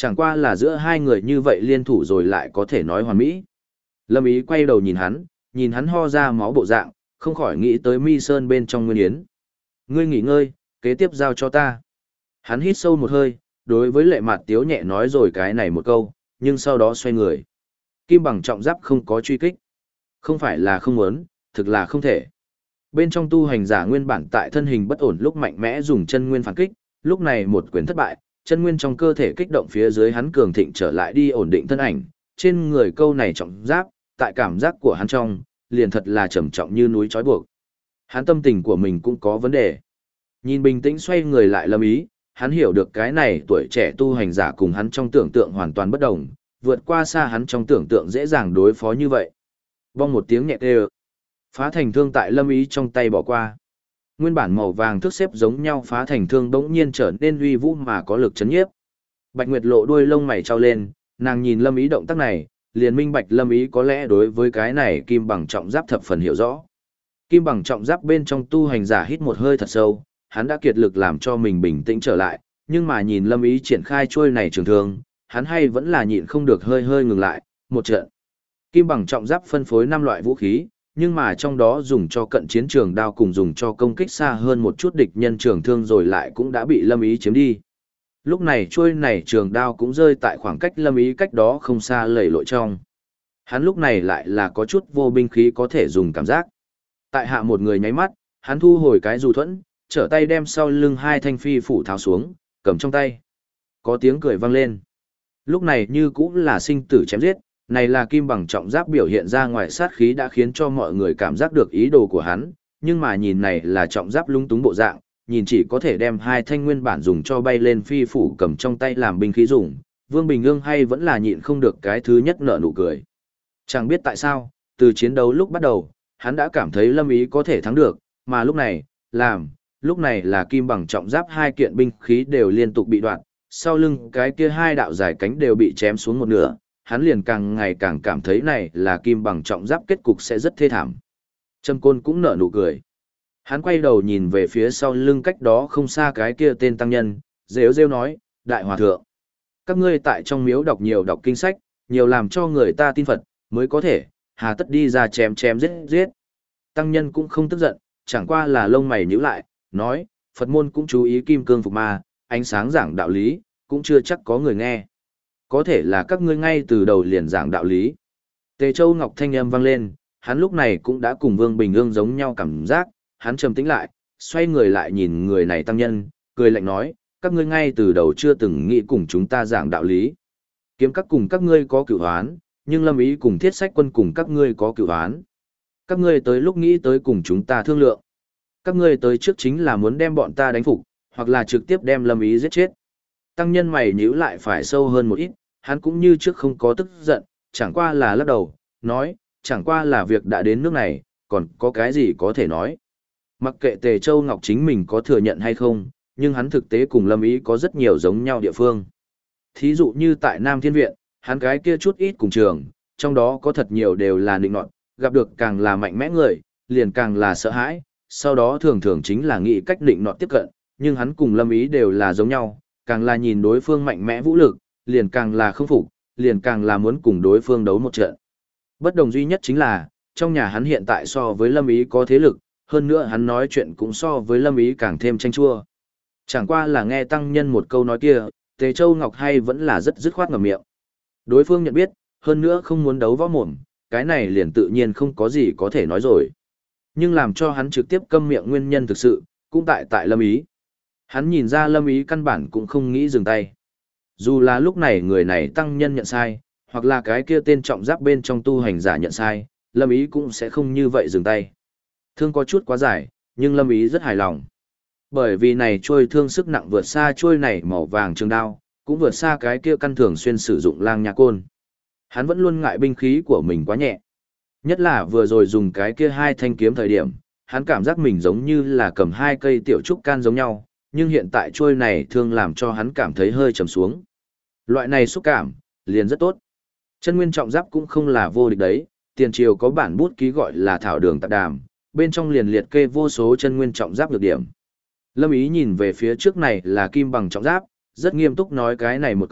Chẳng qua là giữa hai người như vậy liên thủ rồi lại có thể nói hoàn mỹ. Lâm Ý quay đầu nhìn hắn ho ra máu bộ dạng, không khỏi nghĩ tới Mi Sơn bên trong Nguyên Yến. Ngươi nghỉ ngơi, kế tiếp giao cho ta. Hắn hít sâu một hơi, đối với Lệ Mạt Tiếu nhẹ nói rồi cái này một câu, nhưng sau đó xoay người. Kim Bằng trọng giáp không có truy kích. Không phải là không muốn, thực là không thể. Bên trong tu hành giả nguyên bản tại thân hình bất ổn lúc mạnh mẽ dùng chân nguyên phản kích, lúc này một quyền thất bại, chân nguyên trong cơ thể kích động phía dưới hắn cường thịnh trở lại đi ổn định thân ảnh, trên người câu này trọng giáp, tại cảm giác của hắn trong, liền thật là trầm trọng như núi trói buộc. Hắn tâm tình của mình cũng có vấn đề. Nhìn bình tĩnh xoay người lại Lâm Ý, hắn hiểu được cái này tuổi trẻ tu hành giả cùng hắn trong tưởng tượng hoàn toàn bất đồng, vượt qua xa hắn trong tưởng tượng dễ dàng đối phó như vậy. Vong một tiếng nhẹ kêu, phá thành thương tại Lâm Ý trong tay bỏ qua. Nguyên bản màu vàng thước xếp giống nhau phá thành thương bỗng nhiên trở nên uy vũ mà có lực chấn nhiếp. Bạch Nguyệt lộ đuôi lông mày trao lên, nàng nhìn Lâm Ý động tác này, liền minh bạch Lâm Ý có lẽ đối với cái này kim bằng trọng giáp thập phần hiểu rõ. Kim bằng trọng giáp bên trong tu hành giả hít một hơi thật sâu, hắn đã kiệt lực làm cho mình bình tĩnh trở lại, nhưng mà nhìn Lâm Ý triển khai chuôi này trường thương, hắn hay vẫn là nhịn không được hơi hơi ngừng lại, một trận. Kim bằng trọng giáp phân phối 5 loại vũ khí, nhưng mà trong đó dùng cho cận chiến trường đao cùng dùng cho công kích xa hơn một chút địch nhân trường thương rồi lại cũng đã bị Lâm Ý chiếm đi. Lúc này chuôi này trường đao cũng rơi tại khoảng cách Lâm Ý cách đó không xa lầy lội trong. Hắn lúc này lại là có chút vô binh khí có thể dùng cảm giác. Tại hạ một người nháy mắt, hắn thu hồi cái dù thuẫn, trở tay đem sau lưng 2 thanh phi phủ tháo xuống, cầm trong tay. Có tiếng cười vang lên. Lúc này như cũng là sinh tử chém giết, này là kim bằng trọng giáp biểu hiện ra ngoài sát khí đã khiến cho mọi người cảm giác được ý đồ của hắn, nhưng mà nhìn này là trọng giáp lung túng bộ dạng, nhìn chỉ có thể đem 2 thanh nguyên bản dùng cho bay lên phi phủ cầm trong tay làm binh khí dùng, Vương Bình Ương hay vẫn là nhịn không được cái thứ nhất nở nụ cười. Chẳng biết tại sao, từ chiến đấu lúc bắt đầu, hắn đã cảm thấy Lâm Ý có thể thắng được, mà lúc này là kim bằng trọng giáp 2 kiện binh khí đều liên tục bị đoạn, sau lưng cái kia 2 đạo dài cánh đều bị chém xuống một nửa, hắn liền càng ngày càng cảm thấy này là kim bằng trọng giáp kết cục sẽ rất thê thảm. Trầm Côn cũng nở nụ cười. Hắn quay đầu nhìn về phía sau lưng cách đó không xa cái kia tên tăng nhân, rêu rêu nói, Đại Hòa Thượng, các ngươi tại trong miếu đọc kinh sách, nhiều làm cho người ta tin Phật, mới có thể, hà tất đi ra chém giết. Tăng nhân cũng không tức giận, chẳng qua là lông mày nhíu lại, nói, Phật môn cũng chú ý kim cương phục ma, ánh sáng giảng đạo lý, cũng chưa chắc có người nghe. Có thể là các ngươi ngay từ đầu liền giảng đạo lý. Tề Châu Ngọc thanh âm vang lên, hắn lúc này cũng đã cùng Vương Bình Ương giống nhau cảm giác, hắn trầm tĩnh lại, xoay người lại nhìn người này tăng nhân, cười lạnh nói, các ngươi ngay từ đầu chưa từng nghĩ cùng chúng ta giảng đạo lý. Kiếm các cùng các ngươi có cửu hoán, nhưng Lâm Ý cùng Thiết Sách Quân cùng các ngươi có cửu hoán. Các ngươi tới lúc nghĩ tới cùng chúng ta thương lượng. Các ngươi tới trước chính là muốn đem bọn ta đánh phục, hoặc là trực tiếp đem Lâm Ý giết chết. Tăng nhân mày nhíu lại phải sâu hơn một ít, hắn cũng như trước không có tức giận, chẳng qua là lắc đầu, nói, chẳng qua là việc đã đến nước này, còn có cái gì có thể nói. Mặc kệ Tề Châu Ngọc chính mình có thừa nhận hay không, nhưng hắn thực tế cùng Lâm Ý có rất nhiều giống nhau địa phương. Thí dụ như tại Nam Thiên Viện, hắn cái kia chút ít cùng trường, trong đó có thật nhiều đều là nịnh nọt, gặp được càng là mạnh mẽ người, liền càng là sợ hãi, sau đó thường thường chính là nghĩ cách nịnh nọt tiếp cận, nhưng hắn cùng Lâm Ý đều là giống nhau, càng là nhìn đối phương mạnh mẽ vũ lực, liền càng là không phục, liền càng là muốn cùng đối phương đấu một trận. Bất đồng duy nhất chính là, trong nhà hắn hiện tại so với Lâm Ý có thế lực, hơn nữa hắn nói chuyện cũng so với Lâm Ý càng thêm chanh chua. Chẳng qua là nghe tăng nhân một câu nói kia, Tề Châu Ngọc hay vẫn là rất dứt khoát ngậm miệng. Đối phương nhận biết, hơn nữa không muốn đấu võ mồm, cái này liền tự nhiên không có gì có thể nói rồi. Nhưng làm cho hắn trực tiếp câm miệng nguyên nhân thực sự, cũng tại Lâm Ý. Hắn nhìn ra Lâm Ý căn bản cũng không nghĩ dừng tay. Dù là lúc này người này tăng nhân nhận sai, hoặc là cái kia tên trọng giáp bên trong tu hành giả nhận sai, Lâm Ý cũng sẽ không như vậy dừng tay. Thương có chút quá dài, nhưng Lâm Ý rất hài lòng. Bởi vì này trôi thương sức nặng vượt xa trôi này màu vàng trường đao, cũng vượt xa cái kia căn thường xuyên sử dụng lang nha côn. Hắn vẫn luôn ngại binh khí của mình quá nhẹ. Nhất là vừa rồi dùng cái kia 2 thanh kiếm thời điểm, hắn cảm giác mình giống như là cầm 2 cây tiểu trúc can giống nhau, nhưng hiện tại trôi này thương làm cho hắn cảm thấy hơi trầm xuống. Loại này xúc cảm, liền rất tốt. Chân nguyên trọng giáp cũng không là vô địch đấy, tiền triều có bản bút ký gọi là Thảo Đường Tạp Đàm, bên trong liền liệt kê vô số chân nguyên trọng giáp nhược điểm. Lâm Ý nhìn về phía trước này là kim bằng trọng giáp, rất nghiêm túc nói cái này một câu,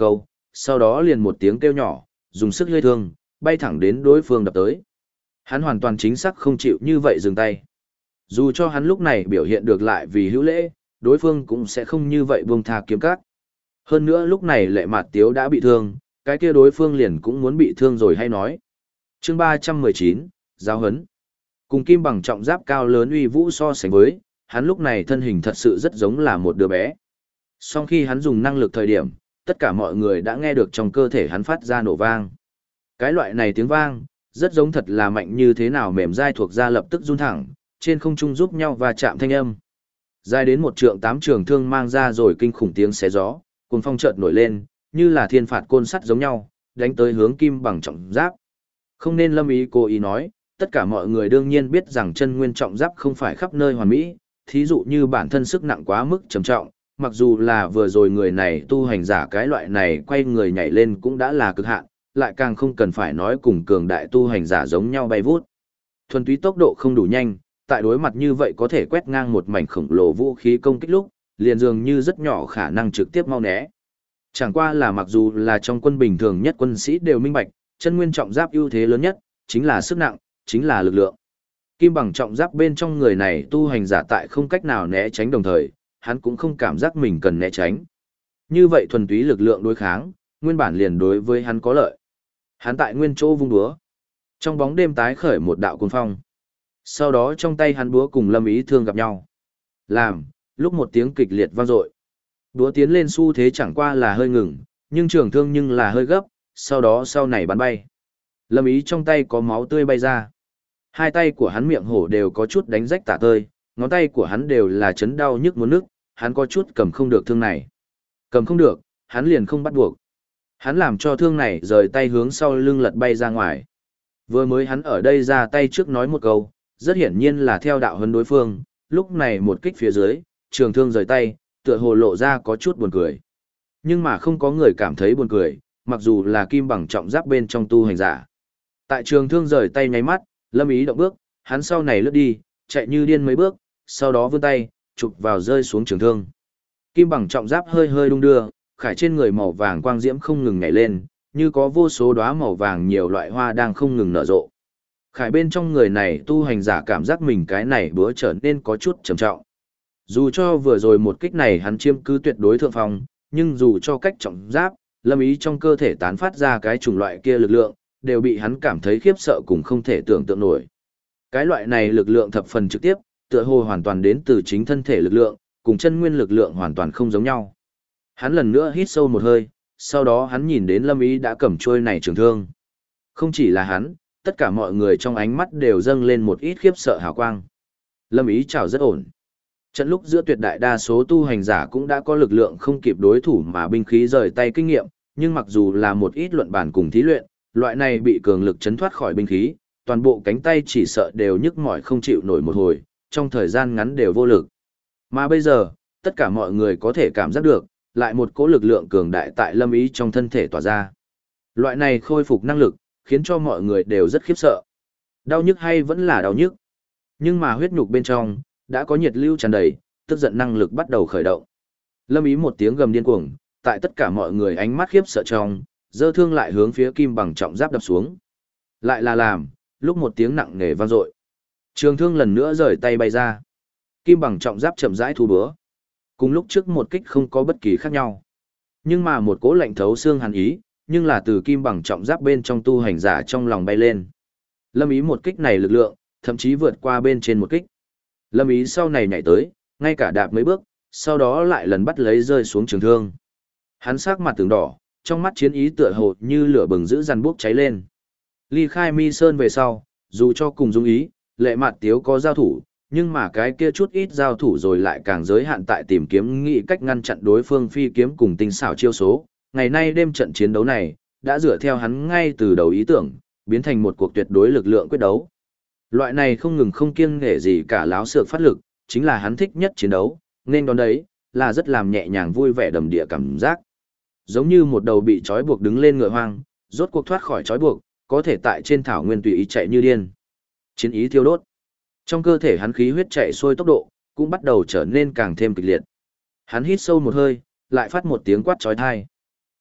sau đó liền một tiếng kêu nhỏ, dùng sức lơi thương, bay thẳng đến đối phương đập tới. Hắn hoàn toàn chính xác không chịu như vậy dừng tay. Dù cho hắn lúc này biểu hiện được lại vì hữu lễ, đối phương cũng sẽ không như vậy buông tha kiếm cắt. Hơn nữa lúc này Lệ Mạt Tiếu đã bị thương, cái kia đối phương liền cũng muốn bị thương rồi hay nói. Chương 319, Giáo huấn. Cùng Kim Bằng trọng giáp cao lớn uy vũ so sánh với, hắn lúc này thân hình thật sự rất giống là một đứa bé. Song khi hắn dùng năng lực thời điểm, tất cả mọi người đã nghe được trong cơ thể hắn phát ra nổ vang. Cái loại này tiếng vang, rất giống thật là mạnh như thế nào mềm dai thuộc ra lập tức run thẳng, trên không trung giúp nhau và chạm thanh âm. Dài đến 1 trượng 8 trường thương mang ra rồi kinh khủng tiếng xé gió, cuồng phong chợt nổi lên, như là thiên phạt côn sắt giống nhau, đánh tới hướng Kim Bằng trọng giáp. Không nên Lâm Ý cố ý nói, tất cả mọi người đương nhiên biết rằng chân nguyên trọng giáp không phải khắp nơi hoàn mỹ, thí dụ như bản thân sức nặng quá mức trầm trọng, mặc dù là vừa rồi người này tu hành giả cái loại này quay người nhảy lên cũng đã là cực hạn, lại càng không cần phải nói cùng cường đại tu hành giả giống nhau bay vút. Thuần túy tốc độ không đủ nhanh, tại đối mặt như vậy có thể quét ngang một mảnh khổng lồ vũ khí công kích lúc, liền dường như rất nhỏ khả năng trực tiếp mau né. Chẳng qua là mặc dù là trong quân bình thường nhất quân sĩ đều minh bạch, chân nguyên trọng giáp ưu thế lớn nhất, chính là sức nặng, chính là lực lượng. Kim Bằng trọng giáp bên trong người này tu hành giả tại không cách nào né tránh đồng thời, hắn cũng không cảm giác mình cần né tránh. Như vậy thuần túy lực lượng đối kháng, nguyên bản liền đối với hắn có lợi. Hắn tại nguyên chỗ vung búa. Trong bóng đêm tái khởi một đạo cuồng phong. Sau đó trong tay hắn búa cùng Lâm Ý Thương gặp nhau. Làm, lúc một tiếng kịch liệt vang dội. Búa tiến lên xu thế chẳng qua là hơi ngừng, nhưng trường thương nhưng là hơi gấp, sau đó sau này bắn bay. Lâm Ý trong tay có máu tươi bay ra. Hai tay của hắn miệng hổ đều có chút đánh rách tả tơi, ngón tay của hắn đều là chấn đau nhức muốn nức, hắn có chút cầm không được thương này. Cầm không được, hắn liền không bắt buộc. Hắn làm cho thương này rời tay hướng sau lưng lật bay ra ngoài. Vừa mới hắn ở đây ra tay trước nói một câu, rất hiển nhiên là theo đạo huấn đối phương, lúc này một kích phía dưới, trường thương rời tay, tựa hồ lộ ra có chút buồn cười. Nhưng mà không có người cảm thấy buồn cười, mặc dù là Kim Bằng trọng giáp bên trong tu hành giả. Tại trường thương rời tay nháy mắt, Lâm Ý động bước, hắn sau này lướt đi, chạy như điên mấy bước, sau đó vươn tay, chụp vào rơi xuống trường thương. Kim Bằng trọng giáp hơi hơi đung đưa, khải trên người màu vàng quang diễm không ngừng nhảy lên, như có vô số đóa màu vàng nhiều loại hoa đang không ngừng nở rộ. Khải bên trong người này tu hành giả cảm giác mình cái này bữa trở nên có chút trầm trọng. Dù cho vừa rồi một kích này hắn chiếm cứ tuyệt đối thượng phong, nhưng dù cho cách trọng giáp, Lâm Ý trong cơ thể tán phát ra cái chủng loại kia lực lượng, đều bị hắn cảm thấy khiếp sợ cùng không thể tưởng tượng nổi. Cái loại này lực lượng thập phần trực tiếp, tựa hồ hoàn toàn đến từ chính thân thể lực lượng, cùng chân nguyên lực lượng hoàn toàn không giống nhau. Hắn lần nữa hít sâu một hơi, sau đó hắn nhìn đến Lâm Ý đã cầm trôi này trường thương. Không chỉ là hắn, tất cả mọi người trong ánh mắt đều dâng lên một ít khiếp sợ hào quang. Lâm Ý chào rất ổn. Trận lúc giữa tuyệt đại đa số tu hành giả cũng đã có lực lượng không kịp đối thủ mà binh khí rời tay kinh nghiệm, nhưng mặc dù là một ít luận bản cùng thí luyện, loại này bị cường lực chấn thoát khỏi binh khí, toàn bộ cánh tay chỉ sợ đều nhức mỏi không chịu nổi một hồi, trong thời gian ngắn đều vô lực. Mà bây giờ, tất cả mọi người có thể cảm giác được, lại một cỗ lực lượng cường đại tại Lâm Ý trong thân thể tỏa ra. Loại này khôi phục năng lực, khiến cho mọi người đều rất khiếp sợ. Đau nhức hay vẫn là đau nhức, nhưng mà huyết nhục bên trong đã có nhiệt lưu tràn đầy, tức giận năng lực bắt đầu khởi động. Lâm Ý một tiếng gầm điên cuồng, tại tất cả mọi người ánh mắt khiếp sợ trong, giơ thương lại hướng phía Kim Bằng trọng giáp đập xuống. Lại là làm, lúc một tiếng nặng nề vang dội, trường thương lần nữa rời tay bay ra. Kim Bằng trọng giáp chậm rãi thu búa. Cùng lúc trước một kích không có bất kỳ khác nhau. Nhưng mà một cỗ lạnh thấu xương hàn ý, nhưng là từ Kim Bằng trọng giáp bên trong tu hành giả trong lòng bay lên. Lâm Ý một kích này lực lượng, thậm chí vượt qua bên trên một kích. Lâm Ý sau này nhảy tới, ngay cả đạp mấy bước, sau đó lại lần bắt lấy rơi xuống trường thương. Hắn sắc mặt từng đỏ, trong mắt chiến ý tựa hồ như lửa bừng dữ dằn bốc cháy lên. Ly khai Mi Sơn về sau, dù cho cùng Dung Ý, Lệ Mạt Tiếu có giao thủ, nhưng mà cái kia chút ít giao thủ rồi lại càng giới hạn tại tìm kiếm nghĩ cách ngăn chặn đối phương phi kiếm cùng tinh xảo chiêu số. Ngày nay đêm trận chiến đấu này, đã dựa theo hắn ngay từ đầu ý tưởng, biến thành một cuộc tuyệt đối lực lượng quyết đấu. Loại này không ngừng không kiêng nể gì cả láo xược phát lực, chính là hắn thích nhất chiến đấu, nên đón đấy, là rất làm nhẹ nhàng vui vẻ đầm địa cảm giác. Giống như một đầu bị trói buộc đứng lên ngựa hoang, rốt cuộc thoát khỏi trói buộc, có thể tại trên thảo nguyên tùy ý chạy như điên. Chiến ý thiêu đốt. Trong cơ thể hắn khí huyết chạy xuôi tốc độ, cũng bắt đầu trở nên càng thêm kịch liệt. Hắn hít sâu một hơi, lại phát một tiếng quát chói tai.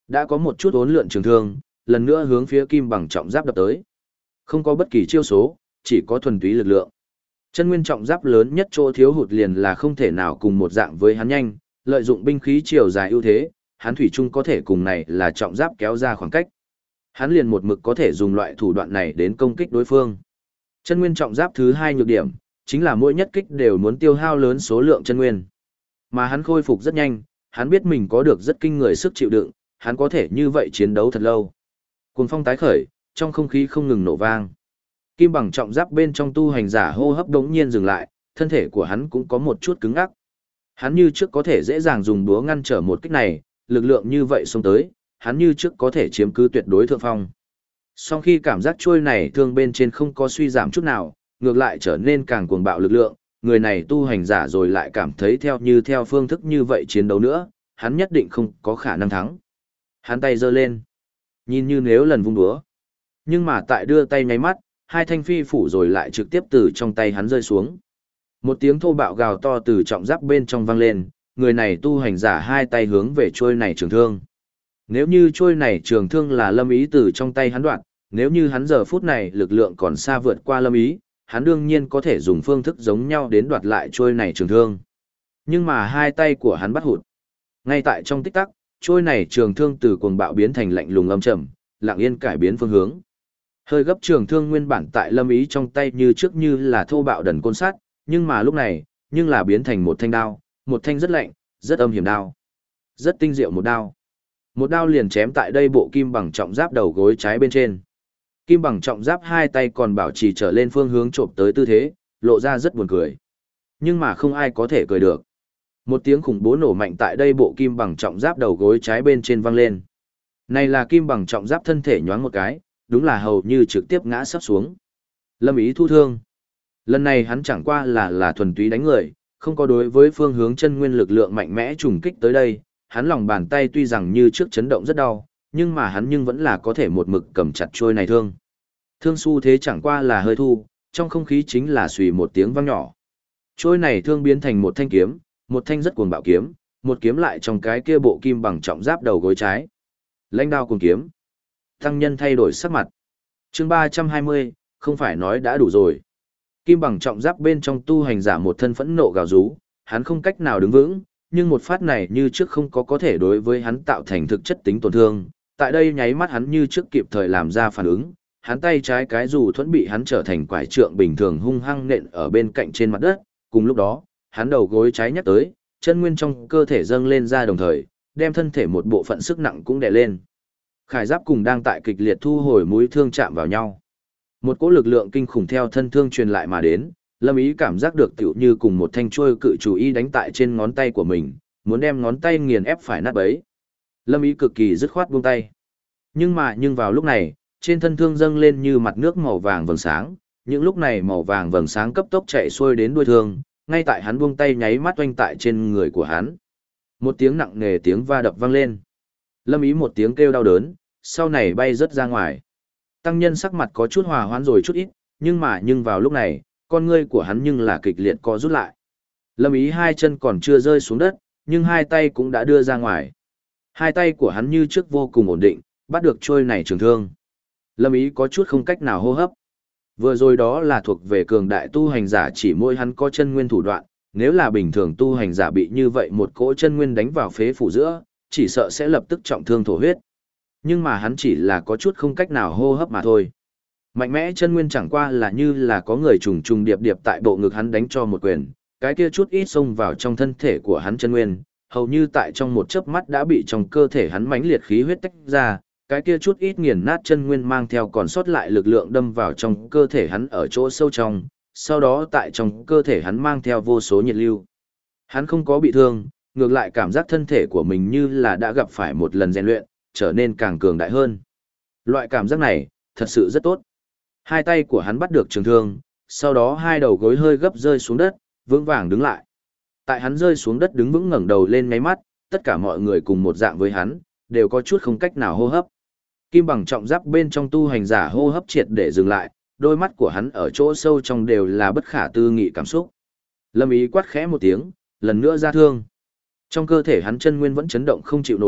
Đã có một chút uốn lượn trường thương, lần nữa hướng phía Kim Bằng trọng giáp đập tới. Không có bất kỳ chiêu số, chỉ có thuần túy lực lượng. Chân nguyên trọng giáp lớn nhất chỗ thiếu hụt liền là không thể nào cùng một dạng với hắn nhanh, lợi dụng binh khí chiều dài ưu thế, hắn thủy chung có thể cùng này là trọng giáp kéo ra khoảng cách. Hắn liền một mực có thể dùng loại thủ đoạn này đến công kích đối phương. Chân nguyên trọng giáp thứ hai nhược điểm, chính là mỗi nhất kích đều muốn tiêu hao lớn số lượng chân nguyên. Mà hắn khôi phục rất nhanh, hắn biết mình có được rất kinh người sức chịu đựng, hắn có thể như vậy chiến đấu thật lâu. Cuồng phong tái khởi, trong không khí không ngừng nổ vang. Kim Bằng trọng giáp bên trong tu hành giả hô hấp đống nhiên dừng lại, thân thể của hắn cũng có một chút cứng ngắc. Hắn như trước có thể dễ dàng dùng búa ngăn trở một kích này, lực lượng như vậy xông tới, hắn như trước có thể chiếm cứ tuyệt đối thượng phong. Sau khi cảm giác trôi này thương bên trên không có suy giảm chút nào, ngược lại trở nên càng cuồng bạo lực lượng, người này tu hành giả rồi lại cảm thấy theo phương thức như vậy chiến đấu nữa, hắn nhất định không có khả năng thắng. Hắn tay giơ lên, nhìn như nếu lần vung đúa. Nhưng mà tại đưa tay nháy mắt, hai thanh phi phủ rồi lại trực tiếp từ trong tay hắn rơi xuống. Một tiếng thô bạo gào to từ trọng giáp bên trong vang lên, người này tu hành giả hai tay hướng về trôi này trường thương. Nếu như trôi này trường thương là Lâm Ý từ trong tay hắn đoạn, nếu như hắn giờ phút này lực lượng còn xa vượt qua Lâm Ý, hắn đương nhiên có thể dùng phương thức giống nhau đến đoạt lại trôi này trường thương. Nhưng mà hai tay của hắn bắt hụt. Ngay tại trong tích tắc, trôi này trường thương từ cuồng bạo biến thành lạnh lùng âm trầm, lặng yên cải biến phương hướng. Hơi gấp trường thương nguyên bản tại Lâm Ý trong tay như trước như là thô bạo đần côn sắt, nhưng mà lúc này, nhưng là biến thành một thanh đao, một thanh rất lạnh, rất âm hiểm đao. Rất tinh diệu một đao. Một đao liền chém tại đây bộ Kim Bằng trọng giáp đầu gối trái bên trên. Kim Bằng trọng giáp hai tay còn bảo trì trở lên phương hướng chộp tới tư thế, lộ ra rất buồn cười. Nhưng mà không ai có thể cười được. Một tiếng khủng bố nổ mạnh tại đây bộ Kim Bằng trọng giáp đầu gối trái bên trên vang lên. Này là Kim Bằng trọng giáp thân thể nhoáng một cái, đúng là hầu như trực tiếp ngã sắp xuống. Lâm Ý thu thương. Lần này hắn chẳng qua là thuần túy đánh người, không có đối với phương hướng chân nguyên lực lượng mạnh mẽ trùng kích tới đây, hắn lòng bàn tay tuy rằng như trước chấn động rất đau, nhưng mà hắn vẫn là có thể một mực cầm chặt trôi này thương. Thương xu thế chẳng qua là hơi thu, trong không khí chính là xùy một tiếng vang nhỏ. Trôi này thương biến thành một thanh kiếm, một thanh rất cuồng bạo kiếm, một kiếm lại trong cái kia bộ Kim Bằng trọng giáp đầu gối trái. Lãnh đao cùng kiếm. Tăng nhân thay đổi sắc mặt. Chương 320, không phải nói đã đủ rồi. Kim Bằng trọng giáp bên trong tu hành giả một thân phẫn nộ gào rú, hắn không cách nào đứng vững, nhưng một phát này như trước không có thể đối với hắn tạo thành thực chất tính tổn thương. Tại đây nháy mắt hắn như trước kịp thời làm ra phản ứng, hắn tay trái cái dù thuẫn bị hắn trở thành quải trượng bình thường hung hăng nện ở bên cạnh trên mặt đất, cùng lúc đó, hắn đầu gối trái nhắc tới, chân nguyên trong cơ thể dâng lên ra đồng thời, đem thân thể một bộ phận sức nặng cũng đè lên. Khải giáp cùng đang tại kịch liệt thu hồi mũi thương chạm vào nhau. Một cỗ lực lượng kinh khủng theo thân thương truyền lại mà đến, Lâm Ý cảm giác được tựu như cùng một thanh chuôi cự chủ y đánh tại trên ngón tay của mình, muốn đem ngón tay nghiền ép phải nát bấy. Lâm Ý cực kỳ dứt khoát buông tay. Nhưng vào lúc này, trên thân thương dâng lên như mặt nước màu vàng vầng sáng, những lúc này màu vàng vầng sáng cấp tốc chạy xuôi đến đuôi thương, ngay tại hắn buông tay nháy mắt oanh tại trên người của hắn. Một tiếng nặng nề tiếng va đập vang lên. Lâm Ý một tiếng kêu đau đớn, sau này bay rớt ra ngoài. Tăng nhân sắc mặt có chút hòa hoãn rồi chút ít, nhưng vào lúc này, con ngươi của hắn nhưng là kịch liệt co rút lại. Lâm Ý hai chân còn chưa rơi xuống đất, nhưng hai tay cũng đã đưa ra ngoài. Hai tay của hắn như trước vô cùng ổn định, bắt được trôi này trường thương. Lâm Ý có chút không cách nào hô hấp. Vừa rồi đó là thuộc về cường đại tu hành giả, chỉ mỗi hắn có chân nguyên thủ đoạn, nếu là bình thường tu hành giả bị như vậy một cỗ chân nguyên đánh vào phế phủ giữa, chỉ sợ sẽ lập tức trọng thương thổ huyết. Nhưng mà hắn chỉ là có chút không cách nào hô hấp mà thôi. Mạnh mẽ chân nguyên chẳng qua là như là có người trùng trùng điệp điệp tại bộ ngực hắn đánh cho một quyền, cái kia chút ít xông vào trong thân thể của hắn chân nguyên, hầu như tại trong một chớp mắt đã bị trong cơ thể hắn mãnh liệt khí huyết tách ra, cái kia chút ít nghiền nát chân nguyên mang theo còn sót lại lực lượng đâm vào trong cơ thể hắn ở chỗ sâu trong, sau đó tại trong cơ thể hắn mang theo vô số nhiệt lưu. Hắn không có bị thương, ngược lại cảm giác thân thể của mình như là đã gặp phải một lần rèn luyện, trở nên càng cường đại hơn. Loại cảm giác này, thật sự rất tốt. Hai tay của hắn bắt được trường thương, sau đó hai đầu gối hơi gấp rơi xuống đất, vững vàng đứng lại. Tại hắn rơi xuống đất đứng vững ngẩng đầu lên ngáy mắt, tất cả mọi người cùng một dạng với hắn, đều có chút không cách nào hô hấp. Kim Bằng trọng giáp bên trong tu hành giả hô hấp triệt để dừng lại, đôi mắt của hắn ở chỗ sâu trong đều là bất khả tư nghị cảm xúc. Lâm Ý quát khẽ một tiếng, lần nữa ra thương. Trong cơ thể hắn chân nguyên vẫn chấn động không chịu nổi,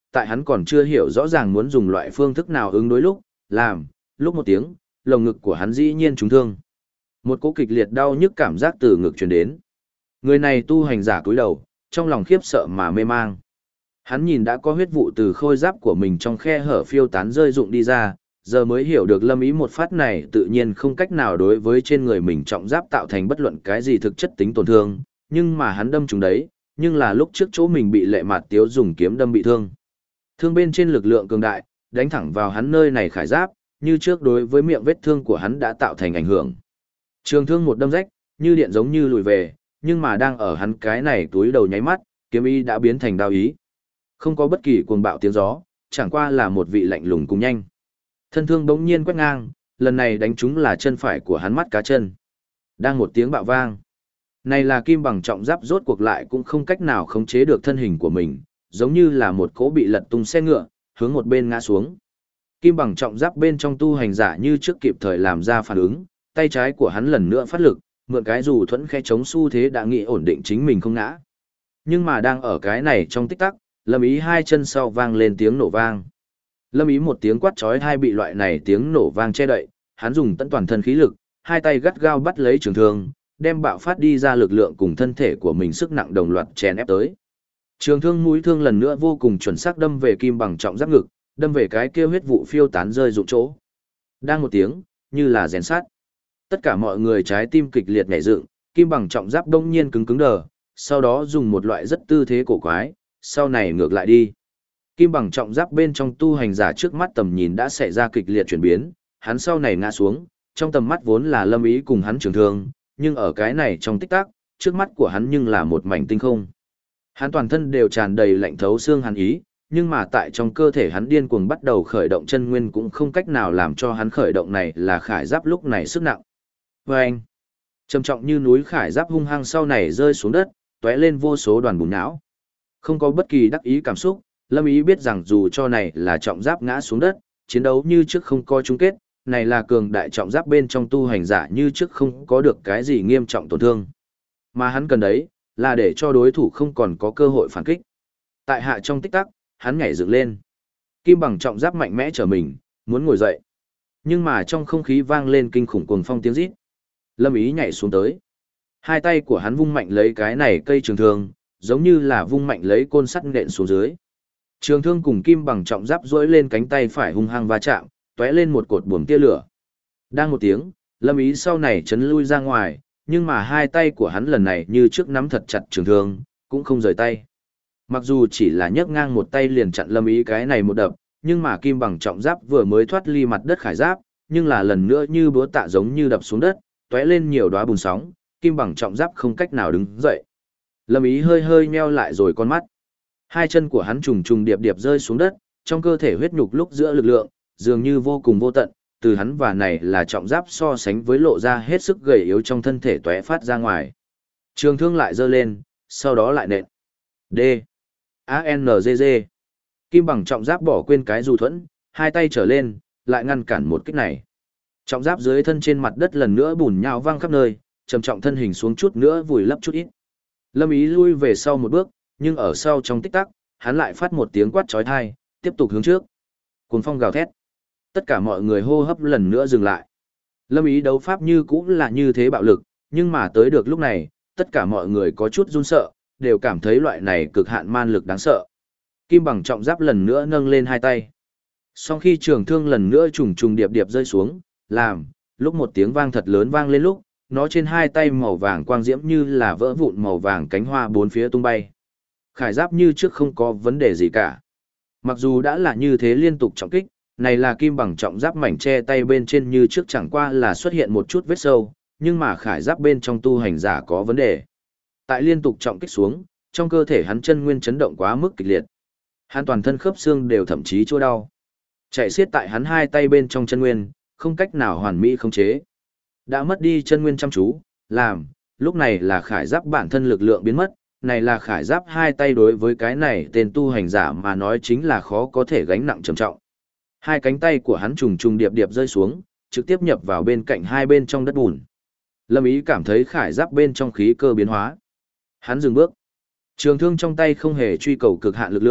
tại hắn còn chưa hiểu rõ ràng muốn dùng loại phương thức nào ứng đối lúc một tiếng, lồng ngực của hắn dĩ nhiên trúng thương. Một cỗ kịch liệt đau nhức cảm giác từ ngực truyền đến. Người này tu hành giả cúi đầu, trong lòng khiếp sợ mà mê mang. Hắn nhìn đã có huyết vụ từ khôi giáp của mình trong khe hở phiêu tán rơi rụng đi ra, giờ mới hiểu được Lâm Ý một phát này tự nhiên không cách nào đối với trên người mình trọng giáp tạo thành bất luận cái gì thực chất tính tổn thương, nhưng mà hắn đâm trúng đấy, nhưng là lúc trước chỗ mình bị Lệ Mạt Tiếu dùng kiếm đâm bị thương. Thương bên trên lực lượng cường đại, đánh thẳng vào hắn nơi này khải giáp, như trước đối với miệng vết thương của hắn đã tạo thành ảnh hưởng. Trường thương một đâm rách, như điện giống như lùi về, nhưng mà đang ở hắn cái này túi đầu nháy mắt, kiếm ý đã biến thành đao ý. Không có bất kỳ cuồng bạo tiếng gió, chẳng qua là một vị lạnh lùng cùng nhanh. Thân thương bỗng nhiên quét ngang, lần này đánh trúng là chân phải của hắn mắt cá chân. Đang một tiếng bạo vang. Này là kim bằng trọng giáp rốt cuộc lại cũng không cách nào khống chế được thân hình của mình, giống như là một cỗ bị lật tung xe ngựa, hướng một bên ngã xuống. Kim bằng trọng giáp bên trong tu hành giả như trước kịp thời làm ra phản ứng, tay trái của hắn lần nữa phát lực, mượn cái dù thuẫn khe chống xu thế đã nghĩ ổn định chính mình không ngã. Nhưng mà đang ở cái này trong tích tắc, Lâm Ý hai chân sau vang lên tiếng nổ vang. Lâm Ý một tiếng quát chói tai bị loại này tiếng nổ vang che đậy, hắn dùng tận toàn thân khí lực, hai tay gắt gao bắt lấy trường thương, đem bạo phát đi ra lực lượng cùng thân thể của mình sức nặng đồng loạt chèn ép tới. Trường thương mũi thương lần nữa vô cùng chuẩn xác đâm về kim bằng trọng giáp ngực, đâm về cái kia huyết vụ phiêu tán rơi rụng chỗ. Đang một tiếng, như là rèn sắt. Tất cả mọi người trái tim kịch liệt nhảy dựng, kim bằng trọng giáp đông nhiên cứng cứng đờ, sau đó dùng một loại rất tư thế cổ quái, sau này ngược lại đi. Kim bằng trọng giáp bên trong tu hành giả trước mắt tầm nhìn đã xảy ra kịch liệt chuyển biến, hắn sau này ngã xuống, trong tầm mắt vốn là Lâm Ý cùng hắn trường thương, nhưng ở cái này trong tích tắc, trước mắt của hắn nhưng là một mảnh tinh không. Hắn toàn thân đều tràn đầy lạnh thấu xương hàn ý, nhưng mà tại trong cơ thể hắn điên cuồng bắt đầu khởi động chân nguyên cũng không cách nào làm cho hắn khởi động này là khải giáp lúc này sức nặng. Vâng! Trầm trọng như núi khải giáp hung hăng sau này rơi xuống đất, tóe lên vô số đoàn bùn não. Không có bất kỳ đắc ý cảm xúc, Lâm Ý biết rằng dù cho này là trọng giáp ngã xuống đất, chiến đấu như trước không coi chung kết, này là cường đại trọng giáp bên trong tu hành giả như trước không có được cái gì nghiêm trọng tổn thương. Mà hắn cần đấy, là để cho đối thủ không còn có cơ hội phản kích. Tại hạ trong tích tắc, hắn nhảy dựng lên. Kim bằng trọng giáp mạnh mẽ trở mình, muốn ngồi dậy. Nhưng mà trong không khí vang lên kinh khủng cuồng phong tiếng rít. Lâm Ý nhảy xuống tới. Hai tay của hắn vung mạnh lấy cái này cây trường thương, giống như là vung mạnh lấy côn sắt nện xuống dưới. Trường thương cùng kim bằng trọng giáp duỗi lên cánh tay phải hung hăng va chạm, tóe lên một cột buồm tia lửa. Đang một tiếng, Lâm Ý sau này chấn lui ra ngoài, nhưng mà hai tay của hắn lần này như trước nắm thật chặt trường thương, cũng không rời tay. Mặc dù chỉ là nhấc ngang một tay liền chặn Lâm Ý cái này một đập, nhưng mà kim bằng trọng giáp vừa mới thoát ly mặt đất khải giáp, nhưng là lần nữa như búa tạ giống như đập xuống đất, tóe lên nhiều đóa bùn sóng, kim bằng trọng giáp không cách nào đứng dậy. Lâm Ý hơi hơi nheo lại rồi con mắt. Hai chân của hắn trùng trùng điệp điệp rơi xuống đất, trong cơ thể huyết nhục lúc giữa lực lượng, dường như vô cùng vô tận, từ hắn và này là trọng giáp so sánh với lộ ra hết sức gầy yếu trong thân thể tóe phát ra ngoài. Trường thương lại giơ lên, sau đó lại nện. D. A-N-G-G. Kim bằng trọng giáp bỏ quên cái dù thuẫn, hai tay trở lên, lại ngăn cản một kích này. Trọng giáp dưới thân trên mặt đất lần nữa bùn nhão văng khắp nơi, trầm trọng thân hình xuống chút nữa vùi lấp chút ít. Lâm Ý lui về sau một bước, nhưng ở sau trong tích tắc, hắn lại phát một tiếng quát chói tai, tiếp tục hướng trước. Cuồng phong gào thét. Tất cả mọi người hô hấp lần nữa dừng lại. Lâm Ý đấu pháp như cũng là như thế bạo lực, nhưng mà tới được lúc này, tất cả mọi người có chút run sợ, đều cảm thấy loại này cực hạn man lực đáng sợ. Kim bằng trọng giáp lần nữa nâng lên hai tay. Sau khi trường thương lần nữa trùng trùng điệp điệp rơi xuống, lúc một tiếng vang thật lớn vang lên lúc, nó trên hai tay màu vàng quang diễm như là vỡ vụn màu vàng cánh hoa bốn phía tung bay. Khải giáp như trước không có vấn đề gì cả. Mặc dù đã là như thế liên tục trọng kích, này là kim bằng trọng giáp mảnh che tay bên trên như trước chẳng qua là xuất hiện một chút vết sâu, nhưng mà khải giáp bên trong tu hành giả có vấn đề. Tại liên tục trọng kích xuống, trong cơ thể hắn chân nguyên chấn động quá mức kịch liệt. Hắn toàn thân khớp xương đều thậm chí chua đau. Chạy xiết tại hắn hai tay bên trong chân nguyên, không cách nào hoàn mỹ khống chế. Đã mất đi chân nguyên chăm chú, lúc này là khải giáp bản thân lực lượng biến mất, này là khải giáp hai tay đối với cái này tên tu hành giả mà nói chính là khó có thể gánh nặng trầm trọng. Hai cánh tay của hắn trùng trùng điệp điệp rơi xuống, trực tiếp nhập vào bên cạnh hai bên trong đất bùn. Lâm Ý cảm thấy khải giáp bên trong khí cơ biến hóa. Hắn dừng bước. Trường thương trong tay không hề truy cầu cực hạn lực lượng,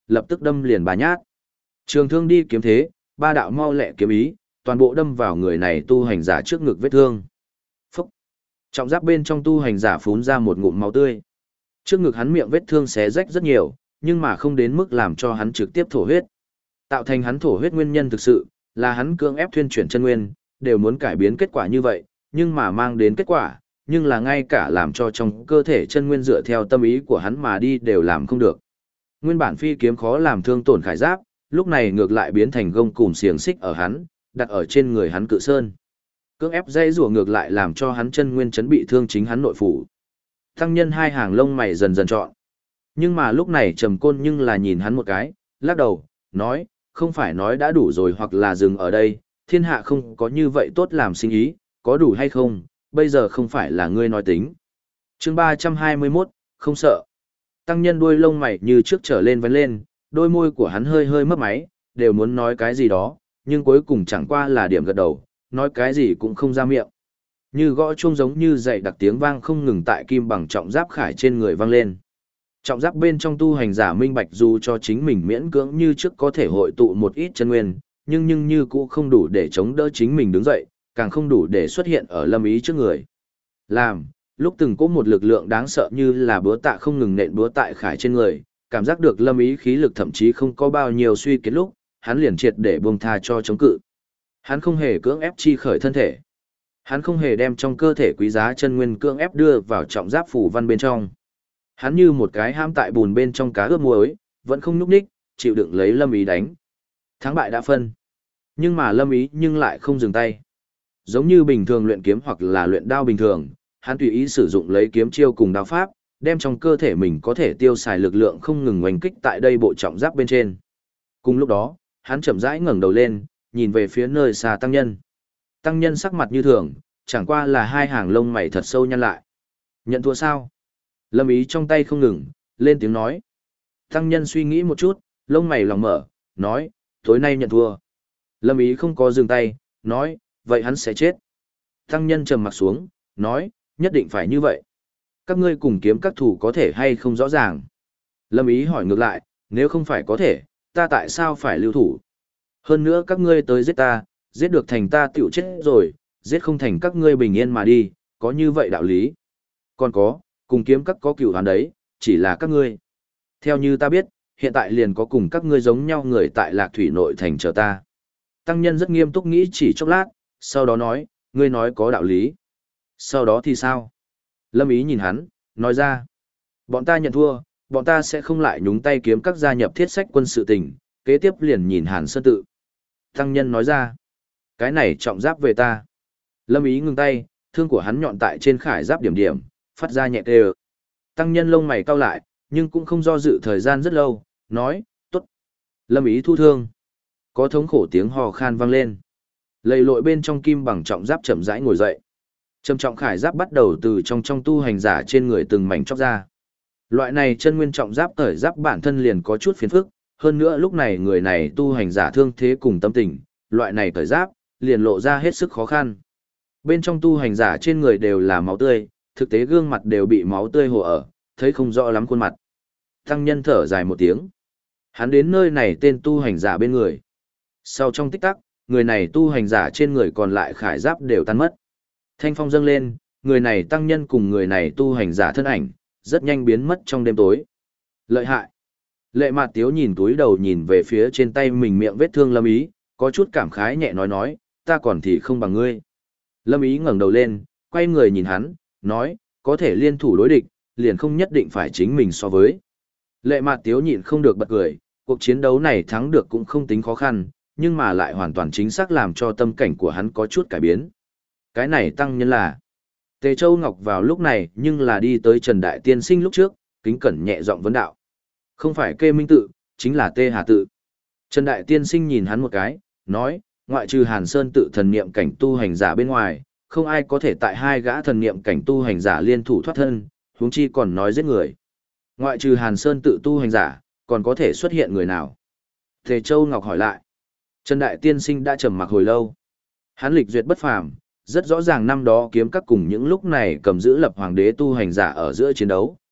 lập tức đâm liền bà nhát. Trường thương đi kiếm thế, ba đạo mau lẹ kiếm ý, toàn bộ đâm vào người này tu hành giả trước ngực vết thương. Phúc! Trọng giáp bên trong tu hành giả phún ra một ngụm máu tươi. Trước ngực hắn miệng vết thương xé rách rất nhiều, nhưng mà không đến mức làm cho hắn trực tiếp thổ huyết. Tạo thành hắn thổ huyết nguyên nhân thực sự là hắn cưỡng ép thuyên chuyển chân nguyên, đều muốn cải biến kết quả như vậy, nhưng mà mang đến kết quả, nhưng là ngay cả làm cho trong cơ thể chân nguyên dựa theo tâm ý của hắn mà đi đều làm không được. Nguyên bản phi kiếm khó làm thương tổn khải giáp, lúc này ngược lại biến thành gông cùm xiềng xích ở hắn, đặt ở trên người hắn cự sơn. Cưỡng ép dây rùa ngược lại làm cho hắn chân nguyên chấn bị thương chính hắn nội phủ. Tăng nhân hai hàng lông mày dần dần trọn. Nhưng mà lúc này Trầm Côn nhưng là nhìn hắn một cái, lắc đầu, nói, không phải nói đã đủ rồi hoặc là dừng ở đây, thiên hạ không có như vậy tốt làm sinh ý, có đủ hay không, bây giờ không phải là ngươi nói tính. Chương 321, không sợ. Tăng nhân đuôi lông mày như trước trở lên vấn lên, đôi môi của hắn hơi hơi mấp máy, đều muốn nói cái gì đó, nhưng cuối cùng chẳng qua là điểm gật đầu, nói cái gì cũng không ra miệng. Như gõ chuông giống như dậy đặc tiếng vang không ngừng tại kim bằng trọng giáp khải trên người vang lên. Trọng giáp bên trong tu hành giả minh bạch dù cho chính mình miễn cưỡng như trước có thể hội tụ một ít chân nguyên, nhưng như cũ không đủ để chống đỡ chính mình đứng dậy, càng không đủ để xuất hiện ở Lâm Ý trước người. Làm, lúc từng có một lực lượng đáng sợ như là búa tạ không ngừng nện búa tại khải trên người, cảm giác được Lâm Ý khí lực thậm chí không có bao nhiêu suy kiệt lúc, hắn liền triệt để buông tha cho chống cự. Hắn không hề cưỡng ép chi khởi thân thể. Hắn không hề đem trong cơ thể quý giá chân nguyên cưỡng ép đưa vào trọng giáp phủ văn bên trong. Hắn như một cái ham tại bùn bên trong cá ướp muối, vẫn không nhúc nhích, chịu đựng lấy Lâm Ý đánh. Thắng bại đã phân. Nhưng mà Lâm Ý nhưng lại không dừng tay. Giống như bình thường luyện kiếm hoặc là luyện đao bình thường, hắn tùy ý sử dụng lấy kiếm chiêu cùng đao pháp, đem trong cơ thể mình có thể tiêu xài lực lượng không ngừng oanh kích tại đây bộ trọng giáp bên trên. Cùng lúc đó, hắn chậm rãi ngẩng đầu lên, nhìn về phía nơi xa tăng nhân. Tăng nhân sắc mặt như thường, chẳng qua là hai hàng lông mày thật sâu nhăn lại. Nhận thua sao? Lâm Ý trong tay không ngừng, lên tiếng nói. Tăng nhân suy nghĩ một chút, lông mày lòng mở, nói, tối nay nhận thua. Lâm Ý không có dừng tay, nói, vậy hắn sẽ chết. Tăng nhân trầm mặt xuống, nói, nhất định phải như vậy. Các ngươi cùng kiếm các thủ có thể hay không rõ ràng. Lâm Ý hỏi ngược lại, nếu không phải có thể, ta tại sao phải lưu thủ? Hơn nữa các ngươi tới giết ta, giết được thành ta tiểu chết rồi, giết không thành các ngươi bình yên mà đi, có như vậy đạo lý. Còn có, cùng kiếm các có cửu hán đấy, chỉ là các ngươi. Theo như ta biết, hiện tại liền có cùng các ngươi giống nhau người tại Lạc Thủy nội thành chờ ta. Tăng nhân rất nghiêm túc nghĩ chỉ chốc lát, sau đó nói, ngươi nói có đạo lý. Sau đó thì sao? Lâm Ý nhìn hắn, nói ra. Bọn ta nhận thua, bọn ta sẽ không lại nhúng tay kiếm các gia nhập thiết sách quân sự tình, kế tiếp liền nhìn Hàn Sơn tự. Tăng nhân nói ra. Cái này trọng giáp về ta. Lâm Ý ngừng tay, thương của hắn nhọn tại trên khải giáp điểm điểm, phát ra nhẹ tê. Tăng nhân lông mày cau lại, nhưng cũng không do dự thời gian rất lâu, nói, tốt. Lâm Ý thu thương. Có thống khổ tiếng hò khan vang lên. Lầy lội bên trong kim bằng trọng giáp chậm rãi ngồi dậy. Trầm trọng khải giáp bắt đầu từ trong tu hành giả trên người từng mảnh chóc ra. Loại này chân nguyên trọng giáp cởi giáp bản thân liền có chút phiền phức, hơn nữa lúc này người này tu hành giả thương thế cùng tâm tình, loại này cởi giáp liền lộ ra hết sức khó khăn. Bên trong tu hành giả trên người đều là máu tươi, thực tế gương mặt đều bị máu tươi hồ ở, thấy không rõ lắm khuôn mặt. Tăng nhân thở dài một tiếng. Hắn đến nơi này tên tu hành giả bên người. Sau trong tích tắc, người này tu hành giả trên người còn lại khải giáp đều tan mất. Thanh phong dâng lên, người này tăng nhân cùng người này tu hành giả thân ảnh, rất nhanh biến mất trong đêm tối. Lợi hại. Lệ Mạt Tiếu nhìn túi đầu nhìn về phía trên tay mình miệng vết thương Lâm Ý, có chút cảm khái nhẹ nói, ta còn thì không bằng ngươi. Lâm Ý ngẩng đầu lên, quay người nhìn hắn, nói, có thể liên thủ đối địch, liền không nhất định phải chính mình so với. Lệ Mạt Tiếu nhịn không được bật cười, cuộc chiến đấu này thắng được cũng không tính khó khăn, nhưng mà lại hoàn toàn chính xác làm cho tâm cảnh của hắn có chút cải biến. Cái này tăng nhân là Tề Châu Ngọc vào lúc này nhưng là đi tới Trần Đại Tiên Sinh lúc trước, kính cẩn nhẹ giọng vấn đạo. Không phải Kê Minh tự, chính là Tê Hà tự. Trần Đại Tiên Sinh nhìn hắn một cái, nói, ngoại trừ Hàn Sơn tự thần niệm cảnh tu hành giả bên ngoài, không ai có thể tại hai gã thần niệm cảnh tu hành giả liên thủ thoát thân, huống chi còn nói giết người. Ngoại trừ Hàn Sơn tự tu hành giả, còn có thể xuất hiện người nào? Tề Châu Ngọc hỏi lại. Trần Đại Tiên Sinh đã trầm mặc hồi lâu. Hắn lịch duyệt bất phàm, rất rõ ràng năm đó kiếm các cùng những lúc này cầm giữ lập hoàng đế tu hành giả ở giữa chiến đấu,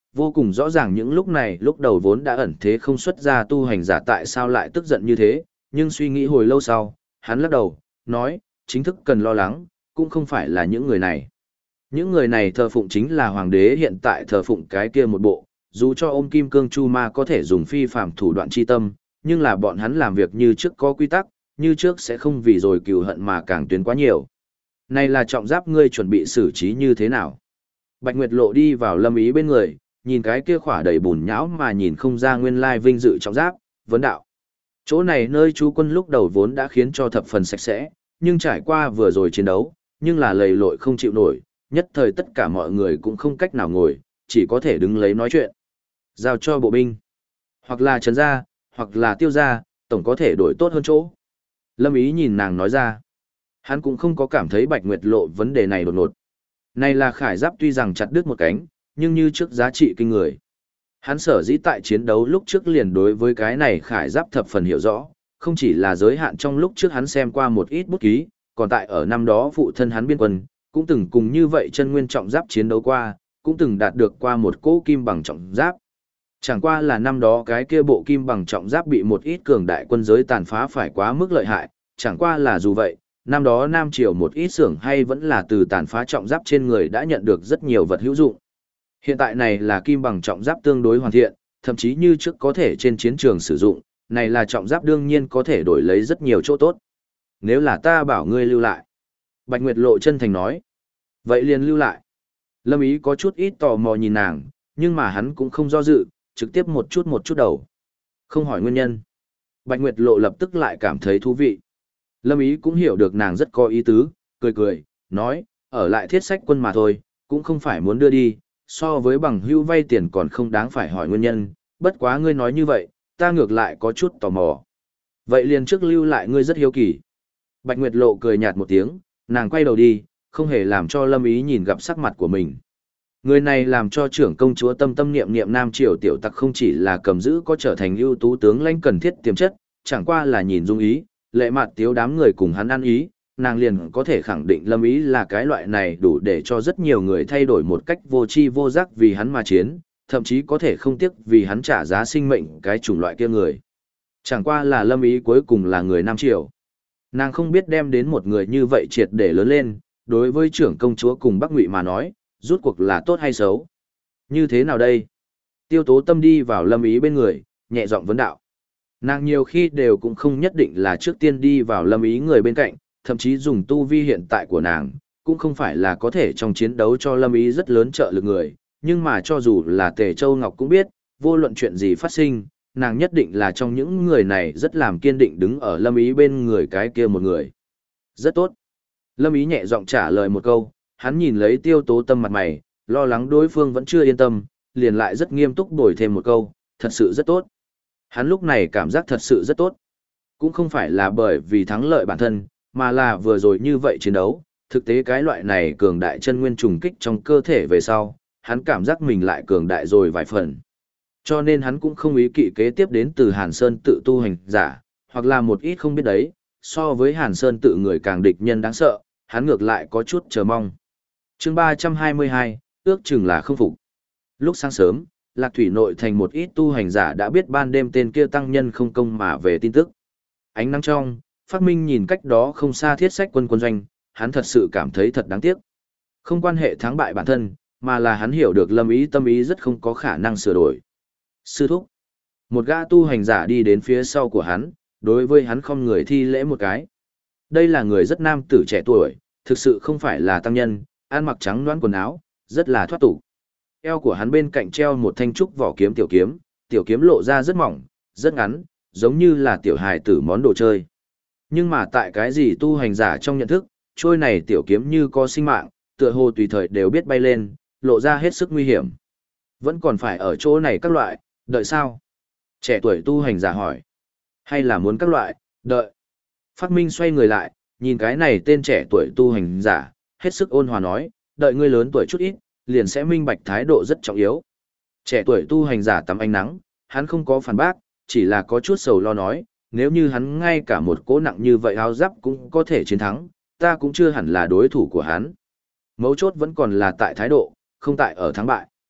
vô cùng rõ ràng những lúc này lúc đầu vốn đã ẩn thế không xuất ra tu hành giả tại sao lại tức giận như thế, nhưng suy nghĩ hồi lâu sau, hắn lắc đầu, nói, chính thức cần lo lắng, cũng không phải là những người này. Những người này thờ phụng chính là hoàng đế hiện tại thờ phụng cái kia một bộ, dù cho ôm kim cương chu ma có thể dùng phi phàm thủ đoạn chi tâm, nhưng là bọn hắn làm việc như trước có quy tắc, như trước sẽ không vì rồi cừu hận mà càng tuyến quá nhiều. Này là trọng giáp ngươi chuẩn bị xử trí như thế nào? Bạch Nguyệt Lộ đi vào Lâm Ý bên người, nhìn cái kia khỏa đầy bùn nhão mà nhìn không ra nguyên lai vinh dự trọng giáp, vấn đạo. Chỗ này nơi chú quân lúc đầu vốn đã khiến cho thập phần sạch sẽ, nhưng trải qua vừa rồi chiến đấu, nhưng là lầy lội không chịu nổi, nhất thời tất cả mọi người cũng không cách nào ngồi, chỉ có thể đứng lấy nói chuyện. Giao cho bộ binh, hoặc là trấn gia, hoặc là tiêu gia, tổng có thể đổi tốt hơn chỗ. Lâm Ý nhìn nàng nói ra. Hắn cũng không có cảm thấy Bạch Nguyệt Lộ vấn đề này đột ngột. Này là khải giáp tuy rằng chặt đứt một cánh, nhưng như trước giá trị kinh người. Hắn sở dĩ tại chiến đấu lúc trước liền đối với cái này khải giáp thập phần hiểu rõ, không chỉ là giới hạn trong lúc trước hắn xem qua một ít bút ký, còn tại ở năm đó phụ thân hắn biên quân, cũng từng cùng như vậy chân nguyên trọng giáp chiến đấu qua, cũng từng đạt được qua một cỗ kim bằng trọng giáp. Chẳng qua là năm đó cái kia bộ kim bằng trọng giáp bị một ít cường đại quân giới tàn phá phải quá mức lợi hại, chẳng qua là dù vậy, năm đó Nam Triều một ít xưởng hay vẫn là từ tàn phá trọng giáp trên người đã nhận được rất nhiều vật hữu dụng. Hiện tại này là kim bằng trọng giáp tương đối hoàn thiện, thậm chí như trước có thể trên chiến trường sử dụng, này là trọng giáp đương nhiên có thể đổi lấy rất nhiều chỗ tốt. Nếu là ta bảo ngươi lưu lại. Bạch Nguyệt Lộ chân thành nói. Vậy liền lưu lại. Lâm Ý có chút ít tò mò nhìn nàng, nhưng mà hắn cũng không do dự, trực tiếp một chút đầu. Không hỏi nguyên nhân. Bạch Nguyệt Lộ lập tức lại cảm thấy thú vị. Lâm Ý cũng hiểu được nàng rất có ý tứ, cười, nói, ở lại thiết sách quân mà thôi, cũng không phải muốn đưa đi, so với bằng hưu vay tiền còn không đáng phải hỏi nguyên nhân, bất quá ngươi nói như vậy, ta ngược lại có chút tò mò. Vậy liền trước lưu lại ngươi rất hiếu kỳ. Bạch Nguyệt Lộ cười nhạt một tiếng, nàng quay đầu đi, không hề làm cho Lâm Ý nhìn gặp sắc mặt của mình. Người này làm cho trưởng công chúa tâm tâm niệm niệm Nam Triều tiểu tặc không chỉ là cầm giữ có trở thành ưu tú tướng lãnh cần thiết tiềm chất, chẳng qua là nhìn dung ý, lệ mặt tiếu đám người cùng hắn ăn ý, nàng liền có thể khẳng định Lâm Ý là cái loại này đủ để cho rất nhiều người thay đổi một cách vô tri vô giác vì hắn mà chiến, thậm chí có thể không tiếc vì hắn trả giá sinh mệnh cái chủng loại kia người. Chẳng qua là Lâm Ý cuối cùng là người Nam Triều. Nàng không biết đem đến một người như vậy triệt để lớn lên, đối với trưởng công chúa cùng Bắc Ngụy mà nói, rút cuộc là tốt hay xấu. Như thế nào đây? Tiêu Tố Tâm đi vào Lâm Ý bên người, nhẹ giọng vấn đạo. Nàng nhiều khi đều cũng không nhất định là trước tiên đi vào Lâm Ý người bên cạnh, thậm chí dùng tu vi hiện tại của nàng, cũng không phải là có thể trong chiến đấu cho Lâm Ý rất lớn trợ lực người, nhưng mà cho dù là Tề Châu Ngọc cũng biết, vô luận chuyện gì phát sinh, nàng nhất định là trong những người này rất làm kiên định đứng ở Lâm Ý bên người cái kia một người. Rất tốt. Lâm Ý nhẹ giọng trả lời một câu, hắn nhìn lấy Tiêu Tố Tâm mặt mày, lo lắng đối phương vẫn chưa yên tâm, liền lại rất nghiêm túc bồi thêm một câu, thật sự rất tốt. Hắn lúc này cảm giác thật sự rất tốt. Cũng không phải là bởi vì thắng lợi bản thân, mà là vừa rồi như vậy chiến đấu, thực tế cái loại này cường đại chân nguyên trùng kích trong cơ thể về sau, hắn cảm giác mình lại cường đại rồi vài phần. Cho nên hắn cũng không ý kỵ kế tiếp đến từ Hàn Sơn tự tu hành giả, hoặc là một ít không biết đấy, so với Hàn Sơn tự người càng địch nhân đáng sợ, hắn ngược lại có chút chờ mong. Chương 322, ước chừng là không phục. Lúc sáng sớm, Lạc Thủy nội thành một ít tu hành giả đã biết ban đêm tên kia tăng nhân không công mà về tin tức. Ánh nắng trong, Phát Minh nhìn cách đó không xa thiết sách quân quân doanh, hắn thật sự cảm thấy thật đáng tiếc. Không quan hệ thắng bại bản thân, mà là hắn hiểu được Lâm Ý tâm ý rất không có khả năng sửa đổi. Sư thúc. Một gã tu hành giả đi đến phía sau của hắn, đối với hắn không người thi lễ một cái. Đây là người rất nam tử trẻ tuổi, thực sự không phải là tăng nhân, ăn mặc trắng đoán quần áo, rất là thoát tục. Eo của hắn bên cạnh treo một thanh trúc vỏ kiếm, tiểu kiếm lộ ra rất mỏng, rất ngắn, giống như là tiểu hài tử món đồ chơi. Nhưng mà tại cái gì tu hành giả trong nhận thức, trôi này tiểu kiếm như có sinh mạng, tựa hồ tùy thời đều biết bay lên, lộ ra hết sức nguy hiểm. Vẫn còn phải ở chỗ này các loại, đợi sao? Trẻ tuổi tu hành giả hỏi. Hay là muốn các loại, đợi. Phát Minh xoay người lại, nhìn cái này tên trẻ tuổi tu hành giả, hết sức ôn hòa nói, đợi ngươi lớn tuổi chút ít, liền sẽ minh bạch thái độ rất trọng yếu. Trẻ tuổi tu hành giả tắm ánh nắng, hắn không có phản bác, chỉ là có chút sầu lo nói, nếu như hắn ngay cả một cỗ nặng như vậy áo giáp cũng có thể chiến thắng, ta cũng chưa hẳn là đối thủ của hắn. Mấu chốt vẫn còn là tại thái độ, không tại ở thắng bại.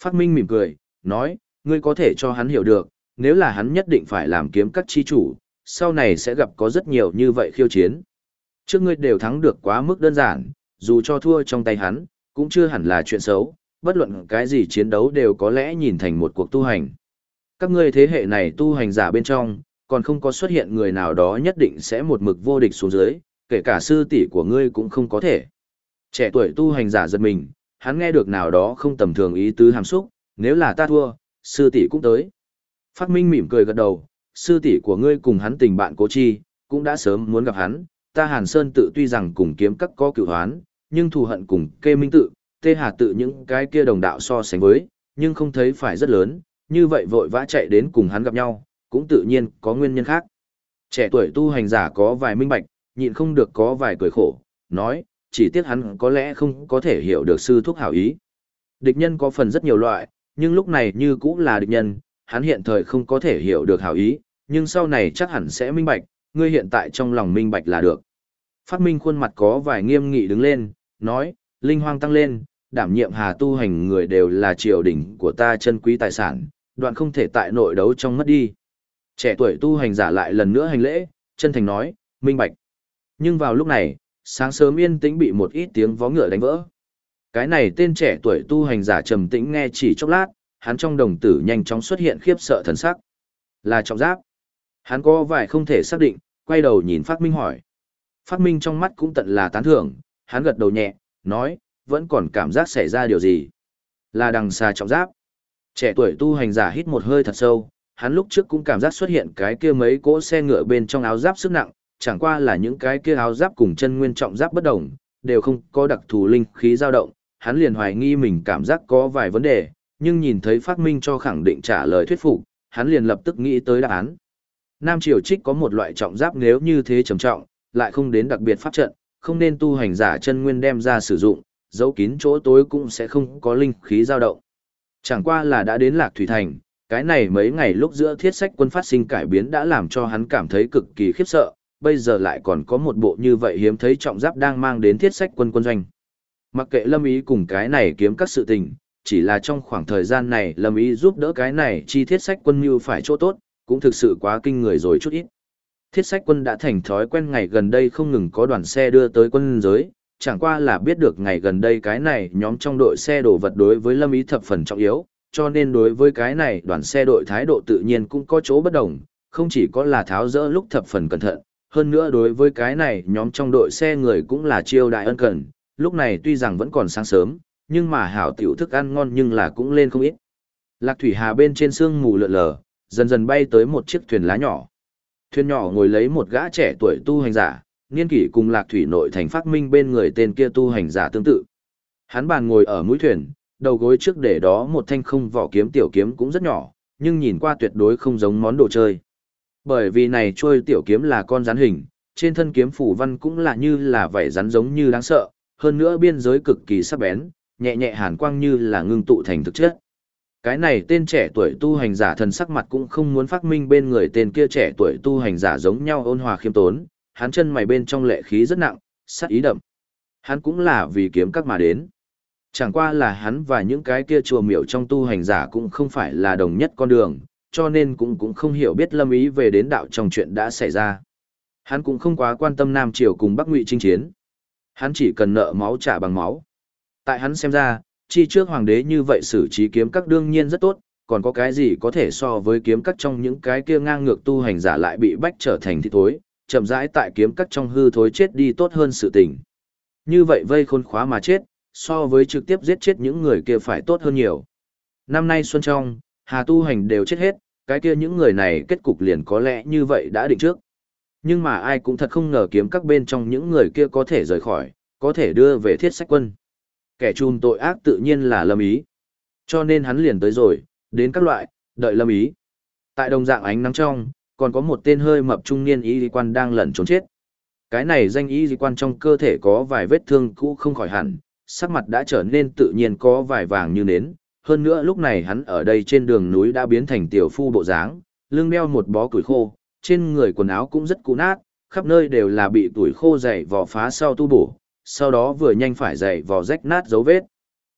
Phát Minh mỉm cười, nói, ngươi có thể cho hắn hiểu được, nếu là hắn nhất định phải làm kiếm các chi chủ, sau này sẽ gặp có rất nhiều như vậy khiêu chiến. Trước ngươi đều thắng được quá mức đơn giản, dù cho thua trong tay hắn, cũng chưa hẳn là chuyện xấu, bất luận cái gì chiến đấu đều có lẽ nhìn thành một cuộc tu hành. Các ngươi thế hệ này tu hành giả bên trong, còn không có xuất hiện người nào đó nhất định sẽ một mực vô địch xuống dưới, kể cả sư tỷ của ngươi cũng không có thể. Trẻ tuổi tu hành giả giật mình, hắn nghe được nào đó không tầm thường ý tứ hàm xúc, nếu là ta thua, sư tỷ cũng tới. Phát Minh mỉm cười gật đầu, sư tỷ của ngươi cùng hắn tình bạn cố chi, cũng đã sớm muốn gặp hắn, ta Hàn Sơn tự tuy rằng cùng kiếm các có cửu hoán, nhưng thù hận cùng Kê Minh tự, Tê Hà tự những cái kia đồng đạo so sánh với, nhưng không thấy phải rất lớn, như vậy vội vã chạy đến cùng hắn gặp nhau, cũng tự nhiên có nguyên nhân khác. Trẻ tuổi tu hành giả có vài minh bạch, nhịn không được có vài cười khổ, nói, chỉ tiếc hắn có lẽ không có thể hiểu được sư thúc hảo ý. Địch nhân có phần rất nhiều loại, nhưng lúc này như cũng là địch nhân, hắn hiện thời không có thể hiểu được hảo ý, nhưng sau này chắc hẳn sẽ minh bạch, ngươi hiện tại trong lòng minh bạch là được. Phát Minh khuôn mặt có vài nghiêm nghị đứng lên, nói, linh hoang tăng lên, đảm nhiệm hà tu hành người đều là triều đình của ta chân quý tài sản, đoạn không thể tại nội đấu trong mất đi. Trẻ tuổi tu hành giả lại lần nữa hành lễ, chân thành nói, minh bạch. Nhưng vào lúc này, sáng sớm yên tĩnh bị một ít tiếng vó ngựa đánh vỡ. Cái này tên trẻ tuổi tu hành giả trầm tĩnh nghe chỉ chốc lát, hắn trong đồng tử nhanh chóng xuất hiện khiếp sợ thần sắc. Là trọng giáp. Hắn có vài không thể xác định, quay đầu nhìn Phát Minh hỏi. Phát Minh trong mắt cũng tận là tán thưởng, hắn gật đầu nhẹ, nói, vẫn còn cảm giác xảy ra điều gì. Là đằng xa trọng giáp. Trẻ tuổi tu hành giả hít một hơi thật sâu, hắn lúc trước cũng cảm giác xuất hiện cái kia mấy cỗ xe ngựa bên trong áo giáp sức nặng, chẳng qua là những cái kia áo giáp cùng chân nguyên trọng giáp bất đồng, đều không có đặc thù linh khí dao động, hắn liền hoài nghi mình cảm giác có vài vấn đề, nhưng nhìn thấy Phát Minh cho khẳng định trả lời thuyết phục, hắn liền lập tức nghĩ tới đáp án. Nam Triều Trích có một loại trọng giáp nếu như thế trầm trọng, lại không đến đặc biệt pháp trận, không nên tu hành giả chân nguyên đem ra sử dụng, giấu kín chỗ tối cũng sẽ không có linh khí dao động. Chẳng qua là đã đến Lạc Thủy Thành, cái này mấy ngày lúc giữa Thiết Sách Quân phát sinh cải biến đã làm cho hắn cảm thấy cực kỳ khiếp sợ, bây giờ lại còn có một bộ như vậy hiếm thấy trọng giáp đang mang đến Thiết Sách Quân quân doanh. Mặc kệ Lâm Ý cùng cái này kiếm các sự tình, chỉ là trong khoảng thời gian này Lâm Ý giúp đỡ cái này chi Thiết Sách Quân như phải chỗ tốt, cũng thực sự quá kinh người rồi chút ít. Thiết Sách Quân đã thành thói quen ngày gần đây không ngừng có đoàn xe đưa tới quân giới, chẳng qua là biết được ngày gần đây cái này nhóm trong đội xe đổ vật đối với Lâm Ý thập phần trọng yếu, cho nên đối với cái này đoàn xe đội thái độ tự nhiên cũng có chỗ bất đồng, không chỉ có là tháo rỡ lúc thập phần cẩn thận, hơn nữa đối với cái này nhóm trong đội xe người cũng là chiêu đại ân cần, lúc này tuy rằng vẫn còn sáng sớm, nhưng mà hảo tiểu thức ăn ngon nhưng là cũng lên không ít. Lạc Thủy Hà bên trên sương mù lượn lờ, dần dần bay tới một chiếc thuyền lá nhỏ. Thuyền nhỏ ngồi lấy một gã trẻ tuổi tu hành giả, niên kỷ cùng Lạc Thủy nội thành Phát Minh bên người tên kia tu hành giả tương tự. Hắn bàn ngồi ở mũi thuyền, đầu gối trước để đó một thanh không vỏ kiếm tiểu kiếm cũng rất nhỏ, nhưng nhìn qua tuyệt đối không giống món đồ chơi. Bởi vì này trôi tiểu kiếm là con rắn hình, trên thân kiếm phủ văn cũng là như là vảy rắn giống như đáng sợ, hơn nữa biên giới cực kỳ sắc bén, nhẹ nhẹ hàn quang như là ngưng tụ thành thực chất. Cái này tên trẻ tuổi tu hành giả thần sắc mặt cũng không muốn Phát Minh bên người tên kia trẻ tuổi tu hành giả giống nhau ôn hòa khiêm tốn, hắn chân mày bên trong lệ khí rất nặng, sát ý đậm. Hắn cũng là vì kiếm các mà đến. Chẳng qua là hắn và những cái kia chùa miểu trong tu hành giả cũng không phải là đồng nhất con đường, cho nên cũng không hiểu biết Lâm Ý về đến đạo trong chuyện đã xảy ra. Hắn cũng không quá quan tâm Nam Triều cùng Bắc Ngụy chinh chiến. Hắn chỉ cần nợ máu trả bằng máu. Tại hắn xem ra, chi trước hoàng đế như vậy xử trí kiếm các đương nhiên rất tốt, còn có cái gì có thể so với kiếm các trong những cái kia ngang ngược tu hành giả lại bị bách trở thành thịt thối, chậm rãi tại kiếm các trong hư thối chết đi tốt hơn sự tình. Như vậy vây khốn khóa mà chết, so với trực tiếp giết chết những người kia phải tốt hơn nhiều. Năm nay xuân trong, Hà tu hành đều chết hết, cái kia những người này kết cục liền có lẽ như vậy đã định trước. Nhưng mà ai cũng thật không ngờ kiếm các bên trong những người kia có thể rời khỏi, có thể đưa về Thiết Sách Quân. Kẻ trùm tội ác tự nhiên là Lâm Ý. Cho nên hắn liền tới rồi, đến các loại, đợi Lâm Ý. Tại đồng dạng ánh nắng trong, còn có một tên hơi mập trung niên y quan đang lẩn trốn chết. Cái này danh y quan trong cơ thể có vài vết thương cũ không khỏi hẳn, sắc mặt đã trở nên tự nhiên có vài vàng như nến. Hơn nữa lúc này hắn ở đây trên đường núi đã biến thành tiểu phu bộ dáng, lưng đeo một bó củi khô, trên người quần áo cũng rất cũ nát, khắp nơi đều là bị tuổi khô dày vò phá sau tu bổ, sau đó vừa nhanh phải dày vò rách nát dấu vết.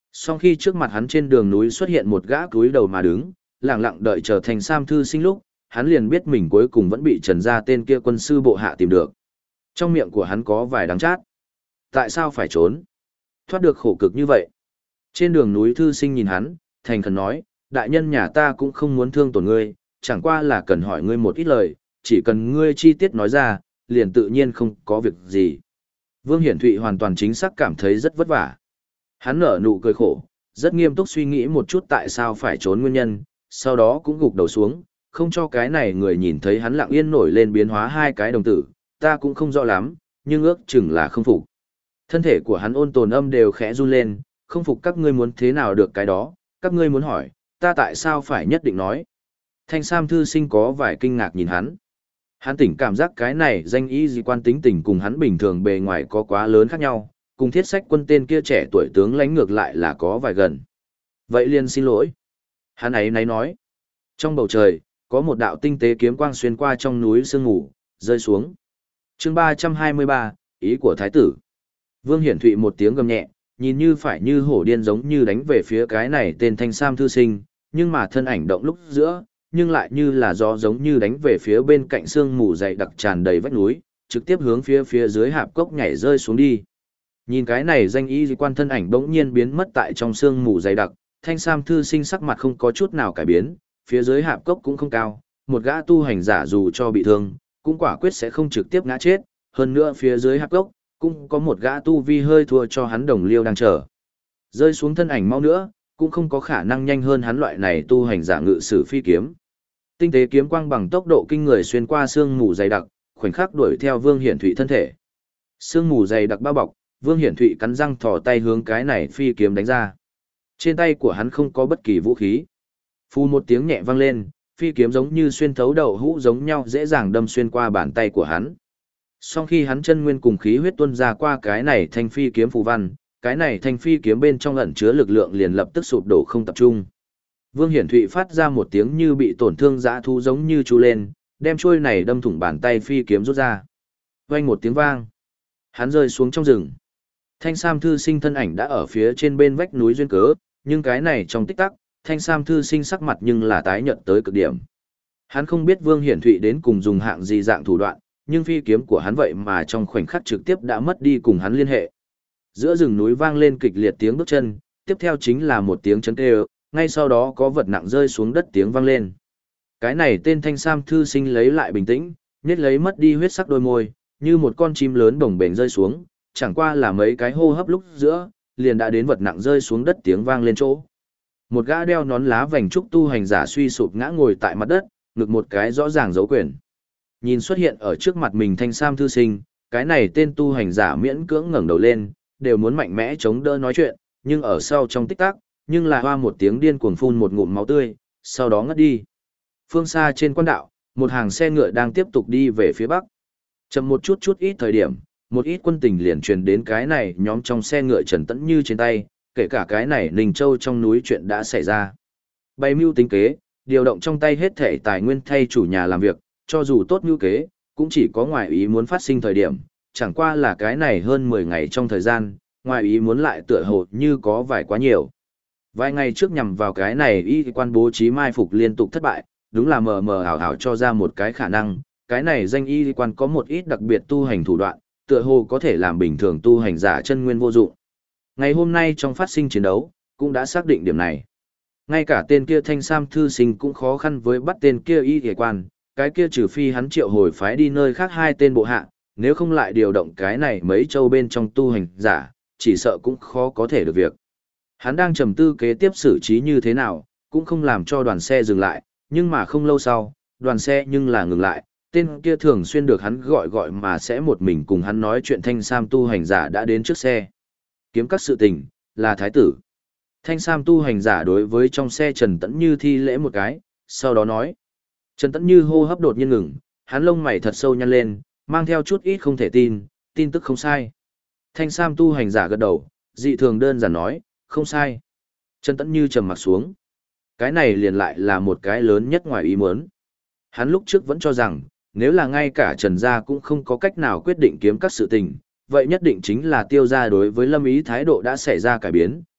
Sau khi trước mặt hắn trên đường núi xuất hiện một gã cúi đầu mà đứng, lặng lặng đợi chờ Thanh Sam thư sinh lúc, hắn liền biết mình cuối cùng vẫn bị Trần gia tên kia quân sư bộ hạ tìm được. Trong miệng của hắn có vài đắng chát. Tại sao phải trốn? Thoát được khổ cực như vậy. Trên đường núi thư sinh nhìn hắn, thành khẩn nói, đại nhân nhà ta cũng không muốn thương tổn ngươi, chẳng qua là cần hỏi ngươi một ít lời, chỉ cần ngươi chi tiết nói ra, liền tự nhiên không có việc gì. Vương Hiển Thụy hoàn toàn chính xác cảm thấy rất vất vả. Hắn nở nụ cười khổ, rất nghiêm túc suy nghĩ một chút tại sao phải trốn nguyên nhân, sau đó cũng gục đầu xuống, không cho cái này người nhìn thấy hắn lặng yên nổi lên biến hóa hai cái đồng tử, ta cũng không rõ lắm, nhưng ước chừng là không phục. Thân thể của hắn ôn tồn âm đều khẽ run lên, không phục các ngươi muốn thế nào được cái đó, các ngươi muốn hỏi, ta tại sao phải nhất định nói. Thanh Sam thư sinh có vài kinh ngạc nhìn hắn. Hắn tỉnh cảm giác cái này danh y dị quan tính tình cùng hắn bình thường bề ngoài có quá lớn khác nhau, cùng thiết sách quân tên kia trẻ tuổi tướng lánh ngược lại là có vài gần. Vậy liền xin lỗi. Hắn ấy nấy nói. Trong bầu trời, có một đạo tinh tế kiếm quang xuyên qua trong núi sương ngủ, rơi xuống. chương 323, ý của thái tử. Vương Hiển Thụy một tiếng gầm nhẹ, nhìn như phải như hổ điên giống như đánh về phía cái này tên Thanh Sam thư sinh, nhưng mà thân ảnh động lúc giữa, nhưng lại như là gió giống như đánh về phía bên cạnh sương mù dày đặc tràn đầy vách núi, trực tiếp hướng phía dưới hạp cốc nhảy rơi xuống đi. Nhìn cái này danh y quan thân ảnh bỗng nhiên biến mất tại trong sương mù dày đặc, Thanh Sam thư sinh sắc mặt không có chút nào cải biến, phía dưới hạp cốc cũng không cao, một gã tu hành giả dù cho bị thương, cũng quả quyết sẽ không trực tiếp ngã chết, hơn nữa phía dưới hạp cốc cũng có một gã tu vi hơi thua cho hắn đồng liêu đang chờ. Rơi xuống thân ảnh mau nữa, cũng không có khả năng nhanh hơn hắn loại này tu hành giả ngự sử phi kiếm. Tinh tế kiếm quang bằng tốc độ kinh người xuyên qua sương mù dày đặc, khoảnh khắc đuổi theo Vương Hiển Thụy thân thể. Sương mù dày đặc bao bọc, Vương Hiển Thụy cắn răng thò tay hướng cái này phi kiếm đánh ra. Trên tay của hắn không có bất kỳ vũ khí. Phù một tiếng nhẹ vang lên, phi kiếm giống như xuyên thấu đậu hũ giống nhau dễ dàng đâm xuyên qua bàn tay của hắn. Sau khi hắn chân nguyên cùng khí huyết tuôn ra qua cái này thanh phi kiếm phù văn, cái này thanh phi kiếm bên trong ẩn chứa lực lượng liền lập tức sụp đổ không tập trung. Vương Hiển Thụy phát ra một tiếng như bị tổn thương dã thú giống như chú lên, đem chuôi này đâm thủng bàn tay phi kiếm rút ra. Vang một tiếng vang, hắn rơi xuống trong rừng. Thanh Sam thư sinh thân ảnh đã ở phía trên bên vách núi duyên cớ, nhưng cái này trong tích tắc, Thanh Sam thư sinh sắc mặt nhưng là tái nhợt tới cực điểm. Hắn không biết Vương Hiển Thụy đến cùng dùng hạng gì dạng thủ đoạn, nhưng phi kiếm của hắn vậy mà trong khoảnh khắc trực tiếp đã mất đi cùng hắn liên hệ. Giữa rừng núi vang lên kịch liệt tiếng bước chân, tiếp theo chính là một tiếng chấn kêu, ngay sau đó có vật nặng rơi xuống đất tiếng vang lên. Cái này tên Thanh Sam thư sinh lấy lại bình tĩnh, nhét lấy mất đi huyết sắc đôi môi, như một con chim lớn bồng bềnh rơi xuống, chẳng qua là mấy cái hô hấp lúc giữa, liền đã đến vật nặng rơi xuống đất tiếng vang lên chỗ. Một gã đeo nón lá vành trúc tu hành giả suy sụp ngã ngồi tại mặt đất, ngực một cái rõ ràng dấu quyền. Nhìn xuất hiện ở trước mặt mình Thanh Sam thư sinh, cái này tên tu hành giả miễn cưỡng ngẩng đầu lên, đều muốn mạnh mẽ chống đỡ nói chuyện, nhưng ở sau trong tích tắc, nhưng là hoa một tiếng điên cuồng phun một ngụm máu tươi, sau đó ngất đi. Phương xa trên quan đạo, một hàng xe ngựa đang tiếp tục đi về phía bắc. Chậm một chút ít thời điểm, một ít quân tình liền truyền đến cái này nhóm trong xe ngựa Trần Tẫn Như trên tay, kể cả cái này Ninh Châu trong núi chuyện đã xảy ra. Bày mưu tính kế, điều động trong tay hết thể tài nguyên thay chủ nhà làm việc, cho dù tốt mưu kế, cũng chỉ có ngoại ý muốn phát sinh thời điểm, chẳng qua là cái này hơn 10 ngày trong thời gian, ngoại ý muốn lại tựa hồ như có vài quá nhiều. Vài ngày trước nhằm vào cái này y quan bố trí mai phục liên tục thất bại, đúng là mờ mờ ảo ảo cho ra một cái khả năng, cái này danh y quan có một ít đặc biệt tu hành thủ đoạn, tựa hồ có thể làm bình thường tu hành giả chân nguyên vô dụng. Ngày hôm nay trong phát sinh chiến đấu, cũng đã xác định điểm này. Ngay cả tên kia Thanh Sam thư sinh cũng khó khăn với bắt tên kia y quan, cái kia trừ phi hắn triệu hồi phái đi nơi khác hai tên bộ hạ, nếu không lại điều động cái này mấy châu bên trong tu hành giả, chỉ sợ cũng khó có thể được việc. Hắn đang trầm tư kế tiếp xử trí như thế nào, cũng không làm cho đoàn xe dừng lại, nhưng mà không lâu sau, đoàn xe nhưng là ngừng lại, tên kia thường xuyên được hắn gọi mà sẽ một mình cùng hắn nói chuyện Thanh Sam tu hành giả đã đến trước xe. Kiếm các sự tình, là thái tử. Thanh Sam tu hành giả đối với trong xe Trần Tẫn Như thi lễ một cái, sau đó nói. Trần Tẫn Như hô hấp đột nhiên ngừng, hắn lông mày thật sâu nhăn lên, mang theo chút ít không thể tin tức không sai. Thanh Sam tu hành giả gật đầu, dị thường đơn giản nói, không sai. Trần Tẫn Như trầm mặt xuống. Cái này liền lại là một cái lớn nhất ngoài ý muốn. Hắn lúc trước vẫn cho rằng, nếu là ngay cả Trần gia cũng không có cách nào quyết định kiếm các sự tình, vậy nhất định chính là Tiêu gia đối với Lâm Ý thái độ đã xảy ra cải biến,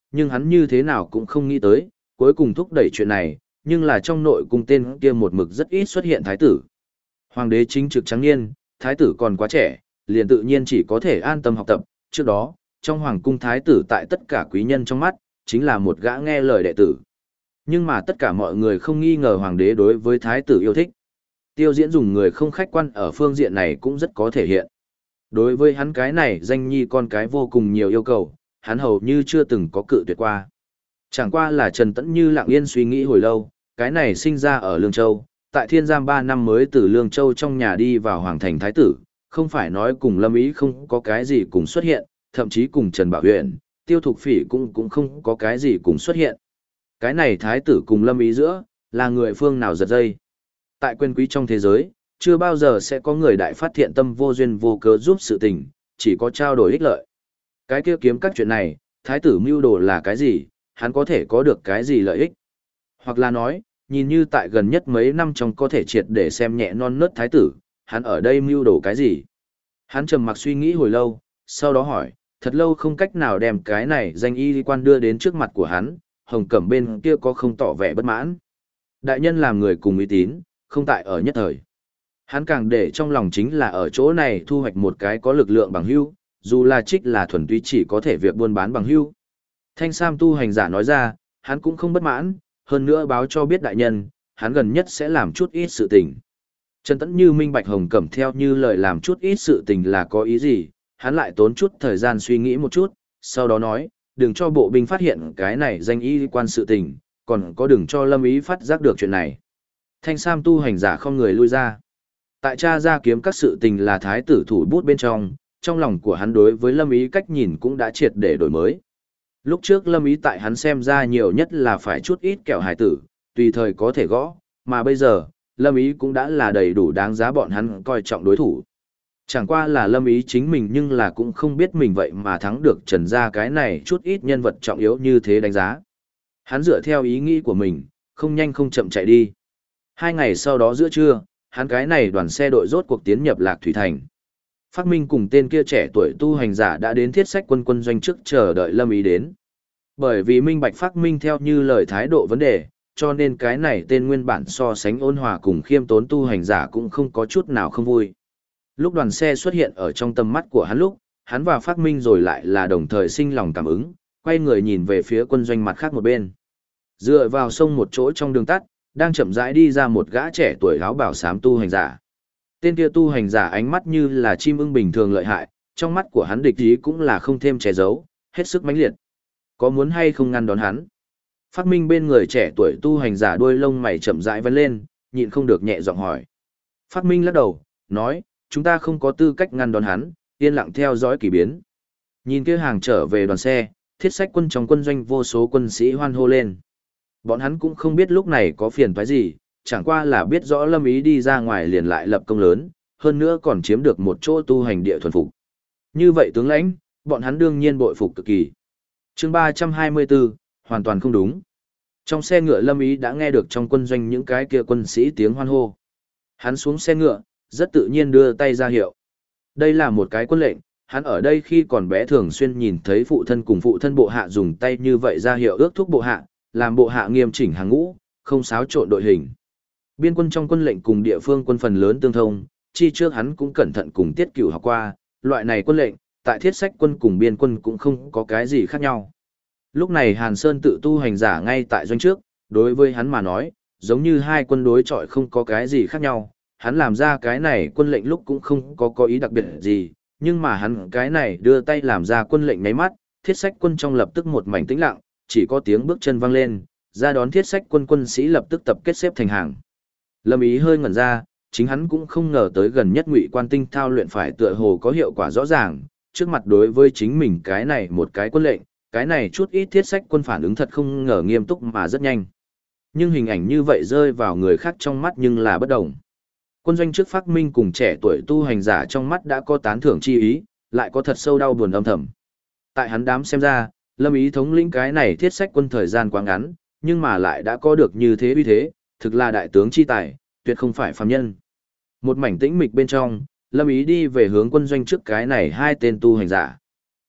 nhưng hắn như thế nào cũng không nghĩ tới, cuối cùng thúc đẩy chuyện này, nhưng là trong nội cung tên kia một mực rất ít xuất hiện thái tử. Hoàng đế chính trực trắng niên, thái tử còn quá trẻ, liền tự nhiên chỉ có thể an tâm học tập, trước đó, trong hoàng cung thái tử tại tất cả quý nhân trong mắt, chính là một gã nghe lời đệ tử. Nhưng mà tất cả mọi người không nghi ngờ hoàng đế đối với thái tử yêu thích. Tiêu Diễn dùng người không khách quan ở phương diện này cũng rất có thể hiện. Đối với hắn cái này danh nhi con cái vô cùng nhiều yêu cầu, hắn hầu như chưa từng có cự tuyệt qua. Chẳng qua là Trần Tẫn Như lặng yên suy nghĩ hồi lâu, cái này sinh ra ở Lương Châu, tại thiên giam 3 năm mới từ Lương Châu trong nhà đi vào hoàng thành thái tử, không phải nói cùng Lâm Ý không có cái gì cùng xuất hiện, thậm chí cùng Trần Bảo Huyền, Tiêu Thục Phỉ cũng không có cái gì cùng xuất hiện. Cái này thái tử cùng Lâm Ý giữa, là người phương nào giật dây. Tại quyền quý trong thế giới, chưa bao giờ sẽ có người đại phát thiện tâm vô duyên vô cớ giúp sự tình, chỉ có trao đổi ích lợi. Cái kia kiếm các chuyện này, thái tử mưu đồ là cái gì, hắn có thể có được cái gì lợi ích. Hoặc là nói, nhìn như tại gần nhất mấy năm trong có thể triệt để xem nhẹ non nớt thái tử, hắn ở đây mưu đồ cái gì. Hắn trầm mặc suy nghĩ hồi lâu, sau đó hỏi, thật lâu không cách nào đem cái này danh y quan đưa đến trước mặt của hắn, Hồng Cẩm bên kia có không tỏ vẻ bất mãn. Đại nhân làm người cùng uy tín, không tại ở nhất thời. Hắn càng để trong lòng chính là ở chỗ này thu hoạch một cái có lực lượng bằng hữu, dù là trích là thuần túy chỉ có thể việc buôn bán bằng hữu. Thanh Sam tu hành giả nói ra, hắn cũng không bất mãn, hơn nữa báo cho biết đại nhân, hắn gần nhất sẽ làm chút ít sự tình. Trần Tẫn Như minh bạch Hồng Cẩm theo như lời làm chút ít sự tình là có ý gì, hắn lại tốn chút thời gian suy nghĩ một chút, sau đó nói, đừng cho bộ binh phát hiện cái này danh y quan sự tình, còn có đừng cho Lâm Ý phát giác được chuyện này. Thanh Sam tu hành giả không người lui ra. Tại cha ra kiếm các sự tình là thái tử thủ bút bên trong lòng của hắn đối với Lâm Ý cách nhìn cũng đã triệt để đổi mới. Lúc trước Lâm Ý tại hắn xem ra nhiều nhất là phải chút ít kẹo hài tử, tùy thời có thể gõ, mà bây giờ, Lâm Ý cũng đã là đầy đủ đáng giá bọn hắn coi trọng đối thủ. Chẳng qua là Lâm Ý chính mình nhưng là cũng không biết mình vậy mà thắng được Trần gia cái này chút ít nhân vật trọng yếu như thế đánh giá. Hắn dựa theo ý nghĩ của mình, không nhanh không chậm chạy đi. 2 ngày sau đó giữa trưa, hắn cái này đoàn xe đội rốt cuộc tiến nhập Lạc Thủy Thành. Phác Minh cùng tên kia trẻ tuổi tu hành giả đã đến Thiết Sách quân quân doanh trước chờ đợi Lâm Ý đến. Bởi vì minh bạch Phác Minh theo như lời thái độ vấn đề, cho nên cái này tên nguyên bản so sánh ôn hòa cùng khiêm tốn tu hành giả cũng không có chút nào không vui. Lúc đoàn xe xuất hiện ở trong tầm mắt của hắn lúc, hắn và Phác Minh rồi lại là đồng thời sinh lòng cảm ứng, quay người nhìn về phía quân doanh mặt khác một bên. Dựa vào sông một chỗ trong đường tắt, đang chậm rãi đi ra một gã trẻ tuổi áo bào xám tu hành giả. Tên kia tu hành giả ánh mắt như là chim ưng bình thường lợi hại, trong mắt của hắn địch ý cũng là không thêm che giấu, hết sức mãnh liệt. Có muốn hay không ngăn đón hắn? Phác Minh bên người trẻ tuổi tu hành giả đuôi lông mày chậm rãi vén lên, nhịn không được nhẹ giọng hỏi. Phác Minh lắc đầu, nói, chúng ta không có tư cách ngăn đón hắn, yên lặng theo dõi kỳ biến. Nhìn kia hàng trở về đoàn xe, Thiết Sách quân trong quân doanh vô số quân sĩ hoan hô lên. Bọn hắn cũng không biết lúc này có phiền toái gì, chẳng qua là biết rõ Lâm Ý đi ra ngoài liền lại lập công lớn, hơn nữa còn chiếm được một chỗ tu hành địa thuần phục. Như vậy tướng lãnh, bọn hắn đương nhiên bội phục cực kỳ. Chương 324, hoàn toàn không đúng. Trong xe ngựa Lâm Ý đã nghe được trong quân doanh những cái kia quân sĩ tiếng hoan hô. Hắn xuống xe ngựa, rất tự nhiên đưa tay ra hiệu. Đây là một cái quân lệnh, hắn ở đây khi còn bé thường xuyên nhìn thấy phụ thân cùng phụ thân bộ hạ dùng tay như vậy ra hiệu ước thúc bộ hạ, làm bộ hạ nghiêm chỉnh hàng ngũ, không xáo trộn đội hình. Biên quân trong quân lệnh cùng địa phương quân phần lớn tương thông, chi trước hắn cũng cẩn thận cùng Tiết Cửu học qua, loại này quân lệnh, tại Thiết Sách quân cùng biên quân cũng không có cái gì khác nhau. Lúc này Hàn Sơn tự tu hành giả ngay tại doanh trước, đối với hắn mà nói, giống như hai quân đối chọi không có cái gì khác nhau, hắn làm ra cái này quân lệnh lúc cũng không có ý đặc biệt gì, nhưng mà hắn cái này đưa tay làm ra quân lệnh nháy mắt, Thiết Sách quân trong lập tức một mảnh tĩnh lặng, chỉ có tiếng bước chân vang lên, ra đón Thiết Sách quân quân sĩ lập tức tập kết xếp thành hàng. Lâm Ý hơi ngẩn ra, chính hắn cũng không ngờ tới gần nhất Ngụy Quan Tinh thao luyện phải tựa hồ có hiệu quả rõ ràng, trước mặt đối với chính mình cái này một cái quân lệnh, cái này chút ít Thiết Sách quân phản ứng thật không ngờ nghiêm túc mà rất nhanh. Nhưng hình ảnh như vậy rơi vào người khác trong mắt nhưng là bất đồng. Quân doanh trước Phác Minh cùng trẻ tuổi tu hành giả trong mắt đã có tán thưởng chi ý, lại có thật sâu đau buồn âm thầm. Tại hắn đám xem ra, Lâm Ý thống lĩnh cái này Thiết Sách quân thời gian quá ngắn, nhưng mà lại đã có được như thế uy thế, thực là đại tướng chi tài, tuyệt không phải phàm nhân. Một mảnh tĩnh mịch bên trong, Lâm Ý đi về hướng quân doanh trước cái này hai tên tu hành giả.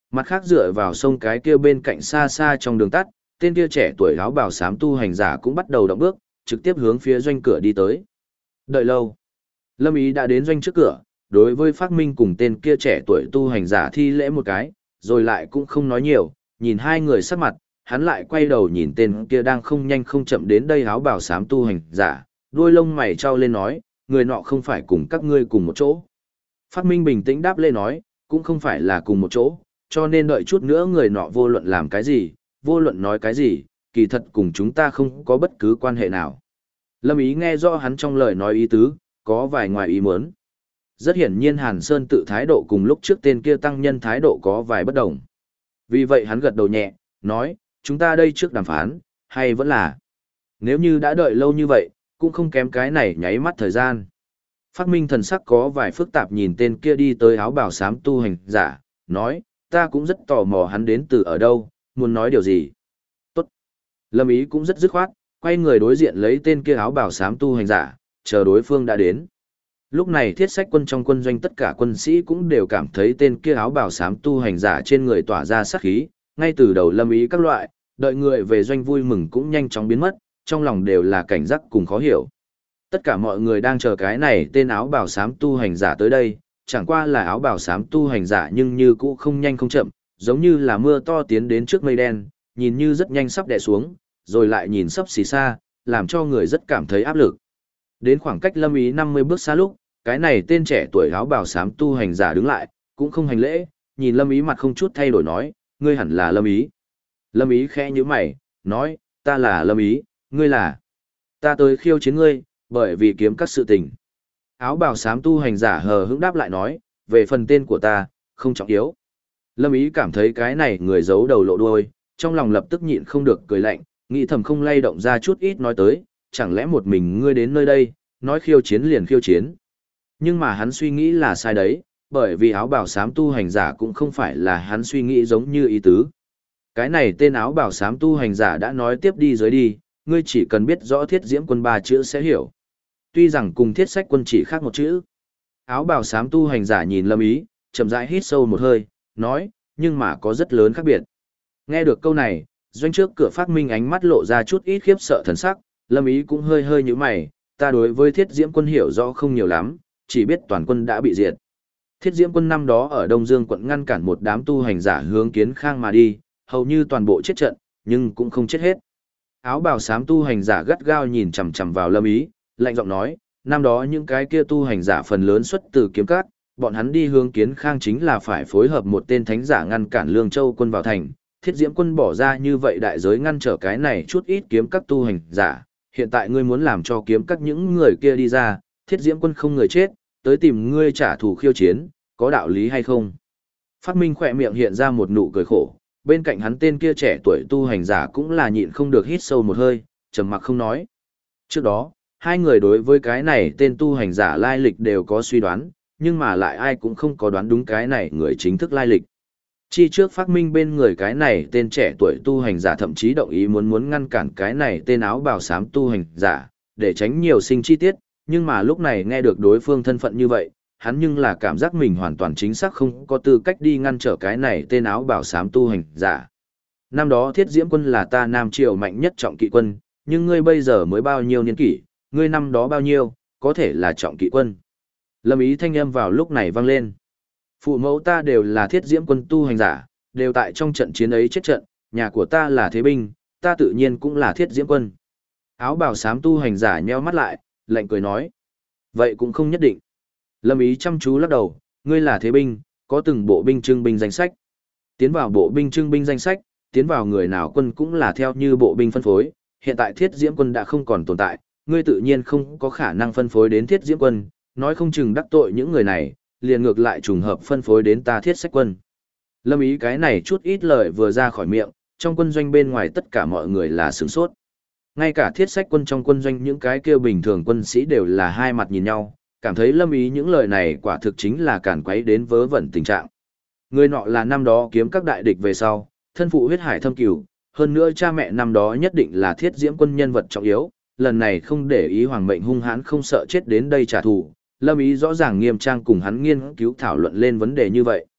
Mặt khác dựa vào sông cái kia bên cạnh xa xa trong đường tắt, tên kia trẻ tuổi áo bào xám tu hành giả cũng bắt đầu động bước, trực tiếp hướng phía doanh cửa đi tới. Đợi lâu, Lâm Ý đã đến doanh trước cửa, đối với Phác Minh cùng tên kia trẻ tuổi tu hành giả thi lễ một cái, rồi lại cũng không nói nhiều, nhìn hai người sắc mặt, hắn lại quay đầu nhìn tên kia đang không nhanh không chậm đến đây áo bào xám tu hành giả, đuôi lông mày trao lên nói, người nọ không phải cùng các ngươi cùng một chỗ. Phác Minh bình tĩnh đáp lên nói, cũng không phải là cùng một chỗ, cho nên đợi chút nữa người nọ vô luận làm cái gì, vô luận nói cái gì, kỳ thật cùng chúng ta không có bất cứ quan hệ nào. Lâm Ý nghe rõ hắn trong lời nói ý tứ, có vài ngoài ý muốn. Rất hiển nhiên Hàn Sơn tự thái độ cùng lúc trước tên kia tăng nhân thái độ có vài bất đồng. Vì vậy hắn gật đầu nhẹ, nói, chúng ta đây trước đàm phán, hay vẫn là. Nếu như đã đợi lâu như vậy, cũng không kém cái này nháy mắt thời gian. Phác Minh thần sắc có vài phức tạp nhìn tên kia đi tới áo bào xám tu hành giả, nói, ta cũng rất tò mò hắn đến từ ở đâu, muốn nói điều gì. Tốt. Lâm Ý cũng rất dứt khoát, quay người đối diện lấy tên kia áo bào xám tu hành giả, chờ đối phương đã đến. Lúc này Thiết Sách Quân trong quân doanh tất cả quân sĩ cũng đều cảm thấy tên kia áo bào xám tu hành giả trên người tỏa ra sát khí, ngay từ đầu Lâm Ý các loại, đợi người về doanh vui mừng cũng nhanh chóng biến mất, trong lòng đều là cảnh giác cùng khó hiểu. Tất cả mọi người đang chờ cái này tên áo bào xám tu hành giả tới đây, chẳng qua là áo bào xám tu hành giả nhưng như cũ không nhanh không chậm, giống như là mưa to tiến đến trước mây đen, nhìn như rất nhanh sắp đè xuống, rồi lại nhìn sắp xì xa, làm cho người rất cảm thấy áp lực. Đến khoảng cách Lâm Ý 50 bước xa lúc, cái này tên trẻ tuổi áo bào xám tu hành giả đứng lại, cũng không hành lễ, nhìn Lâm Ý mặt không chút thay đổi nói, ngươi hẳn là Lâm Ý. Lâm Ý khẽ nhíu mày, nói, ta là Lâm Ý, ngươi là. Ta tới khiêu chiến ngươi, bởi vì kiếm các sự tình. Áo bào xám tu hành giả hờ hững đáp lại nói, về phần tên của ta, không trọng yếu. Lâm Ý cảm thấy cái này người giấu đầu lộ đuôi, trong lòng lập tức nhịn không được cười lạnh, nghĩ thầm không lay động ra chút ít nói tới, chẳng lẽ một mình ngươi đến nơi đây, nói khiêu chiến liền khiêu chiến. Nhưng mà hắn suy nghĩ là sai đấy, bởi vì áo bào xám tu hành giả cũng không phải là hắn suy nghĩ giống như ý tứ. Cái này tên áo bào xám tu hành giả đã nói tiếp đi dưới đi, ngươi chỉ cần biết rõ Thiết Diễm Quân 3 chữ sẽ hiểu. Tuy rằng cùng Thiết Sách Quân chỉ khác một chữ. Áo bào xám tu hành giả nhìn Lâm Ý, chậm rãi hít sâu một hơi, nói, nhưng mà có rất lớn khác biệt. Nghe được câu này, doanh trước cửa Phác Minh ánh mắt lộ ra chút ít khiếp sợ thần sắc, Lâm Ý cũng hơi hơi như mày, ta đối với Thiết Diễm Quân hiểu rõ không nhiều lắm, chỉ biết toàn quân đã bị diệt. Thiết Diễm Quân năm đó ở Đông Dương quận ngăn cản một đám tu hành giả hướng Kiến Khang mà đi, hầu như toàn bộ chết trận, nhưng cũng không chết hết. Áo bào xám tu hành giả gắt gao nhìn chằm chằm vào Lâm Ý, lạnh giọng nói, năm đó những cái kia tu hành giả phần lớn xuất từ kiếm cát, bọn hắn đi hướng Kiến Khang chính là phải phối hợp một tên thánh giả ngăn cản Lương Châu quân vào thành. Thiết Diễm Quân bỏ ra như vậy đại giới ngăn trở cái này chút ít kiếm các tu hành giả, hiện tại ngươi muốn làm cho kiếm các những người kia đi ra, Thiết Diễm Quân không người chết, tới tìm ngươi trả thù khiêu chiến, có đạo lý hay không? Phác Minh khỏe miệng hiện ra một nụ cười khổ, bên cạnh hắn tên kia trẻ tuổi tu hành giả cũng là nhịn không được hít sâu một hơi, trầm mặc không nói. Trước đó, hai người đối với cái này tên tu hành giả lai lịch đều có suy đoán, nhưng mà lại ai cũng không có đoán đúng cái này người chính thức lai lịch. Chi trước Phác Minh bên người cái này tên trẻ tuổi tu hành giả thậm chí đồng ý muốn ngăn cản cái này tên áo bào xám tu hành giả, để tránh nhiều sinh chi tiết, nhưng mà lúc này nghe được đối phương thân phận như vậy, hắn nhưng là cảm giác mình hoàn toàn chính xác không có tư cách đi ngăn trở cái này tên áo bào xám tu hành giả. Năm đó Thiết Diễm Quân là ta Nam Triều mạnh nhất trọng kỵ quân, nhưng ngươi bây giờ mới bao nhiêu niên kỷ, ngươi năm đó bao nhiêu, có thể là trọng kỵ quân. Lâm Ý thanh âm vào lúc này vang lên. Phụ mẫu ta đều là Thiết Diễm Quân tu hành giả, đều tại trong trận chiến ấy chết trận, nhà của ta là thế binh, ta tự nhiên cũng là Thiết Diễm Quân. Áo bào xám tu hành giả nheo mắt lại, lạnh cười nói. Vậy cũng không nhất định. Lâm Ý chăm chú lắc đầu, ngươi là thế binh, có từng bộ binh trưng binh danh sách. Tiến vào bộ binh trưng binh danh sách, tiến vào người nào quân cũng là theo như bộ binh phân phối, hiện tại Thiết Diễm Quân đã không còn tồn tại, ngươi tự nhiên không có khả năng phân phối đến Thiết Diễm Quân, nói không chừng đắc tội những người này, liền ngược lại trùng hợp phân phối đến ta Thiết Sách Quân. Lâm Ý cái này chút ít lời vừa ra khỏi miệng, trong quân doanh bên ngoài tất cả mọi người là sửng sốt. Ngay cả Thiết Sách Quân trong quân doanh những cái kêu bình thường quân sĩ đều là hai mặt nhìn nhau, cảm thấy Lâm Ý những lời này quả thực chính là càn quấy đến vớ vẩn tình trạng. Người nọ là năm đó kiếm các đại địch về sau, thân phụ huyết hải thâm cửu, hơn nữa cha mẹ năm đó nhất định là Thiết Diễm Quân nhân vật trọng yếu, lần này không để ý hoàng mệnh hung hãn không sợ chết đến đây trả thù. Lâm Ý rõ ràng nghiêm trang cùng hắn nghiên cứu thảo luận lên vấn đề như vậy.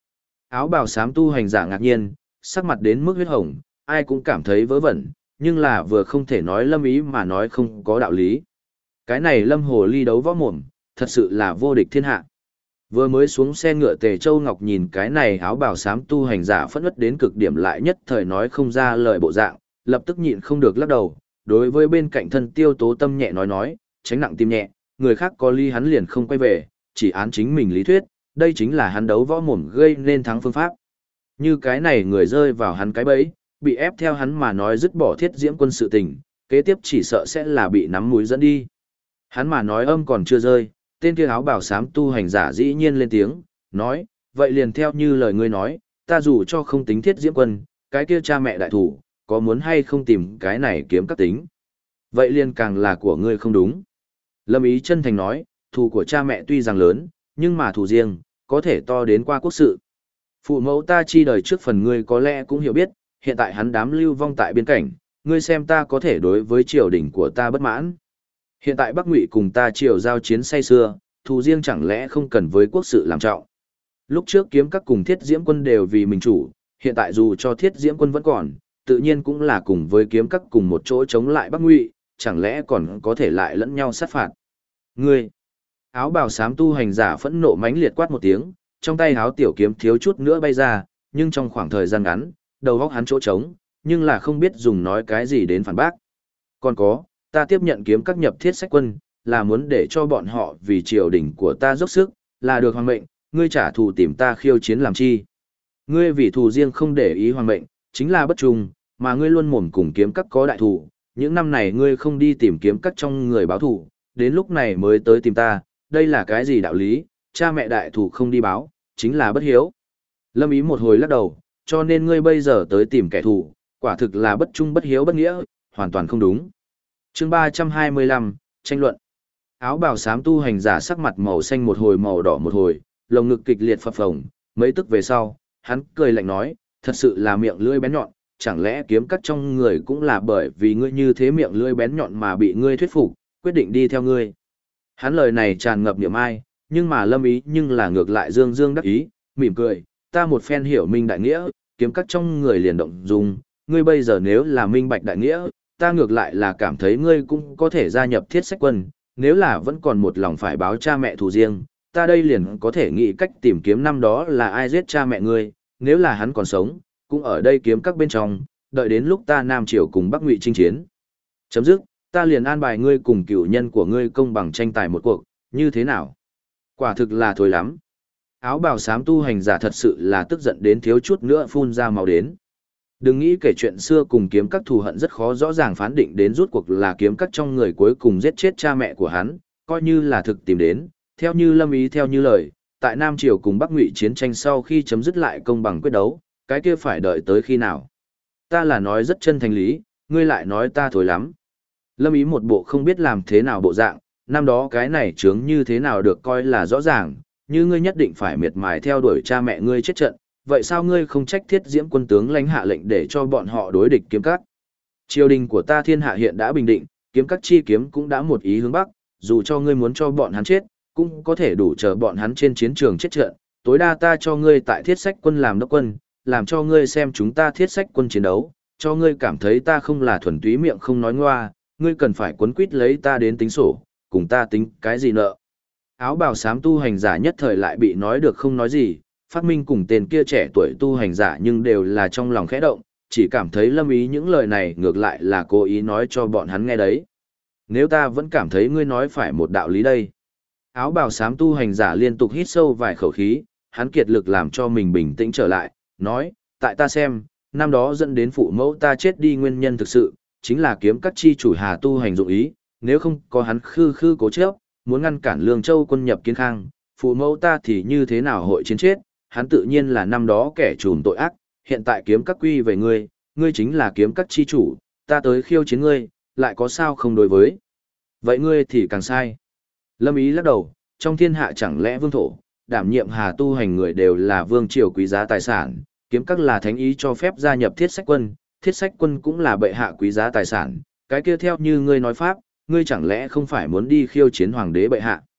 Áo bào xám tu hành giả ngạc nhiên, sắc mặt đến mức huyết hồng, ai cũng cảm thấy vớ vẩn, nhưng là vừa không thể nói Lâm Ý mà nói không có đạo lý. Cái này Lâm Hồ Ly đấu võ mồm, thật sự là vô địch thiên hạ. Vừa mới xuống xe ngựa Tề Châu Ngọc nhìn cái này áo bào xám tu hành giả phẫn uất đến cực điểm lại nhất thời nói không ra lời bộ dạng, lập tức nhịn không được lắc đầu, đối với bên cạnh thân Tiêu Tố Tâm nhẹ nói, tránh nặng tim nhẹ, người khác có ly hắn liền không quay về, chỉ án chính mình lý thuyết, đây chính là hắn đấu võ mồm gây nên thắng phương pháp. Như cái này người rơi vào hắn cái bẫy, bị ép theo hắn mà nói dứt bỏ Thiết Diễm Quân sự tình, kế tiếp chỉ sợ sẽ là bị nắm mũi dẫn đi. Hắn mà nói âm còn chưa rơi, tên kia áo bào xám tu hành giả dĩ nhiên lên tiếng, nói, vậy liền theo như lời ngươi nói, ta dù cho không tính Thiết Diễm Quân, cái kia cha mẹ đại thủ, có muốn hay không tìm cái này kiếm các tính. Vậy liền càng là của ngươi không đúng. Lâm Ý chân thành nói, thù của cha mẹ tuy rằng lớn, nhưng mà thù riêng, có thể to đến qua quốc sự. Phụ mẫu ta chi đời trước phần ngươi có lẽ cũng hiểu biết, hiện tại hắn đám lưu vong tại biên cảnh, ngươi xem ta có thể đối với triều đình của ta bất mãn. Hiện tại Bắc Ngụy cùng ta triều giao chiến say xưa, thù riêng chẳng lẽ không cần với quốc sự làm trọng. Lúc trước kiếm các cùng Thiết Diễm Quân đều vì mình chủ, hiện tại dù cho Thiết Diễm Quân vẫn còn, tự nhiên cũng là cùng với kiếm các cùng một chỗ chống lại Bắc Ngụy, chẳng lẽ còn có thể lại lẫn nhau sát phạt. Ngươi! Áo bào xám tu hành giả phẫn nộ mãnh liệt quát một tiếng, trong tay áo tiểu kiếm thiếu chút nữa bay ra, nhưng trong khoảng thời gian ngắn, đầu óc hắn chỗ trống, nhưng là không biết dùng nói cái gì đến phản bác. Còn có, ta tiếp nhận kiếm các nhập Thiết Sách Quân, là muốn để cho bọn họ vì triều đình của ta dốc sức, là được hoàng mệnh, ngươi trả thù tìm ta khiêu chiến làm chi. Ngươi vì thù riêng không để ý hoàng mệnh, chính là bất trung, mà ngươi luôn mồm cùng kiếm các có đại thù, những năm này ngươi không đi tìm kiếm các trong người báo thù, đến lúc này mới tới tìm ta, đây là cái gì đạo lý, cha mẹ đại thù không đi báo, chính là bất hiếu. Lâm Ý một hồi lắc đầu, cho nên ngươi bây giờ tới tìm kẻ thù, quả thực là bất trung bất hiếu bất nghĩa, hoàn toàn không đúng. Chương 325, tranh luận. Áo bào xám tu hành giả sắc mặt màu xanh một hồi màu đỏ một hồi, lồng ngực kịch liệt phập phồng, mấy tức về sau, hắn cười lạnh nói, thật sự là miệng lưỡi bén nhọn, chẳng lẽ kiếm cắt trong người cũng là bởi vì ngươi như thế miệng lưỡi bén nhọn mà bị ngươi thuyết phục, quyết định đi theo ngươi. Hắn lời này tràn ngập niệm ai, nhưng mà Lâm Ý nhưng là ngược lại dương dương đắc ý, mỉm cười, ta một phen hiểu minh đại nghĩa, kiếm cắt trong người liền động dung, ngươi bây giờ nếu là minh bạch đại nghĩa, ta ngược lại là cảm thấy ngươi cũng có thể gia nhập Thiết Sách Quân, nếu là vẫn còn một lòng phải báo cha mẹ thù riêng, ta đây liền có thể nghĩ cách tìm kiếm năm đó là ai giết cha mẹ ngươi, nếu là hắn còn sống, cũng ở đây kiếm các bên trong, đợi đến lúc ta Nam Triều cùng Bắc Ngụy chinh chiến. Chấm dứt, ta liền an bài ngươi cùng cựu nhân của ngươi công bằng tranh tài một cuộc, như thế nào? Quả thực là thối lắm. Áo bào xám tu hành giả thật sự là tức giận đến thiếu chút nữa phun ra máu đến. Đừng nghĩ kể chuyện xưa cùng kiếm các thù hận rất khó rõ ràng phán định đến rút cuộc là kiếm các trong người cuối cùng giết chết cha mẹ của hắn, coi như là thực tìm đến, theo như Lâm Ý theo như lời, tại Nam Triều cùng Bắc Ngụy chiến tranh sau khi chấm dứt lại công bằng quyết đấu, cái kia phải đợi tới khi nào? Ta là nói rất chân thành lý, ngươi lại nói ta thối lắm. Lâm Ý một bộ không biết làm thế nào bộ dạng, năm đó cái này chướng như thế nào được coi là rõ ràng, như ngươi nhất định phải miệt mài theo đuổi cha mẹ ngươi chết trận, vậy sao ngươi không trách Thiết Diễm Quân tướng lãnh hạ lệnh để cho bọn họ đối địch kiếm các? Triều đình của ta thiên hạ hiện đã bình định, kiếm các chi kiếm cũng đã một ý hướng bắc, dù cho ngươi muốn cho bọn hắn chết, cũng có thể đủ chờ bọn hắn trên chiến trường chết trận, tối đa ta cho ngươi tại Thiết Sách Quân làm đốc quân, làm cho ngươi xem chúng ta Thiết Sách Quân chiến đấu, cho ngươi cảm thấy ta không là thuần túy miệng không nói ngoa, ngươi cần phải quấn quýt lấy ta đến tính sổ, cùng ta tính cái gì nợ. Áo bào xám tu hành giả nhất thời lại bị nói được không nói gì, Phát Minh cùng tên kia trẻ tuổi tu hành giả nhưng đều là trong lòng khẽ động, chỉ cảm thấy Lâm Ý những lời này ngược lại là cố ý nói cho bọn hắn nghe đấy. Nếu ta vẫn cảm thấy ngươi nói phải một đạo lý đây. Áo bào xám tu hành giả liên tục hít sâu vài khẩu khí, hắn kiệt lực làm cho mình bình tĩnh trở lại, nói, tại ta xem, năm đó dẫn đến phụ mẫu ta chết đi nguyên nhân thực sự, chính là kiếm các chi chủ Hà tu hành dụng ý, nếu không có hắn khư khư cố chấp, muốn ngăn cản Lương Châu quân nhập Kiến Khang, phụ mẫu ta thì như thế nào hội chiến chết, hắn tự nhiên là năm đó kẻ trùm tội ác, hiện tại kiếm các quy về ngươi, ngươi chính là kiếm các chi chủ, ta tới khiêu chiến ngươi, lại có sao không đối với. Vậy ngươi thì càng sai. Lâm Ý lắc đầu, trong thiên hạ chẳng lẽ vương thổ, đảm nhiệm Hà tu hành người đều là vương triều quý giá tài sản, kiếm các là thánh ý cho phép gia nhập Thiết Sách Quân, Thiết Sách Quân cũng là bệ hạ quý giá tài sản, cái kia theo như ngươi nói pháp, ngươi chẳng lẽ không phải muốn đi khiêu chiến hoàng đế bệ hạ.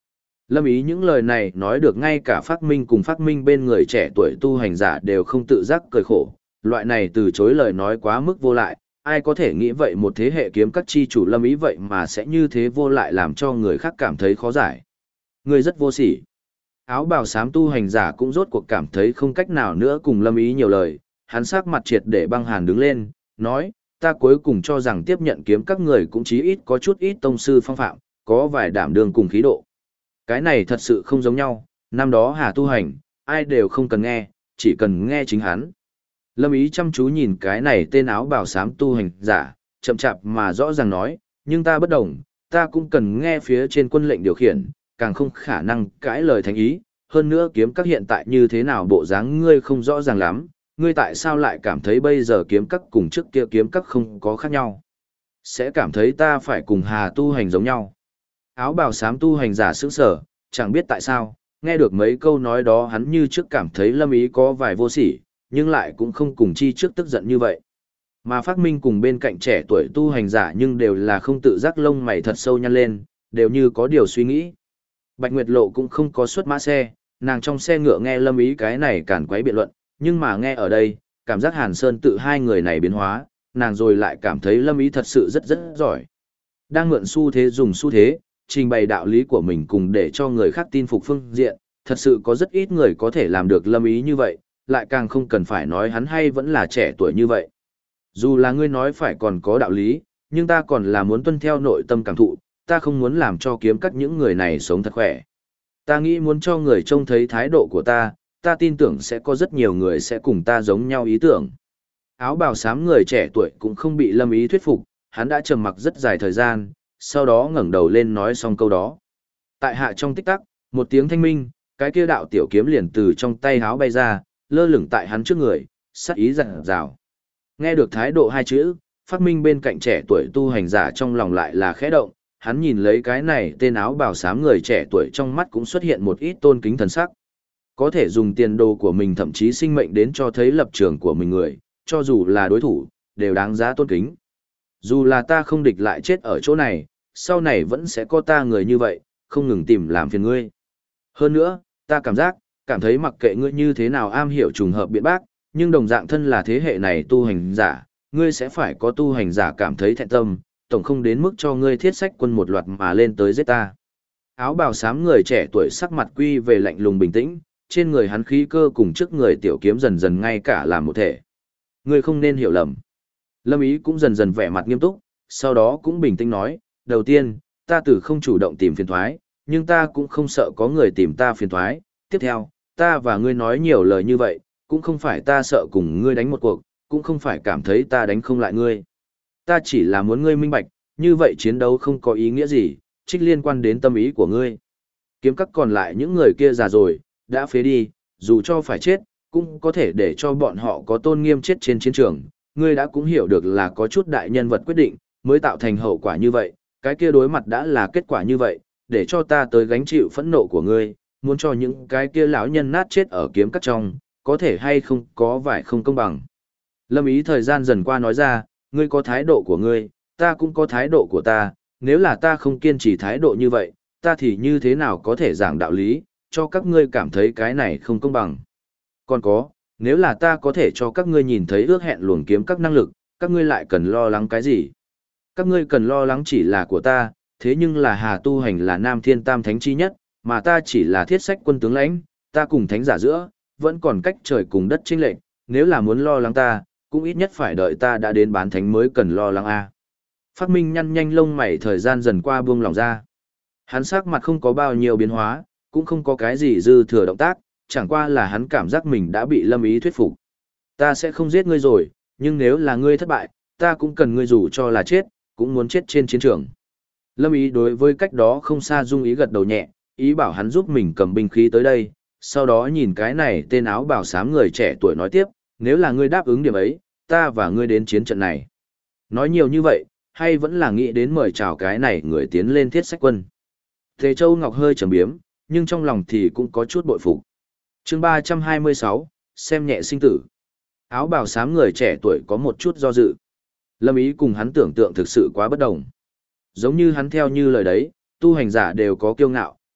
Lâm Ý những lời này nói được ngay cả Phác Minh cùng Phác Minh bên người trẻ tuổi tu hành giả đều không tự giác cười khổ, loại này từ chối lời nói quá mức vô lại, ai có thể nghĩ vậy một thế hệ kiếm các chi chủ Lâm Ý vậy mà sẽ như thế vô lại làm cho người khác cảm thấy khó giải. Người rất vô sỉ. Áo bào xám tu hành giả cũng rốt cuộc cảm thấy không cách nào nữa cùng Lâm Ý nhiều lời, hắn sắc mặt triệt để băng hàn đứng lên, nói, ta cuối cùng cho rằng tiếp nhận kiếm các người cũng chí ít có chút ít tông sư phong phạm, có vài đảm đương cùng khí độ. Cái này thật sự không giống nhau, năm đó Hà tu hành, ai đều không cần nghe, chỉ cần nghe chính hắn. Lâm Ý chăm chú nhìn cái này tên áo bào xám tu hành giả, chậm chạp mà rõ ràng nói, nhưng ta bất đồng, ta cũng cần nghe phía trên quân lệnh điều khiển, càng không khả năng cãi lời thánh ý, hơn nữa kiếm các hiện tại như thế nào bộ dáng ngươi không rõ ràng lắm, ngươi tại sao lại cảm thấy bây giờ kiếm các cùng trước kia kiếm các không có khác nhau? Sẽ cảm thấy ta phải cùng Hà tu hành giống nhau. Áo bào xám tu hành giả sững sờ, chẳng biết tại sao, nghe được mấy câu nói đó hắn như trước cảm thấy Lâm Ý có vài vô sỉ, nhưng lại cũng không cùng chi trước tức giận như vậy. Mà Phác Minh cùng bên cạnh trẻ tuổi tu hành giả nhưng đều là không tự giác lông mày thật sâu nhăn lên, đều như có điều suy nghĩ. Bạch Nguyệt Lộ cũng không có xuất mã xe, nàng trong xe ngựa nghe Lâm Ý cái này cản quấy biện luận, nhưng mà nghe ở đây, cảm giác Hàn Sơn tự hai người này biến hóa, nàng rồi lại cảm thấy Lâm Ý thật sự rất rất giỏi. Đang mượn xu thế dùng xu thế, trình bày đạo lý của mình cùng để cho người khác tin phục phương diện, thật sự có rất ít người có thể làm được Lâm Ý như vậy, lại càng không cần phải nói hắn hay vẫn là trẻ tuổi như vậy. Dù là ngươi nói phải còn có đạo lý, nhưng ta còn là muốn tuân theo nội tâm cảm thụ, ta không muốn làm cho kiếm các những người này sống thật khỏe. Ta nghĩ muốn cho người trông thấy thái độ của ta tin tưởng sẽ có rất nhiều người sẽ cùng ta giống nhau ý tưởng. Áo bào xám người trẻ tuổi cũng không bị Lâm Ý thuyết phục, hắn đã trầm mặc rất dài thời gian, sau đó ngẩng đầu lên nói xong câu đó. Tại hạ trong tích tắc, một tiếng thanh minh, cái kia đạo tiểu kiếm liền từ trong tay háo bay ra, lơ lửng tại hắn trước người, sắc ý rạng rào. Nghe được thái độ hai chữ, Phác Minh bên cạnh trẻ tuổi tu hành giả trong lòng lại là khẽ động, hắn nhìn lấy cái này tên áo bào xám người trẻ tuổi trong mắt cũng xuất hiện một ít tôn kính thần sắc. Có thể dùng tiền đồ của mình thậm chí sinh mệnh đến cho thấy lập trường của mình người, cho dù là đối thủ, đều đáng giá tôn kính. Dù là ta không địch lại chết ở chỗ này, sau này vẫn sẽ có ta người như vậy, không ngừng tìm làm phiền ngươi. Hơn nữa, ta cảm thấy mặc kệ ngươi như thế nào am hiểu trùng hợp biện bác, nhưng đồng dạng thân là thế hệ này tu hành giả, ngươi sẽ phải có tu hành giả cảm thấy thẹn tâm, tổng không đến mức cho ngươi thiết sách quân một loạt mà lên tới giết ta. Áo bào xám người trẻ tuổi sắc mặt quy về lạnh lùng bình tĩnh, trên người hắn khí cơ cùng trước người tiểu kiếm dần dần ngay cả làm một thể. Ngươi không nên hiểu lầm. Lâm Ý cũng dần dần vẻ mặt nghiêm túc, sau đó cũng bình tĩnh nói, đầu tiên, ta từ không chủ động tìm phiền thoái, nhưng ta cũng không sợ có người tìm ta phiền thoái. Tiếp theo, ta và ngươi nói nhiều lời như vậy, cũng không phải ta sợ cùng ngươi đánh một cuộc, cũng không phải cảm thấy ta đánh không lại ngươi. Ta chỉ là muốn ngươi minh bạch, như vậy chiến đấu không có ý nghĩa gì, trích liên quan đến tâm ý của ngươi. Kiếm các còn lại những người kia già rồi, đã phế đi, dù cho phải chết, cũng có thể để cho bọn họ có tôn nghiêm chết trên chiến trường. Ngươi đã cũng hiểu được là có chút đại nhân vật quyết định, mới tạo thành hậu quả như vậy, cái kia đối mặt đã là kết quả như vậy, để cho ta tới gánh chịu phẫn nộ của ngươi, muốn cho những cái kia lão nhân nát chết ở kiếm các trong, có thể hay không có vài không công bằng. Lâm Ý thời gian dần qua nói ra, ngươi có thái độ của ngươi, ta cũng có thái độ của ta, nếu là ta không kiên trì thái độ như vậy, ta thì như thế nào có thể giảng đạo lý, cho các ngươi cảm thấy cái này không công bằng. Còn có, nếu là ta có thể cho các ngươi nhìn thấy ước hẹn luồng kiếm các năng lực, các ngươi lại cần lo lắng cái gì? Các ngươi cần lo lắng chỉ là của ta, thế nhưng là Hà tu hành là Nam Thiên Tam Thánh chi nhất, mà ta chỉ là thiết sách quân tướng lãnh, ta cùng thánh giả giữa, vẫn còn cách trời cùng đất chênh lệch, nếu là muốn lo lắng ta, cũng ít nhất phải đợi ta đã đến bán thánh mới cần lo lắng a. Phác Minh nhăn nhanh lông mày thời gian dần qua buông lòng ra. Hắn sắc mặt không có bao nhiêu biến hóa, cũng không có cái gì dư thừa động tác, chẳng qua là hắn cảm giác mình đã bị Lâm Ý thuyết phục. Ta sẽ không giết ngươi rồi, nhưng nếu là ngươi thất bại, ta cũng cần ngươi dù cho là chết, cũng muốn chết trên chiến trường. Lâm Ý đối với cách đó không xa Dung Ý gật đầu nhẹ, ý bảo hắn giúp mình cầm binh khí tới đây, sau đó nhìn cái này tên áo bào xám người trẻ tuổi nói tiếp, nếu là ngươi đáp ứng điểm ấy, ta và ngươi đến chiến trận này. Nói nhiều như vậy, hay vẫn là nghĩ đến mời chào cái này người tiến lên thiết sách quân. Tề Châu Ngọc hơi trầm biếm, nhưng trong lòng thì cũng có chút bội phục. Chương 326, xem nhẹ sinh tử. Áo bào xám người trẻ tuổi có một chút do dự. Lâm Ý cùng hắn tưởng tượng thực sự quá bất đồng. Giống như hắn theo như lời đấy, tu hành giả đều có kiêu ngạo,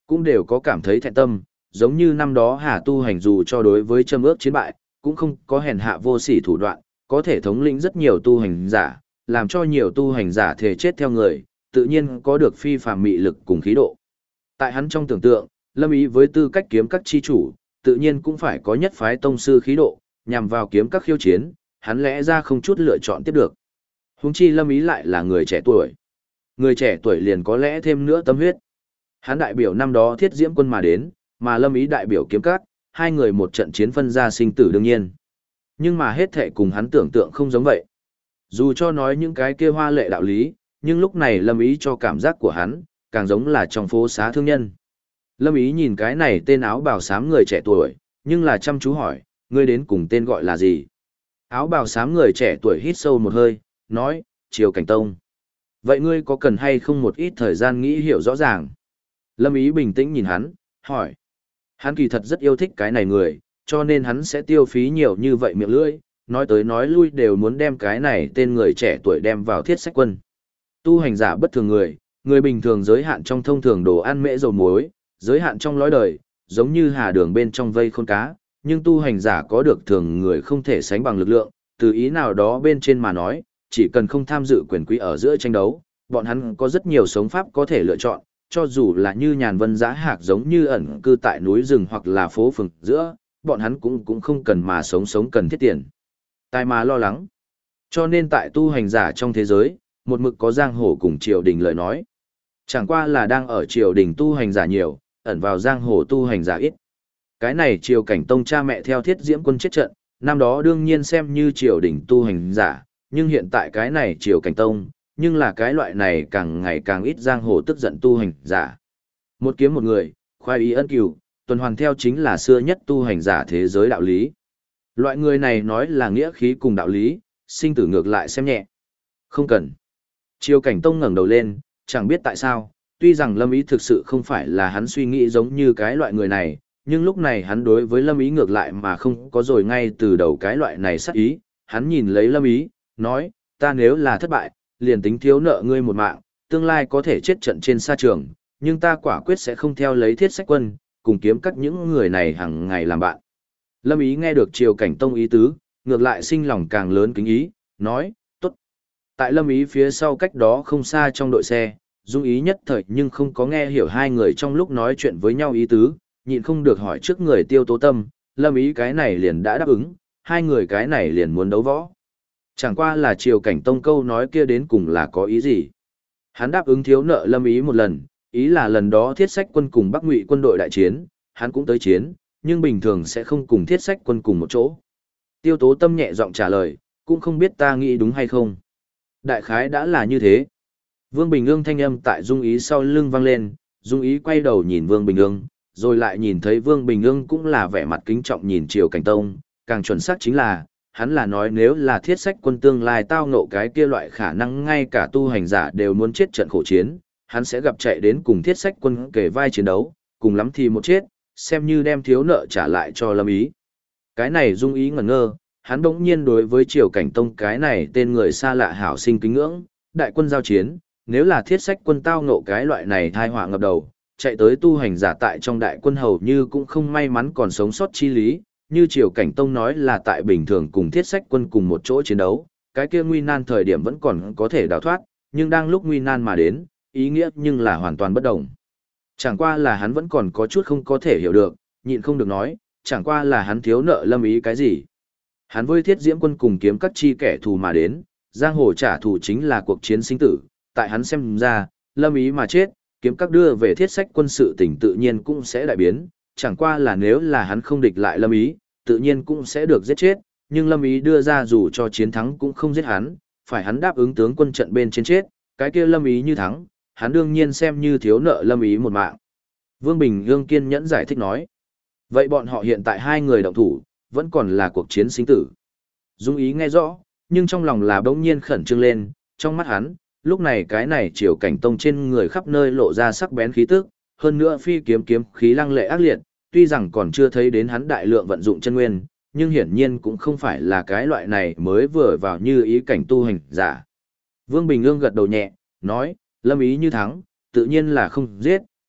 cũng đều có cảm thấy thẹn tâm, giống như năm đó Hà Tu Hành dù cho đối với châm ước chiến bại, cũng không có hèn hạ vô sỉ thủ đoạn, có thể thống lĩnh rất nhiều tu hành giả, làm cho nhiều tu hành giả thể chết theo người, tự nhiên có được phi phàm mị lực cùng khí độ. Tại hắn trong tưởng tượng, Lâm Ý với tư cách kiếm các chi chủ, tự nhiên cũng phải có nhất phái tông sư khí độ, nhằm vào kiếm các khiêu chiến, hắn lẽ ra không chút lựa chọn tiếp được. Huống chi Lâm Ý lại là người trẻ tuổi. Người trẻ tuổi liền có lẽ thêm nữa tâm huyết. Hắn đại biểu năm đó Thiết Diễm Quân mà đến, mà Lâm Ý đại biểu kiếm các, hai người một trận chiến phân ra sinh tử đương nhiên. Nhưng mà hết thệ cùng hắn tưởng tượng không giống vậy. Dù cho nói những cái kia hoa lệ đạo lý, nhưng lúc này Lâm Ý cho cảm giác của hắn, càng giống là trong phố xá thương nhân. Lâm Ý nhìn cái này tên áo bào xám người trẻ tuổi, nhưng là chăm chú hỏi, ngươi đến cùng tên gọi là gì? Áo bào xám người trẻ tuổi hít sâu một hơi, nói, Triều Cảnh Tông. Vậy ngươi có cần hay không một ít thời gian nghĩ hiểu rõ ràng? Lâm Ý bình tĩnh nhìn hắn, hỏi. Hắn kỳ thật rất yêu thích cái này người, cho nên hắn sẽ tiêu phí nhiều như vậy miệng lưỡi, nói tới nói lui đều muốn đem cái này tên người trẻ tuổi đem vào Thiết Sách Quân. Tu hành giả bất thường người bình thường giới hạn trong thông thường đồ ăn mễ dầu muối, giới hạn trong lối đời, giống như hà đường bên trong vây khôn cá, nhưng tu hành giả có được thường người không thể sánh bằng lực lượng, từ ý nào đó bên trên mà nói, chỉ cần không tham dự quyền quý ở giữa tranh đấu, bọn hắn có rất nhiều sống pháp có thể lựa chọn, cho dù là như nhàn vân giã hạc giống như ẩn cư tại núi rừng hoặc là phố phường giữa, bọn hắn cũng không cần mà sống cần thiết tiền. Tai mà lo lắng. Cho nên tại tu hành giả trong thế giới, một mực có giang hồ cùng triều đình lời nói. Chẳng qua là đang ở triều đình tu hành giả nhiều, ẩn vào giang hồ tu hành giả ít. Cái này Triều Cảnh Tông cha mẹ theo Thiết Diễm Quân chết trận, năm đó đương nhiên xem như triều đình tu hành giả, nhưng hiện tại cái này Triều Cảnh Tông, nhưng là cái loại này càng ngày càng ít giang hồ tức giận tu hành giả. Một kiếm một người, khoái ý ân cửu, tuần hoàn theo chính là xưa nhất tu hành giả thế giới đạo lý. Loại người này nói là nghĩa khí cùng đạo lý, sinh tử ngược lại xem nhẹ. Không cần. Triều Cảnh Tông ngẩng đầu lên, chẳng biết tại sao, tuy rằng Lâm Ý thực sự không phải là hắn suy nghĩ giống như cái loại người này, nhưng lúc này hắn đối với Lâm Ý ngược lại mà không có rồi ngay từ đầu cái loại này sát ý, hắn nhìn lấy Lâm Ý, nói, ta nếu là thất bại, liền tính thiếu nợ ngươi một mạng, tương lai có thể chết trận trên sa trường, nhưng ta quả quyết sẽ không theo lấy Thiết Sách Quân, cùng kiếm các những người này hàng ngày làm bạn. Lâm Ý nghe được Triều Cảnh Tông ý tứ, ngược lại sinh lòng càng lớn kính ý, nói, tốt. Tại Lâm Ý phía sau cách đó không xa trong đội xe, Dung Ý nhất thời nhưng không có nghe hiểu hai người trong lúc nói chuyện với nhau ý tứ, nhịn không được hỏi trước người Tiêu Tố Tâm, Lâm Ý cái này liền đã đáp ứng, hai người cái này liền muốn đấu võ. Chẳng qua là Triều Cảnh Tông câu nói kia đến cùng là có ý gì. Hắn đáp ứng thiếu nợ Lâm Ý một lần, ý là lần đó Thiết Sách Quân cùng Bắc Ngụy quân đội đại chiến, hắn cũng tới chiến, nhưng bình thường sẽ không cùng Thiết Sách Quân cùng một chỗ. Tiêu Tố Tâm nhẹ giọng trả lời, cũng không biết ta nghĩ đúng hay không. Đại khái đã là như thế. Vương Bình Ương thanh âm tại Dung Ý sau lưng vang lên, Dung Ý quay đầu nhìn Vương Bình Ương, rồi lại nhìn thấy Vương Bình Ương cũng là vẻ mặt kính trọng nhìn Triều Cảnh Tông, càng chuẩn xác chính là, hắn là nói nếu là Thiết Sách Quân tương lai tao ngộ cái kia loại khả năng ngay cả tu hành giả đều muốn chết trận khổ chiến, hắn sẽ gặp chạy đến cùng Thiết Sách Quân kề vai chiến đấu, cùng lắm thì một chết, xem như đem thiếu nợ trả lại cho Lâm Ý. Cái này Dung Ý ngẩn ngơ, hắn bỗng nhiên đối với Triều Cảnh Tông cái này tên người xa lạ hảo sinh kính ngưỡng, đại quân giao chiến, nếu là Thiết Sách Quân tao ngộ cái loại này thai họa ngập đầu, chạy tới tu hành giả tại trong đại quân hầu như cũng không may mắn còn sống sót chi lý, như Triều Cảnh Tông nói là tại bình thường cùng Thiết Sách Quân cùng một chỗ chiến đấu, cái kia nguy nan thời điểm vẫn còn có thể đào thoát, nhưng đang lúc nguy nan mà đến, ý nghĩa nhưng là hoàn toàn bất đồng. Chẳng qua là hắn vẫn còn có chút không có thể hiểu được, nhịn không được nói, chẳng qua là hắn thiếu nợ Lâm Ý cái gì. Hắn với Thiết Diễm Quân cùng kiếm các chi kẻ thù mà đến, giang hồ trả thù chính là cuộc chiến sinh tử, tại hắn xem ra, Lâm Ý mà chết, kiếm các đưa về Thiết Sách Quân sự tình tự nhiên cũng sẽ đại biến, chẳng qua là nếu là hắn không địch lại Lâm Ý, tự nhiên cũng sẽ được giết chết, nhưng Lâm Ý đưa ra dù cho chiến thắng cũng không giết hắn, phải hắn đáp ứng tướng quân trận bên trên chết, cái kia Lâm Ý như thắng, hắn đương nhiên xem như thiếu nợ Lâm Ý một mạng. Vương Bình Ương kiên nhẫn giải thích nói, vậy bọn họ hiện tại hai người động thủ, vẫn còn là cuộc chiến sinh tử. Dung Ý nghe rõ, nhưng trong lòng là bỗng nhiên khẩn trương lên, trong mắt hắn, lúc này cái này Triều Cảnh Tông trên người khắp nơi lộ ra sắc bén khí tức, hơn nữa phi kiếm khí lăng lệ ác liệt, tuy rằng còn chưa thấy đến hắn đại lượng vận dụng chân nguyên, nhưng hiển nhiên cũng không phải là cái loại này mới vừa vào như ý cảnh tu hành giả. Vương Bình Ương gật đầu nhẹ, nói, Lâm Ý như thắng, tự nhiên là không giết,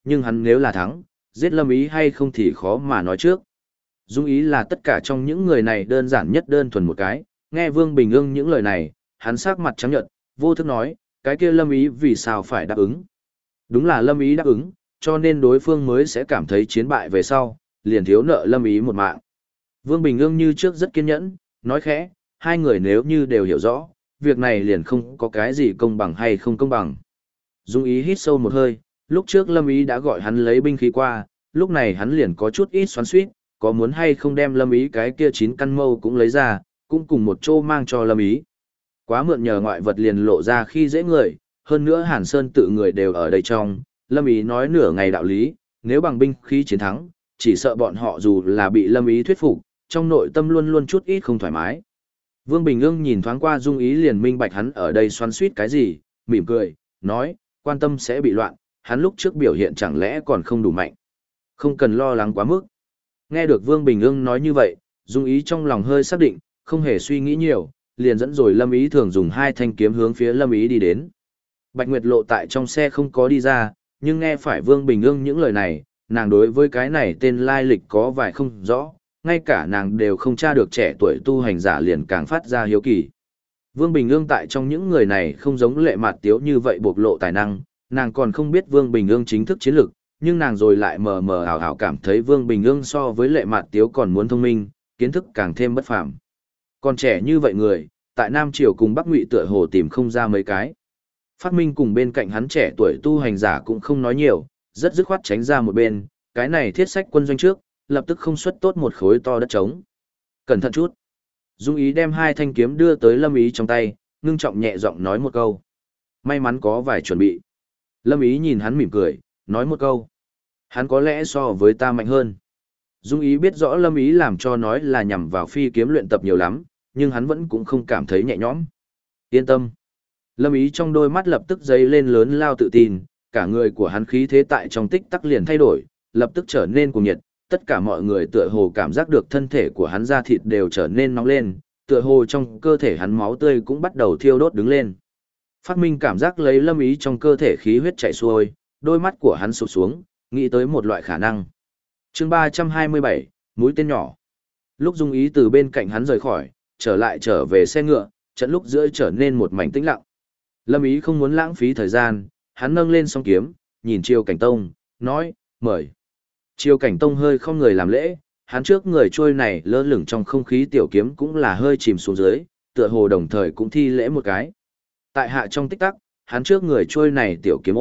nhưng hắn nếu là thắng, giết Lâm Ý hay không thì khó mà nói trước. Dung Ý là tất cả trong những người này đơn giản nhất đơn thuần một cái, nghe Vương Bình Ưng những lời này, hắn sắc mặt trắng nhợt, vô thức nói, cái kia Lâm Ý vì sao phải đáp ứng. Đúng là Lâm Ý đáp ứng, cho nên đối phương mới sẽ cảm thấy chiến bại về sau, liền thiếu nợ Lâm Ý một mạng. Vương Bình Ưng như trước rất kiên nhẫn, nói khẽ, hai người nếu như đều hiểu rõ, việc này liền không có cái gì công bằng hay không công bằng. Dung Ý hít sâu một hơi, lúc trước Lâm Ý đã gọi hắn lấy binh khí qua, lúc này hắn liền có chút ít xoắn xuýt, có muốn hay không đem Lâm Ý cái kia 9 căn mâu cũng lấy ra, cũng cùng một chỗ mang cho Lâm Ý. Quá mượn nhờ ngoại vật liền lộ ra khi dễ người, hơn nữa Hàn Sơn tự người đều ở đây trong, Lâm Ý nói nửa ngày đạo lý, nếu bằng binh khí chiến thắng, chỉ sợ bọn họ dù là bị Lâm Ý thuyết phục, trong nội tâm luôn luôn chút ít không thoải mái. Vương Bình Ưng nhìn thoáng qua Dung Ý liền minh bạch hắn ở đây xoắn xuýt cái gì, mỉm cười, nói, quan tâm sẽ bị loạn, hắn lúc trước biểu hiện chẳng lẽ còn không đủ mạnh. Không cần lo lắng quá mức. Nghe được Vương Bình Ưng nói như vậy, Dung Ý trong lòng hơi xác định, không hề suy nghĩ nhiều, liền dẫn rồi Lâm Ý thường dùng 2 thanh kiếm hướng phía Lâm Ý đi đến. Bạch Nguyệt Lộ tại trong xe không có đi ra, nhưng nghe phải Vương Bình Ưng những lời này, nàng đối với cái này tên lai lịch có vài không rõ, ngay cả nàng đều không tra được trẻ tuổi tu hành giả liền càng phát ra hiếu kỳ. Vương Bình Ưng tại trong những người này không giống Lệ Mạt Tiếu như vậy bộc lộ tài năng, nàng còn không biết Vương Bình Ưng chính thức chiến lực, nhưng nàng rồi lại mờ mờ ảo ảo cảm thấy Vương Bình Ưng so với Lệ Mạt Tiếu còn muốn thông minh, kiến thức càng thêm bất phàm. Còn trẻ như vậy người, tại Nam Triều cùng Bắc Ngụy tựa hồ tìm không ra mấy cái. Phát Minh cùng bên cạnh hắn trẻ tuổi tu hành giả cũng không nói nhiều, rất dứt khoát tránh ra một bên, cái này Thiết Sách quân doanh trước, lập tức không xuất tốt một khối to đất trống. Cẩn thận chút. Dung Ý đem 2 thanh kiếm đưa tới Lâm Ý trong tay, ngưng trọng nhẹ giọng nói một câu. May mắn có vài chuẩn bị. Lâm Ý nhìn hắn mỉm cười, nói một câu. Hắn có lẽ so với ta mạnh hơn. Dung Ý biết rõ Lâm Ý làm cho nói là nhằm vào phi kiếm luyện tập nhiều lắm, nhưng hắn vẫn cũng không cảm thấy nhẹ nhõm. Yên tâm. Lâm Ý trong đôi mắt lập tức dấy lên lớn lao tự tin, cả người của hắn khí thế tại trong tích tắc liền thay đổi, lập tức trở nên cuồng nhiệt, tất cả mọi người tựa hồ cảm giác được thân thể của hắn da thịt đều trở nên nóng lên, tựa hồ trong cơ thể hắn máu tươi cũng bắt đầu thiêu đốt đứng lên. Phát Minh cảm giác lấy Lâm Ý trong cơ thể khí huyết chảy xuôi, đôi mắt của hắn sụp xuống, nghĩ tới một loại khả năng. Chương 327, mũi tên nhỏ. Lúc Dung Ý từ bên cạnh hắn rời khỏi, trở về xe ngựa, trận lúc giữa trở nên một mảnh tĩnh lặng. Lâm Ý không muốn lãng phí thời gian, hắn nâng lên song kiếm, nhìn Triều Cảnh Tông, nói, mời. Triều Cảnh Tông hơi không người làm lễ, hắn trước người trôi này lơ lửng trong không khí tiểu kiếm cũng là hơi chìm xuống dưới, tựa hồ đồng thời cũng thi lễ một cái. Tại hạ trong tích tắc, hắn trước người trôi này tiểu kiếm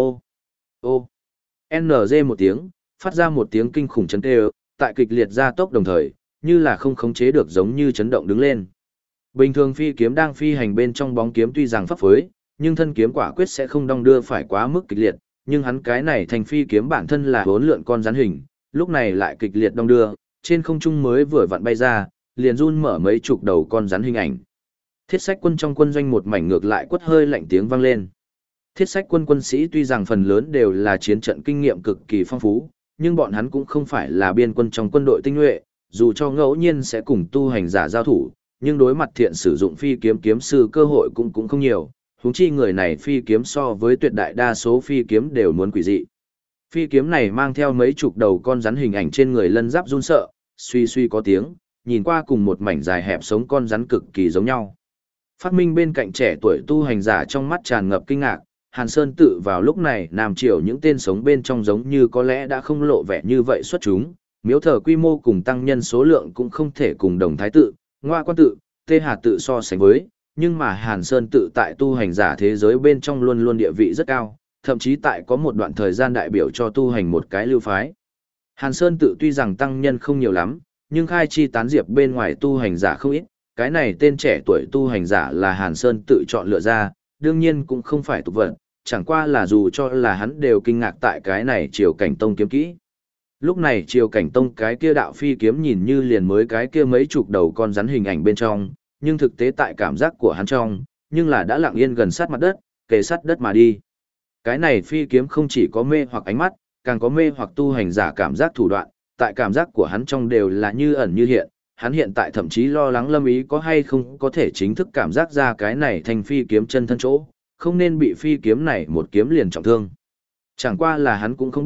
ô. NG một tiếng, phát ra một tiếng kinh khủng chấn tê, tại kịch liệt gia tốc đồng thời, như là không khống chế được giống như chấn động đứng lên. Bình thường phi kiếm đang phi hành bên trong bóng kiếm tuy rằng phấp phới, nhưng thân kiếm quả quyết sẽ không đong đưa phải quá mức kịch liệt, nhưng hắn cái này thành phi kiếm bản thân là hỗn lượn con rắn hình, lúc này lại kịch liệt đong đưa, trên không trung mới vừa vặn bay ra, liền run mở mấy chục đầu con rắn hình ảnh. Thiết Sách quân trong quân doanh một mảnh ngược lại quất hơi lạnh tiếng vang lên. Thiết Sách quân quân sĩ tuy rằng phần lớn đều là chiến trận kinh nghiệm cực kỳ phong phú, nhưng bọn hắn cũng không phải là biên quân trong quân đội tinh nhuệ, dù cho ngẫu nhiên sẽ cùng tu hành giả giao thủ, nhưng đối mặt thiện sử dụng phi kiếm kiếm sư cơ hội cũng không nhiều, huống chi người này phi kiếm so với tuyệt đại đa số phi kiếm đều muốn quỷ dị. Phi kiếm này mang theo mấy chục đầu con rắn hình ảnh trên người lân giáp run sợ, suy suy có tiếng, nhìn qua cùng một mảnh dài hẹp sống con rắn cực kỳ giống nhau. Phát Minh bên cạnh trẻ tuổi tu hành giả trong mắt tràn ngập kinh ngạc, Hàn Sơn tự vào lúc này Nam Triều những tên sống bên trong giống như có lẽ đã không lộ vẻ như vậy xuất chúng, miếu thờ quy mô cùng tăng nhân số lượng cũng không thể cùng Đồng Thái tự, Ngoa Quan tự, Tê Hà tự so sánh với, nhưng mà Hàn Sơn tự tại tu hành giả thế giới bên trong luôn luôn địa vị rất cao, thậm chí tại có một đoạn thời gian đại biểu cho tu hành một cái lưu phái. Hàn Sơn tự tuy rằng tăng nhân không nhiều lắm, nhưng khai chi tán diệp bên ngoài tu hành giả không ít, cái này tên trẻ tuổi tu hành giả là Hàn Sơn tự chọn lựa ra, đương nhiên cũng không phải tục vật, chẳng qua là dù cho là hắn đều kinh ngạc tại cái này Triều Cảnh Tông kiếm kỹ. Lúc này Triều Cảnh Tông cái kia đạo phi kiếm nhìn như liền mới cái kia mấy chục đầu con rắn hình ảnh bên trong, nhưng thực tế tại cảm giác của hắn trong, nhưng là đã lặng yên gần sát mặt đất, kề sát đất mà đi. Cái này phi kiếm không chỉ có mê hoặc ánh mắt, càng có mê hoặc tu hành giả cảm giác thủ đoạn, tại cảm giác của hắn trong đều là như ẩn như hiện, hắn hiện tại thậm chí lo lắng Lâm Ý có hay không có thể chính thức cảm giác ra cái này thành phi kiếm chân thân chỗ, không nên bị phi kiếm này một kiếm liền trọng thương. Chẳng qua là hắn cũng không biết,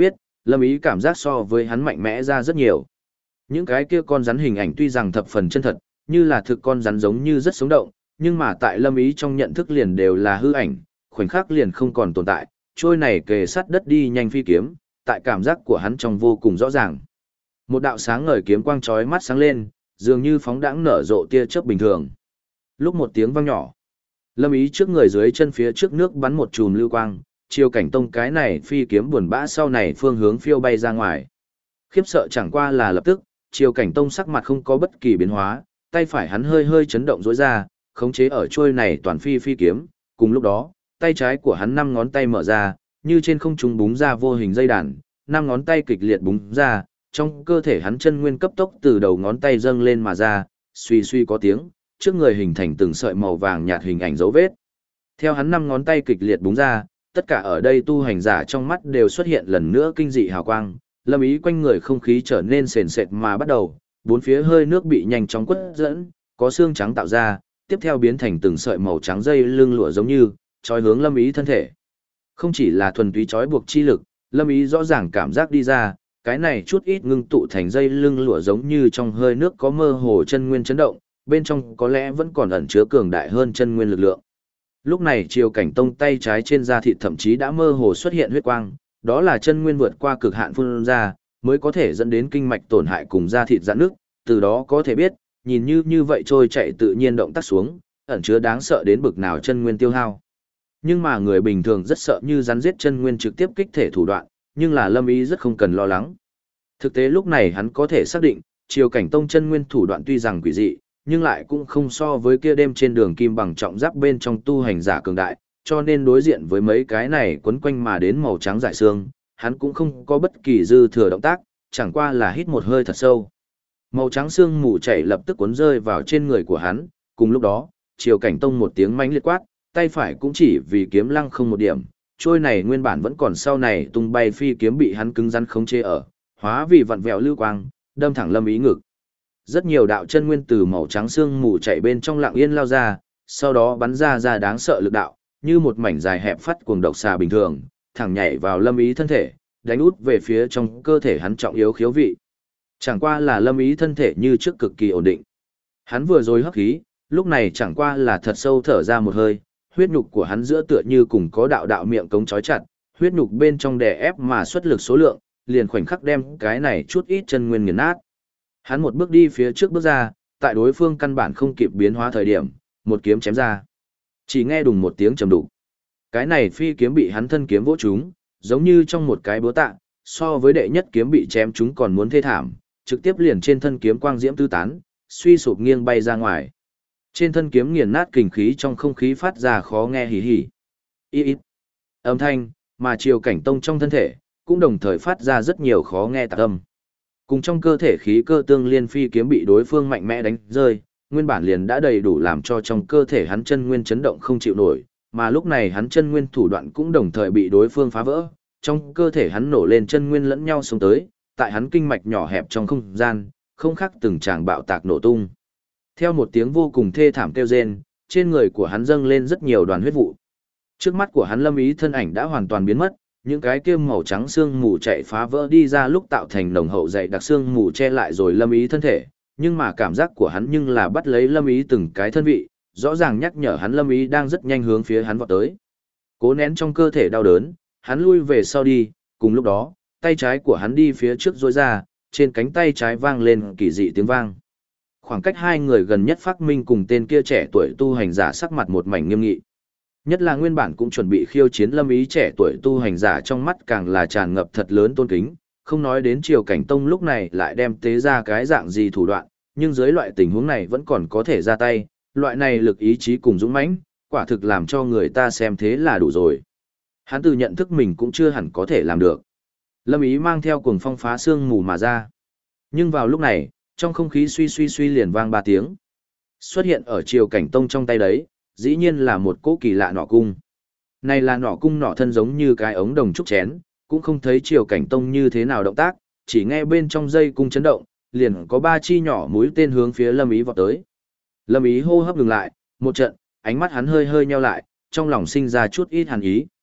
Lâm Ý cảm giác so với hắn mạnh mẽ ra rất nhiều. Những cái kia con rắn hình ảnh tuy rằng thập phần chân thật, như là thực con rắn giống như rất sống động, nhưng mà tại Lâm Ý trong nhận thức liền đều là hư ảnh, khoảnh khắc liền không còn tồn tại, trôi này kề sát đất đi nhanh phi kiếm, tại cảm giác của hắn trong vô cùng rõ ràng. Một đạo sáng ngời kiếm quang chói mắt sáng lên, dường như phóng đãng nở rộ tia chớp bình thường. Lúc một tiếng vang nhỏ, Lâm Ý trước người dưới chân phía trước nước bắn một chùm lưu quang, chiều cảnh tông cái này phi kiếm buồn bã sau này phương hướng phiêu bay ra ngoài. Khiếp sợ chẳng qua là lập tức, chiều cảnh tông sắc mặt không có bất kỳ biến hóa, tay phải hắn hơi hơi chấn động rối ra, khống chế ở trôi này toàn phi kiếm, cùng lúc đó, tay trái của hắn 5 ngón tay mở ra, như trên không trung búng ra vô hình dây đàn, 5 ngón tay kịch liệt búng ra, trong cơ thể hắn chân nguyên cấp tốc từ đầu ngón tay dâng lên mà ra, suy suy có tiếng, trước người hình thành từng sợi màu vàng nhạt hình ảnh dấu vết. Theo hắn 5 ngón tay kịch liệt búng ra, tất cả ở đây tu hành giả trong mắt đều xuất hiện lần nữa kinh dị hào quang, Lâm Ý quanh người không khí trở nên sền sệt mà bắt đầu, bốn phía hơi nước bị nhanh chóng quất dẫn, có xương trắng tạo ra, tiếp theo biến thành từng sợi màu trắng dây lưng lụa giống như trói hướng Lâm Ý thân thể. Không chỉ là thuần túy trói buộc chi lực, Lâm Ý rõ ràng cảm giác đi ra, cái này chút ít ngưng tụ thành dây lưng lụa giống như trong hơi nước có mơ hồ chân nguyên chấn động, bên trong có lẽ vẫn còn ẩn chứa cường đại hơn chân nguyên lực lượng. Lúc này Triều Cảnh Tông tay trái trên da thịt thậm chí đã mơ hồ xuất hiện huyết quang, đó là chân nguyên vượt qua cực hạn phun ra, mới có thể dẫn đến kinh mạch tổn hại cùng da thịt giãn nước, từ đó có thể biết, nhìn như vậy trôi chạy tự nhiên động tác xuống, ẩn chứa đáng sợ đến bực nào chân nguyên tiêu hao. Nhưng mà người bình thường rất sợ như rắn giết chân nguyên trực tiếp kích thể thủ đoạn, nhưng là Lâm Ý rất không cần lo lắng. Thực tế lúc này hắn có thể xác định, Triều Cảnh Tông chân nguyên thủ đoạn tuy rằng quỷ dị, nhưng lại cũng không so với kia đêm trên đường kim bằng trọng giáp bên trong tu hành giả cường đại, cho nên đối diện với mấy cái này quấn quanh mà đến màu trắng dải xương, hắn cũng không có bất kỳ dư thừa động tác, chẳng qua là hít một hơi thật sâu. Màu trắng xương mù chảy lập tức cuốn rơi vào trên người của hắn, cùng lúc đó, Triều Cảnh Tông một tiếng mãnh liệt quát, tay phải cũng chỉ vì kiếm lăng không một điểm, trôi này nguyên bản vẫn còn sau này tung bay phi kiếm bị hắn cứng rắn khống chế ở, hóa vì vặn vẹo lưu quang, đâm thẳng Lâm Ý ngực. Rất nhiều đạo chân nguyên từ màu trắng xương mù chạy bên trong lặng yên lao ra, sau đó bắn ra đáng sợ lực đạo, như một mảnh dài hẹp phát cuồng độc xà bình thường, thẳng nhảy vào Lâm Ý thân thể, đánh út về phía trong cơ thể hắn trọng yếu khiếu vị. Chẳng qua là Lâm Ý thân thể như trước cực kỳ ổn định. Hắn vừa rồi hấp khí, lúc này chẳng qua là thật sâu thở ra một hơi, huyết nhục của hắn giữa tựa như cùng có đạo miệng cống trói chặt, huyết nhục bên trong đè ép mà xuất lực số lượng, liền khoảnh khắc đem cái này chút ít chân nguyên nghiền nát. Hắn một bước đi phía trước bước ra, tại đối phương căn bản không kịp biến hóa thời điểm, một kiếm chém ra. Chỉ nghe đùng một tiếng trầm đục. Cái này phi kiếm bị hắn thân kiếm vỗ trúng, giống như trong một cái búa tạ, so với đệ nhất kiếm bị chém trúng còn muốn thê thảm, trực tiếp liền trên thân kiếm quang diễm tứ tán, suy sụp nghiêng bay ra ngoài. Trên thân kiếm nghiền nát kình khí trong không khí phát ra khó nghe hì hì. Ít âm thanh, mà Triều Cảnh Tông trong thân thể cũng đồng thời phát ra rất nhiều khó nghe tạp âm. Cùng trong cơ thể khí cơ tương liên phi kiếm bị đối phương mạnh mẽ đánh rơi, nguyên bản liền đã đầy đủ làm cho trong cơ thể hắn chân nguyên chấn động không chịu nổi, mà lúc này hắn chân nguyên thủ đoạn cũng đồng thời bị đối phương phá vỡ, trong cơ thể hắn nổ lên chân nguyên lẫn nhau xông tới, tại hắn kinh mạch nhỏ hẹp trong không gian, không khác từng tràng bạo tạc nổ tung. Theo một tiếng vô cùng thê thảm kêu rên, trên người của hắn dâng lên rất nhiều đoàn huyết vụ. Trước mắt của hắn Lâm Ý thân ảnh đã hoàn toàn biến mất, những cái kia màu trắng xương mù chạy phá vỡ đi ra lúc tạo thành nồng hậu dày đặc xương mù che lại rồi Lâm Ý thân thể, nhưng mà cảm giác của hắn nhưng là bắt lấy Lâm Ý từng cái thân vị, rõ ràng nhắc nhở hắn Lâm Ý đang rất nhanh hướng phía hắn vọt tới. Cố nén trong cơ thể đau đớn, hắn lui về sau đi, cùng lúc đó, tay trái của hắn đi phía trước duỗi ra, trên cánh tay trái vang lên kỳ dị tiếng vang. Khoảng cách hai người gần nhất Phác Minh cùng tên kia trẻ tuổi tu hành giả sắc mặt một mảnh nghiêm nghị. Nhất là nguyên bản cũng chuẩn bị khiêu chiến Lâm Ý trẻ tuổi tu hành giả trong mắt càng là tràn ngập thật lớn tôn kính, không nói đến Triều Cảnh Tông lúc này lại đem tế ra cái dạng gì thủ đoạn, nhưng dưới loại tình huống này vẫn còn có thể ra tay, loại này lực ý chí cùng dũng mãnh, quả thực làm cho người ta xem thế là đủ rồi. Hắn tự nhận thức mình cũng chưa hẳn có thể làm được. Lâm Ý mang theo cuồng phong phá xương mù mà ra. Nhưng vào lúc này, trong không khí suy liền vang 3 tiếng. Xuất hiện ở Triều Cảnh Tông trong tay đấy, dĩ nhiên là một cỗ kỳ lạ nỏ cung. Này là nỏ cung nỏ thân giống như cái ống đồng trúc chén, cũng không thấy Triều Cảnh Tông như thế nào động tác, chỉ nghe bên trong dây cung chấn động, liền có 3 chi nhỏ mũi tên hướng phía Lâm Ý vọt tới. Lâm Ý hô hấp ngừng lại, một trận, ánh mắt hắn hơi nheo lại, trong lòng sinh ra chút ít hàn ý.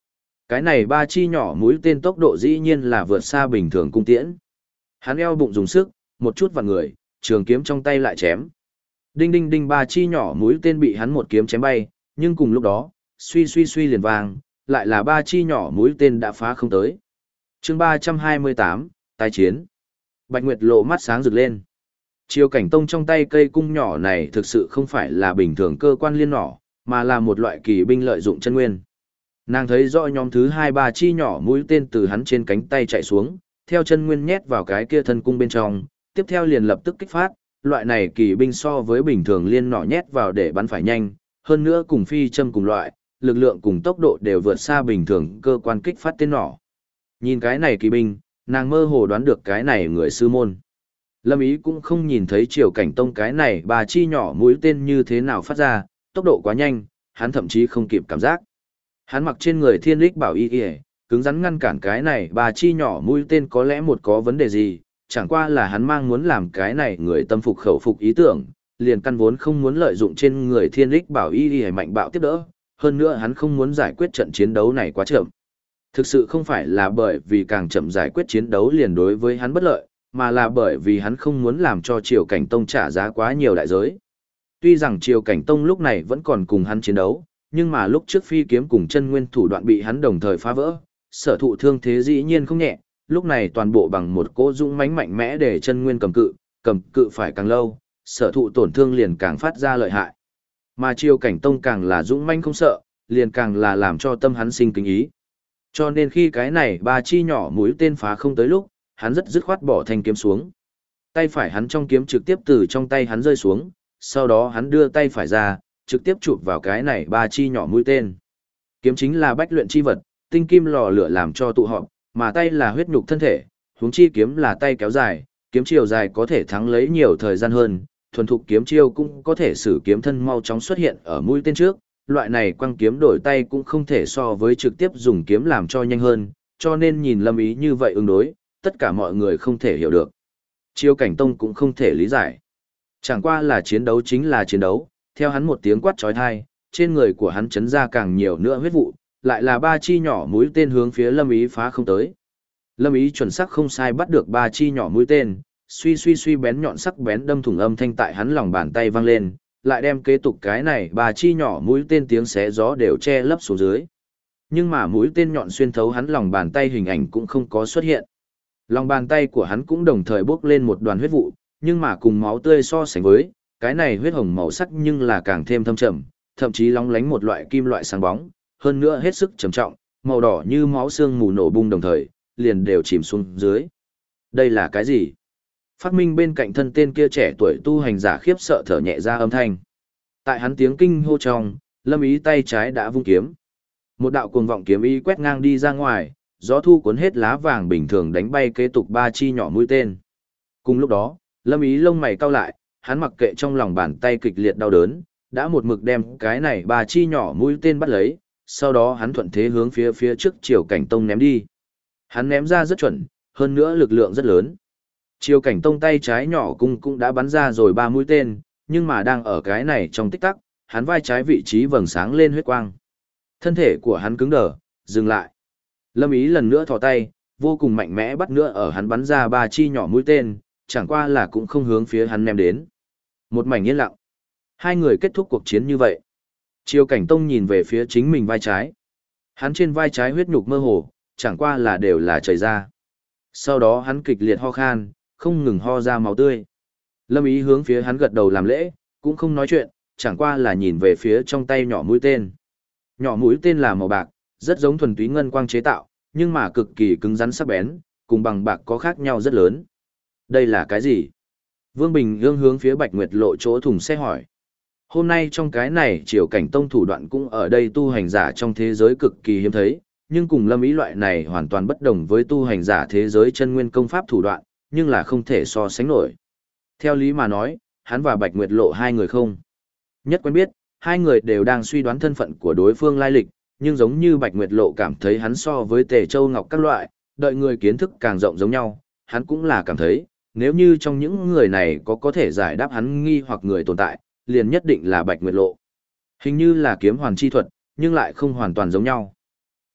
Cái này ba chi nhỏ mũi tên tốc độ dĩ nhiên là vượt xa bình thường cung tiễn. Hắn eo bụng dùng sức, một chút vặn người, trường kiếm trong tay lại chém. Đinh đinh đinh, ba chi nhỏ mũi tên bị hắn một kiếm chém bay, nhưng cùng lúc đó, suy suy suy liền vang, lại là ba chi nhỏ mũi tên đã phá không tới. Chương 328, tái chiến. Bạch Nguyệt Lộ mắt sáng rực lên. Chiêu Cảnh Tông trong tay cây cung nhỏ này thực sự không phải là bình thường cơ quan liên nỏ, mà là một loại kỳ binh lợi dụng chân nguyên. Nàng thấy rõ nhóm thứ hai ba chi nhỏ mũi tên từ hắn trên cánh tay chạy xuống, theo chân nguyên nhét vào cái kia thân cung bên trong, tiếp theo liền lập tức kích phát, loại này kỳ binh so với bình thường liên nỏ nhét vào để bắn phải nhanh, hơn nữa cùng phi châm cùng loại, lực lượng cùng tốc độ đều vượt xa bình thường cơ quan kích phát tên nỏ. Nhìn cái này kỳ binh, nàng mơ hồ đoán được cái này người sư môn. Lâm Ý cũng không nhìn thấy Triều Cảnh Tông cái này ba chi nhỏ mũi tên như thế nào phát ra, tốc độ quá nhanh, hắn thậm chí không kịp cảm giác. Hắn mặc trên người Thiên Lịch Bảo Y, cứng rắn ngăn cản cái này ba chi nhỏ mũi tên có lẽ một có vấn đề gì, chẳng qua là hắn mang muốn làm cái này người tâm phục khẩu phục ý tưởng, liền căn vốn không muốn lợi dụng trên người Thiên Lịch Bảo Y mạnh bạo tiếp đỡ, hơn nữa hắn không muốn giải quyết trận chiến đấu này quá chậm. Thực sự không phải là bởi vì càng chậm giải quyết chiến đấu liền đối với hắn bất lợi, mà là bởi vì hắn không muốn làm cho Triều Cảnh Tông trả giá quá nhiều đại giới. Tuy rằng Triều Cảnh Tông lúc này vẫn còn cùng hắn chiến đấu, nhưng mà lúc trước phi kiếm cùng chân nguyên thủ đoạn bị hắn đồng thời phá vỡ, sở thụ thương thế dĩ nhiên không nhẹ, lúc này toàn bộ bằng một cỗ dũng mãnh mạnh mẽ để chân nguyên cầm cự phải càng lâu, sở thụ tổn thương liền càng phát ra lợi hại. Mà Triều Cảnh Tông càng là dũng mãnh không sợ, liền càng là làm cho tâm hắn sinh kính ý. Cho nên khi cái này ba chi nhỏ mũi tên phá không tới lúc, hắn rất dứt khoát bỏ thanh kiếm xuống. Tay phải hắn trong kiếm trực tiếp từ trong tay hắn rơi xuống, sau đó hắn đưa tay phải ra, trực tiếp chụp vào cái này ba chi nhỏ mũi tên. Kiếm chính là bách luyện chi vật, tinh kim lò lửa làm cho tụ họp, mà tay là huyết nhục thân thể, huống chi kiếm là tay kéo dài, kiếm chiều dài có thể thắng lấy nhiều thời gian hơn, thuần thục kiếm chiêu cũng có thể sử kiếm thân mau chóng xuất hiện ở mũi tên trước, loại này quăng kiếm đổi tay cũng không thể so với trực tiếp dùng kiếm làm cho nhanh hơn, cho nên nhìn Lâm Ý như vậy ứng đối, tất cả mọi người không thể hiểu được. Triều Cảnh Tông cũng không thể lý giải. Chẳng qua là chiến đấu chính là chiến đấu, theo hắn một tiếng quát chói tai, trên người của hắn chấn ra càng nhiều nữa huyết vụ, lại là ba chi nhỏ mũi tên hướng phía Lâm Ý phá không tới. Lâm Ý chuẩn xác không sai bắt được ba chi nhỏ mũi tên, suy suy suy bén nhọn sắc bén đâm thủng âm thanh tại hắn lòng bàn tay vang lên, lại đem kế tục cái này ba chi nhỏ mũi tên tiếng xé gió đều che lấp xuống dưới. Nhưng mà mũi tên nhọn xuyên thấu hắn lòng bàn tay hình ảnh cũng không có xuất hiện. Lòng bàn tay của hắn cũng đồng thời bốc lên một đoàn huyết vụ, nhưng mà cùng máu tươi so sánh với, cái này huyết hồng màu sắc nhưng là càng thêm thâm trầm, thậm chí lóng lánh một loại kim loại sáng bóng, hơn nữa hết sức trầm trọng, màu đỏ như máu xương mù nổ bung đồng thời, liền đều chìm xuống dưới. Đây là cái gì? Phát Minh bên cạnh thân tên kia trẻ tuổi tu hành giả khiếp sợ thở nhẹ ra âm thanh. Tại hắn tiếng kinh hô trong, Lâm Ý tay trái đã vung kiếm. Một đạo cuồng vọng kiếm ý quét ngang đi ra ngoài, gió thu cuốn hết lá vàng bình thường đánh bay kế tục ba chi nhỏ mũi tên. Cùng lúc đó, Lâm Ý lông mày cau lại, hắn mặc kệ trong lòng bàn tay kịch liệt đau đớn, đã một mực đem cái này ba chi nhỏ mũi tên bắt lấy, sau đó hắn thuận thế hướng phía trước Triều Cảnh Tông ném đi. Hắn ném ra rất chuẩn, hơn nữa lực lượng rất lớn. Triều Cảnh Tông tay trái nhỏ cung cũng đã bắn ra rồi ba mũi tên, nhưng mà đang ở cái này trong tích tắc, hắn vai trái vị trí vầng sáng lên huyết quang. Thân thể của hắn cứng đờ, dừng lại. Lâm Ý lần nữa thò tay, vô cùng mạnh mẽ bắt nữa ở hắn bắn ra ba chi nhỏ mũi tên, chẳng qua là cũng không hướng phía hắn ném đến. Một mảnh yên lặng. Hai người kết thúc cuộc chiến như vậy. Triều Cảnh Tông nhìn về phía chính mình vai trái. Hắn trên vai trái huyết nhục mơ hồ, chẳng qua là đều là chảy ra. Sau đó hắn kịch liệt ho khan, không ngừng ho ra máu tươi. Lâm Ý hướng phía hắn gật đầu làm lễ, cũng không nói chuyện, chẳng qua là nhìn về phía trong tay nhỏ mũi tên. Nhỏ mũi tên là màu bạc, rất giống thuần túy ngân quang chế tạo, nhưng mà cực kỳ cứng rắn sắc bén, cùng bằng bạc có khác nhau rất lớn. Đây là cái gì? Vương Bình Ương hướng phía Bạch Nguyệt Lộ chỗ thùng xe hỏi. Hôm nay trong cái này Triều Cảnh Tông thủ đoạn cũng ở đây tu hành giả trong thế giới cực kỳ hiếm thấy, nhưng cùng Lâm Ý loại này hoàn toàn bất đồng với tu hành giả thế giới chân nguyên công pháp thủ đoạn, nhưng là không thể so sánh nổi. Theo lý mà nói, hắn và Bạch Nguyệt Lộ hai người không nhất quen biết, hai người đều đang suy đoán thân phận của đối phương lai lịch, nhưng giống như Bạch Nguyệt Lộ cảm thấy hắn so với Tề Châu Ngọc các loại, đợi người kiến thức càng rộng giống nhau, hắn cũng là cảm thấy, nếu như trong những người này có thể giải đáp hắn nghi hoặc người tồn tại, liền nhất định là Bạch Nguyệt Lộ. Hình như là kiếm hoàn chi thuật, nhưng lại không hoàn toàn giống nhau.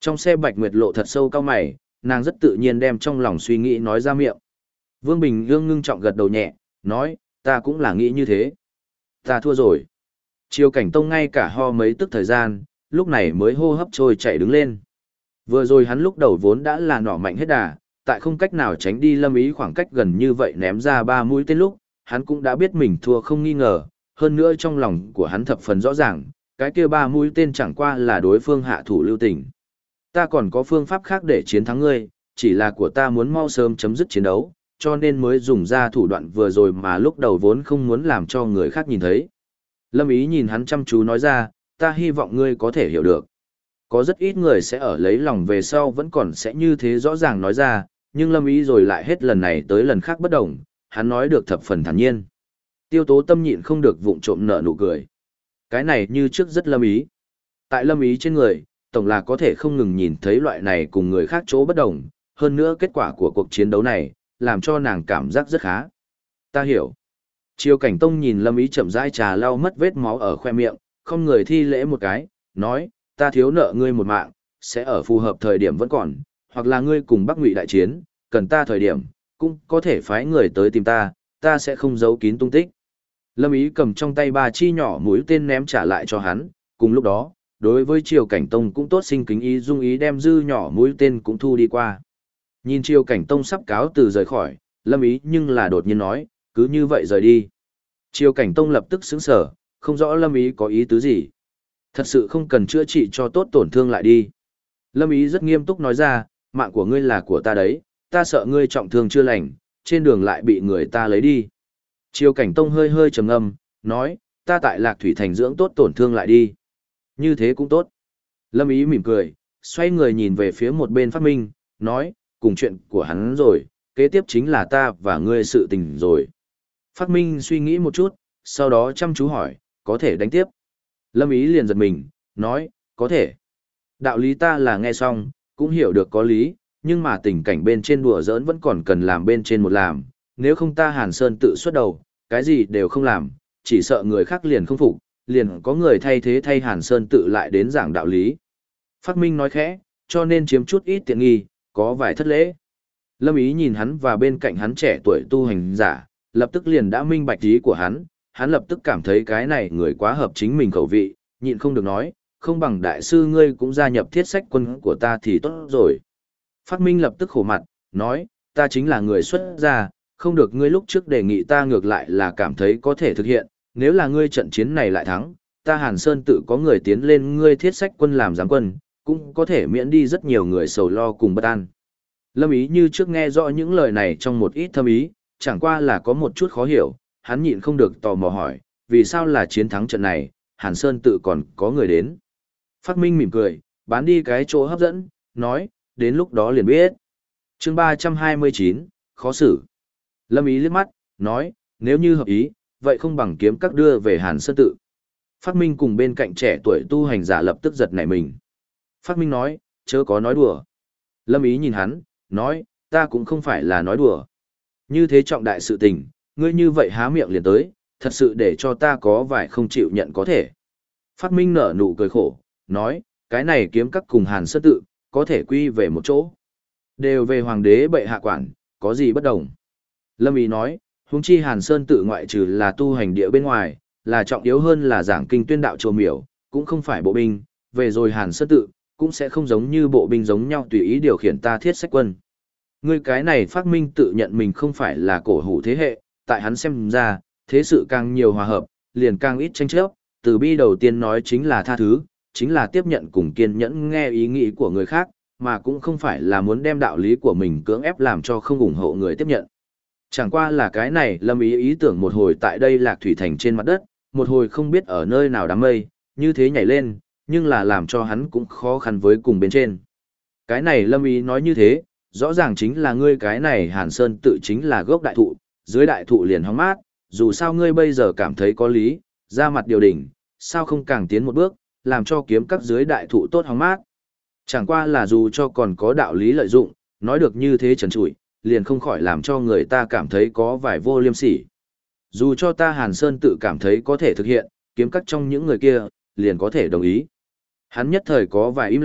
Trong xe Bạch Nguyệt lộ thật sâu cao mày, nàng rất tự nhiên đem trong lòng suy nghĩ nói ra miệng. Vương Bình Ương ngưng trọng gật đầu nhẹ, nói, ta cũng là nghĩ như thế. Ta thua rồi. Triều Cảnh Tông ngay cả ho mấy tức thời gian, lúc này mới hô hấp trôi chạy đứng lên. Vừa rồi hắn lúc đầu vốn đã là nỏ mạnh hết đà, tại không cách nào tránh đi Lâm Ý khoảng cách gần như vậy ném ra 3 mũi tên lúc, hắn cũng đã biết mình thua không nghi ngờ, hơn nữa trong lòng của hắn thập phần rõ ràng, cái kia 3 mũi tên chẳng qua là đối phương hạ thủ lưu tình. Ta còn có phương pháp khác để chiến thắng ngươi, chỉ là của ta muốn mau sớm chấm dứt chiến đấu, cho nên mới dùng ra thủ đoạn vừa rồi mà lúc đầu vốn không muốn làm cho người khác nhìn thấy. Lâm Ý nhìn hắn chăm chú nói ra, ta hy vọng ngươi có thể hiểu được. Có rất ít người sẽ ở lấy lòng về sau vẫn còn sẽ như thế rõ ràng nói ra, nhưng Lâm Ý rồi lại hết lần này tới lần khác bất đồng, hắn nói được thập phần thản nhiên. Tiêu Tố Tâm nhịn không được vụng trộm nở nụ cười. Cái này như trước rất Lâm Ý. Tại Lâm Ý trên người, tổng là có thể không ngừng nhìn thấy loại này cùng người khác chỗ bất đồng, hơn nữa kết quả của cuộc chiến đấu này, làm cho nàng cảm giác rất khá. Ta hiểu. Triều Cảnh Tông nhìn Lâm Ý chậm rãi trà lau mất vết máu ở khoe miệng, không người thi lễ một cái, nói, ta thiếu nợ ngươi một mạng, sẽ ở phù hợp thời điểm vẫn còn, hoặc là ngươi cùng Bắc Ngụy đại chiến, cần ta thời điểm, cũng có thể phái người tới tìm ta, ta sẽ không giấu kín tung tích. Lâm Ý cầm trong tay 3 chi nhỏ mũi tên ném trả lại cho hắn, cùng lúc đó, đối với Triều Cảnh Tông cũng tốt sinh kính ý dung ý đem dư nhỏ mũi tên cũng thu đi qua. Nhìn Triều Cảnh Tông sắp cáo từ rời khỏi, Lâm Ý nhưng là đột nhiên nói, cứ như vậy rời đi. Triều Cảnh Tông lập tức sững sờ, không rõ Lâm Ý có ý tứ gì. Thật sự không cần chữa trị cho tốt tổn thương lại đi. Lâm Ý rất nghiêm túc nói ra, mạng của ngươi là của ta đấy, ta sợ ngươi trọng thương chưa lành, trên đường lại bị người ta lấy đi. Triều Cảnh Tông hơi hơi trầm ngâm, nói, ta tại Lạc Thủy Thành dưỡng tốt tổn thương lại đi. Như thế cũng tốt. Lâm Ý mỉm cười, xoay người nhìn về phía một bên Phát Minh, nói, cùng chuyện của hắn rồi, kế tiếp chính là ta và ngươi sự tình rồi. Phát Minh suy nghĩ một chút, sau đó chăm chú hỏi, có thể đánh tiếp. Lâm Ý liền giật mình, nói, có thể. Đạo lý ta là nghe xong, cũng hiểu được có lý, nhưng mà tình cảnh bên trên đùa giỡn vẫn còn cần làm bên trên một làm, nếu không ta Hàn Sơn tự xuất đầu, cái gì đều không làm, chỉ sợ người khác liền không phục, liền có người thay thế thay Hàn Sơn tự lại đến giảng đạo lý. Phát Minh nói khẽ, cho nên chiếm chút ít tiện nghi, có vài thất lễ. Lâm Ý nhìn hắn và bên cạnh hắn trẻ tuổi tu hành giả, lập tức liền đã minh bạch ý của hắn lập tức cảm thấy cái này người quá hợp chính mình khẩu vị, nhịn không được nói, không bằng đại sư ngươi cũng gia nhập thiết sách quân của ta thì tốt rồi. Phát Minh lập tức khổ mặt, nói, ta chính là người xuất gia, không được ngươi lúc trước đề nghị ta ngược lại là cảm thấy có thể thực hiện, nếu là ngươi trận chiến này lại thắng, ta Hàn Sơn tự có người tiến lên ngươi thiết sách quân làm giám quân, cũng có thể miễn đi rất nhiều người sầu lo cùng bất an. Lâm Ý như trước nghe rõ những lời này trong một ít thâm ý, chẳng qua là có một chút khó hiểu, hắn nhịn không được tò mò hỏi, vì sao là chiến thắng trận này, Hàn Sơn tự còn có người đến. Phát Minh mỉm cười, bán đi cái chỗ hấp dẫn, nói, đến lúc đó liền biết. Chương 329, khó xử. Lâm Ý liếc mắt, nói, nếu như hợp ý, vậy không bằng kiếm các đưa về Hàn Sơn tự. Phát Minh cùng bên cạnh trẻ tuổi tu hành giả lập tức giật nảy mình. Phát Minh nói, chớ có nói đùa. Lâm Ý nhìn hắn, nói, ta cũng không phải là nói đùa. Như thế trọng đại sự tình, ngươi như vậy há miệng liền tới, thật sự để cho ta có vài không chịu nhận có thể. Phát Minh nở nụ cười khổ, nói, cái này kiếm các cùng Hàn Sơn tự, có thể quy về một chỗ. Đều về hoàng đế bệ hạ quản, có gì bất đồng. Lâm Ý nói, huống chi Hàn Sơn tự ngoại trừ là tu hành địa bên ngoài, là trọng yếu hơn là giảng kinh tuyên đạo chùa miểu, cũng không phải bộ binh, về rồi Hàn Sơn tự, cũng sẽ không giống như bộ binh giống nhau tùy ý điều khiển ta thiết sách quân. Ngươi cái này Phát Minh tự nhận mình không phải là cổ hủ thế hệ, tại hắn xem ra, thế sự càng nhiều hòa hợp, liền càng ít tranh chấp, từ bi đầu tiên nói chính là tha thứ, chính là tiếp nhận cùng kiên nhẫn nghe ý nghĩ của người khác, mà cũng không phải là muốn đem đạo lý của mình cưỡng ép làm cho không ủng hộ người tiếp nhận. Chẳng qua là cái này Lâm ý tưởng một hồi tại đây Lạc Thủy Thành trên mặt đất, một hồi không biết ở nơi nào đám mây, như thế nhảy lên, nhưng là làm cho hắn cũng khó khăn với cùng bên trên. Cái này Lâm ý nói như thế, rõ ràng chính là ngươi cái này Hàn Sơn tự chính là gốc đại thụ, dưới đại thụ liền hóng mát, dù sao ngươi bây giờ cảm thấy có lý, ra mặt điều đỉnh, sao không càng tiến một bước, làm cho kiếm các dưới đại thụ tốt hóng mát. Chẳng qua là dù cho còn có đạo lý lợi dụng, nói được như thế trần trụi, liền không khỏi làm cho người ta cảm thấy có vài vô liêm sỉ. Dù cho ta Hàn Sơn tự cảm thấy có thể thực hiện, kiếm các trong những người kia, liền có thể đồng ý. Hắn nhất thời có vài im lặng,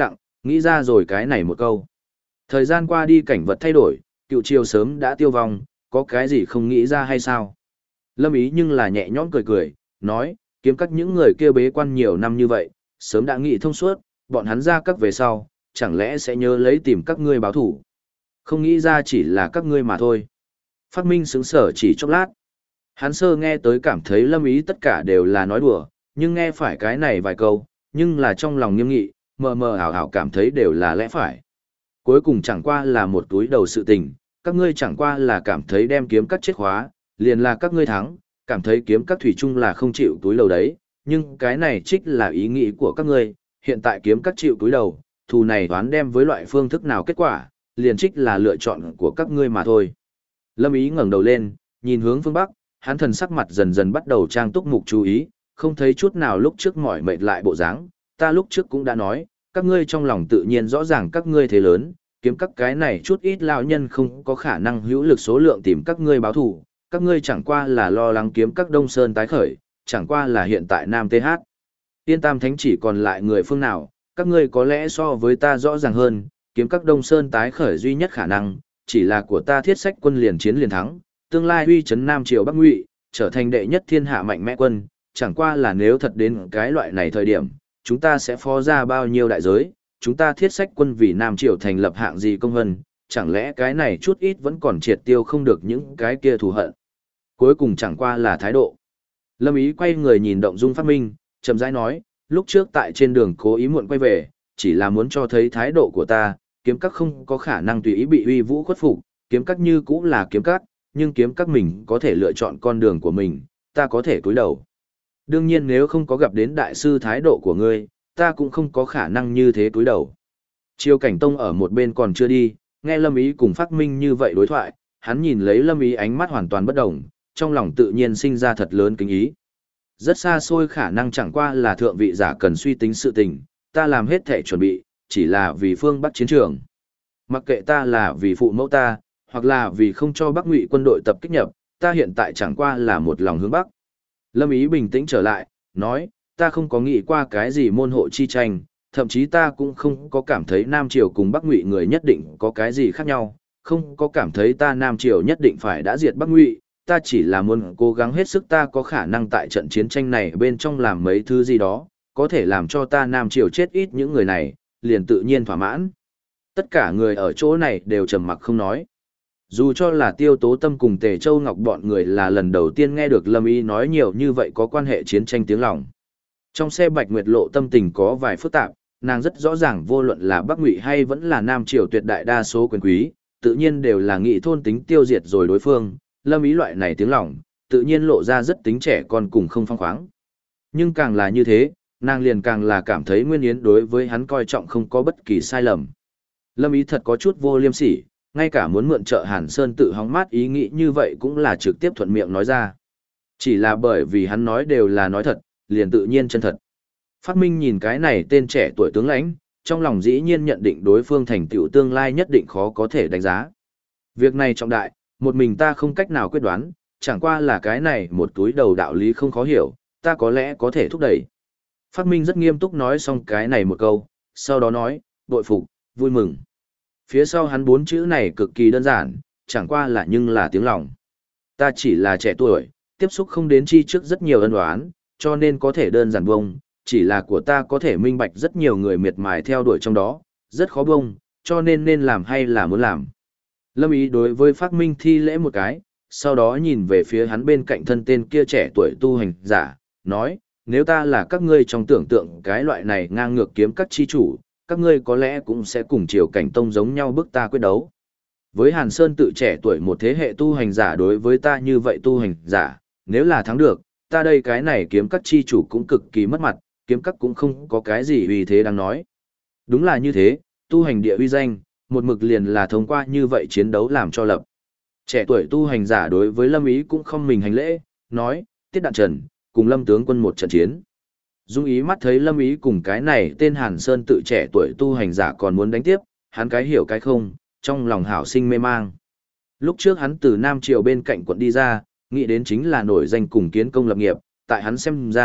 nghĩ ra rồi cái này một câu. Thời gian qua đi cảnh vật thay đổi, cựu triều sớm đã tiêu vong, có cái gì không nghĩ ra hay sao? Lâm Ý nhưng là nhẹ nhõm cười cười, nói, kiếm các những người kia bế quan nhiều năm như vậy, sớm đã nghĩ thông suốt, bọn hắn ra các về sau, chẳng lẽ sẽ nhớ lấy tìm các ngươi báo thủ. Không nghĩ ra chỉ là các ngươi mà thôi. Phát Minh sững sở chỉ chốc lát. Hắn sơ nghe tới cảm thấy Lâm Ý tất cả đều là nói đùa, nhưng nghe phải cái này vài câu, nhưng là trong lòng nghiêm nghị, mờ mờ ảo ảo cảm thấy đều là lẽ phải. Cuối cùng chẳng qua là một túi đầu sự tình, các ngươi chẳng qua là cảm thấy đem kiếm cắt chết khóa, liền là các ngươi thắng, cảm thấy kiếm cắt thủy chung là không chịu túi đầu đấy, nhưng cái này trích là ý nghĩ của các ngươi, hiện tại kiếm cắt chịu túi đầu, thù này đoán đem với loại phương thức nào kết quả, liền trích là lựa chọn của các ngươi mà thôi. Lâm Ý ngẩng đầu lên, nhìn hướng phương Bắc, hắn thần sắc mặt dần dần bắt đầu trang túc mục chú ý, không thấy chút nào lúc trước mỏi mệt lại bộ dáng. Ta lúc trước cũng đã nói, các ngươi trong lòng tự nhiên rõ ràng các ngươi thế lớn, kiếm các cái này chút ít lão nhân không có khả năng hữu lực số lượng tìm các ngươi báo thù, các ngươi chẳng qua là lo lắng kiếm các Đông Sơn tái khởi, chẳng qua là hiện tại Nam TH. Tiên Tam Thánh chỉ còn lại người phương nào, các ngươi có lẽ so với ta rõ ràng hơn, kiếm các Đông Sơn tái khởi duy nhất khả năng, chỉ là của ta thiết sách quân liền chiến liền thắng, tương lai uy chấn Nam Triều Bắc Ngụy, trở thành đệ nhất thiên hạ mạnh mẽ quân, chẳng qua là nếu thật đến cái loại này thời điểm, chúng ta sẽ phó ra bao nhiêu đại giới, chúng ta thiết sách quân vì Nam Triều thành lập hạng gì công hân, chẳng lẽ cái này chút ít vẫn còn triệt tiêu không được những cái kia thù hận. Cuối cùng chẳng qua là thái độ. Lâm Ý quay người nhìn Động Dung Phát Minh, chậm rãi nói, lúc trước tại trên đường cố ý muộn quay về, chỉ là muốn cho thấy thái độ của ta, kiếm các không có khả năng tùy ý bị uy vũ khuất phục, kiếm các như cũng là kiếm các, nhưng kiếm các mình có thể lựa chọn con đường của mình, ta có thể cúi đầu. Đương nhiên nếu không có gặp đến đại sư thái độ của ngươi, ta cũng không có khả năng như thế cúi đầu. Triều Cảnh Tông ở một bên còn chưa đi, nghe Lâm Ý cùng Phát Minh như vậy đối thoại, hắn nhìn lấy Lâm Ý ánh mắt hoàn toàn bất đồng, trong lòng tự nhiên sinh ra thật lớn kính ý. Rất xa xôi khả năng chẳng qua là thượng vị giả cần suy tính sự tình, ta làm hết thể chuẩn bị, chỉ là vì phương Bắc chiến trường. Mặc kệ ta là vì phụ mẫu ta, hoặc là vì không cho Bắc Ngụy quân đội tập kích nhập, ta hiện tại chẳng qua là một lòng hướng Bắc. Lâm Ý bình tĩnh trở lại, nói, ta không có nghĩ qua cái gì môn hộ chi tranh, thậm chí ta cũng không có cảm thấy Nam Triều cùng Bắc Ngụy người nhất định có cái gì khác nhau, không có cảm thấy ta Nam Triều nhất định phải đã diệt Bắc Ngụy, ta chỉ là muốn cố gắng hết sức ta có khả năng tại trận chiến tranh này bên trong làm mấy thứ gì đó, có thể làm cho ta Nam Triều chết ít những người này, liền tự nhiên thỏa mãn. Tất cả người ở chỗ này đều trầm mặc không nói. Dù cho là Tiêu Tố Tâm cùng Tề Châu Ngọc bọn người là lần đầu tiên nghe được Lâm Ý nói nhiều như vậy có quan hệ chiến tranh tiếng lòng. Trong xe Bạch Nguyệt Lộ tâm tình có vài phức tạp, nàng rất rõ ràng vô luận là Bắc Ngụy hay vẫn là Nam Triều tuyệt đại đa số quyền quý, tự nhiên đều là nghị thôn tính tiêu diệt rồi đối phương, Lâm Ý loại này tiếng lòng, tự nhiên lộ ra rất tính trẻ con cùng không phong khoáng. Nhưng càng là như thế, nàng liền càng là cảm thấy Nguyên Yến đối với hắn coi trọng không có bất kỳ sai lầm. Lâm Ý thật có chút vô liêm sỉ, ngay cả muốn mượn trợ Hàn Sơn tự hóng mát ý nghĩ như vậy cũng là trực tiếp thuận miệng nói ra. Chỉ là bởi vì hắn nói đều là nói thật, liền tự nhiên chân thật. Phát Minh nhìn cái này tên trẻ tuổi tướng lãnh, trong lòng dĩ nhiên nhận định đối phương thành tựu tương lai nhất định khó có thể đánh giá. Việc này trọng đại, một mình ta không cách nào quyết đoán, chẳng qua là cái này một túi đầu đạo lý không khó hiểu, ta có lẽ có thể thúc đẩy. Phát Minh rất nghiêm túc nói xong cái này một câu, sau đó nói, bội phục, vui mừng. Phía sau hắn 4 chữ này cực kỳ đơn giản, chẳng qua là nhưng là tiếng lòng. Ta chỉ là trẻ tuổi, tiếp xúc không đến chi trước rất nhiều ân oán, cho nên có thể đơn giản bông, chỉ là của ta có thể minh bạch rất nhiều người miệt mài theo đuổi trong đó, rất khó bông, cho nên làm hay là muốn làm. Lâm Ý đối với Phát Minh thi lễ một cái, sau đó nhìn về phía hắn bên cạnh thân tên kia trẻ tuổi tu hành giả, nói, nếu ta là các ngươi trong tưởng tượng cái loại này ngang ngược kiếm các chi chủ, các ngươi có lẽ cũng sẽ cùng Triều Cảnh Tông giống nhau bức ta quyết đấu. Với Hàn Sơn tự trẻ tuổi một thế hệ tu hành giả đối với ta như vậy tu hành giả, nếu là thắng được, ta đây cái này kiếm các chi chủ cũng cực kỳ mất mặt, kiếm các cũng không có cái gì uy thế đáng nói. Đúng là như thế, tu hành địa uy danh, một mực liền là thông qua như vậy chiến đấu làm cho lập. Trẻ tuổi tu hành giả đối với Lâm Ý cũng không mình hành lễ, nói, Tiết Đạn Trần, cùng Lâm tướng quân một trận chiến. Dung Ý mắt thấy Lâm Ý cùng cái này tên Hàn Sơn tự trẻ tuổi tu hành giả còn muốn đánh tiếp, hắn cái hiểu cái không, trong lòng hảo sinh mê mang. Lúc trước hắn từ Nam Triều bên cạnh quận đi ra, nghĩ đến chính là nổi danh cùng kiến công lập nghiệp, tại hắn xem ra,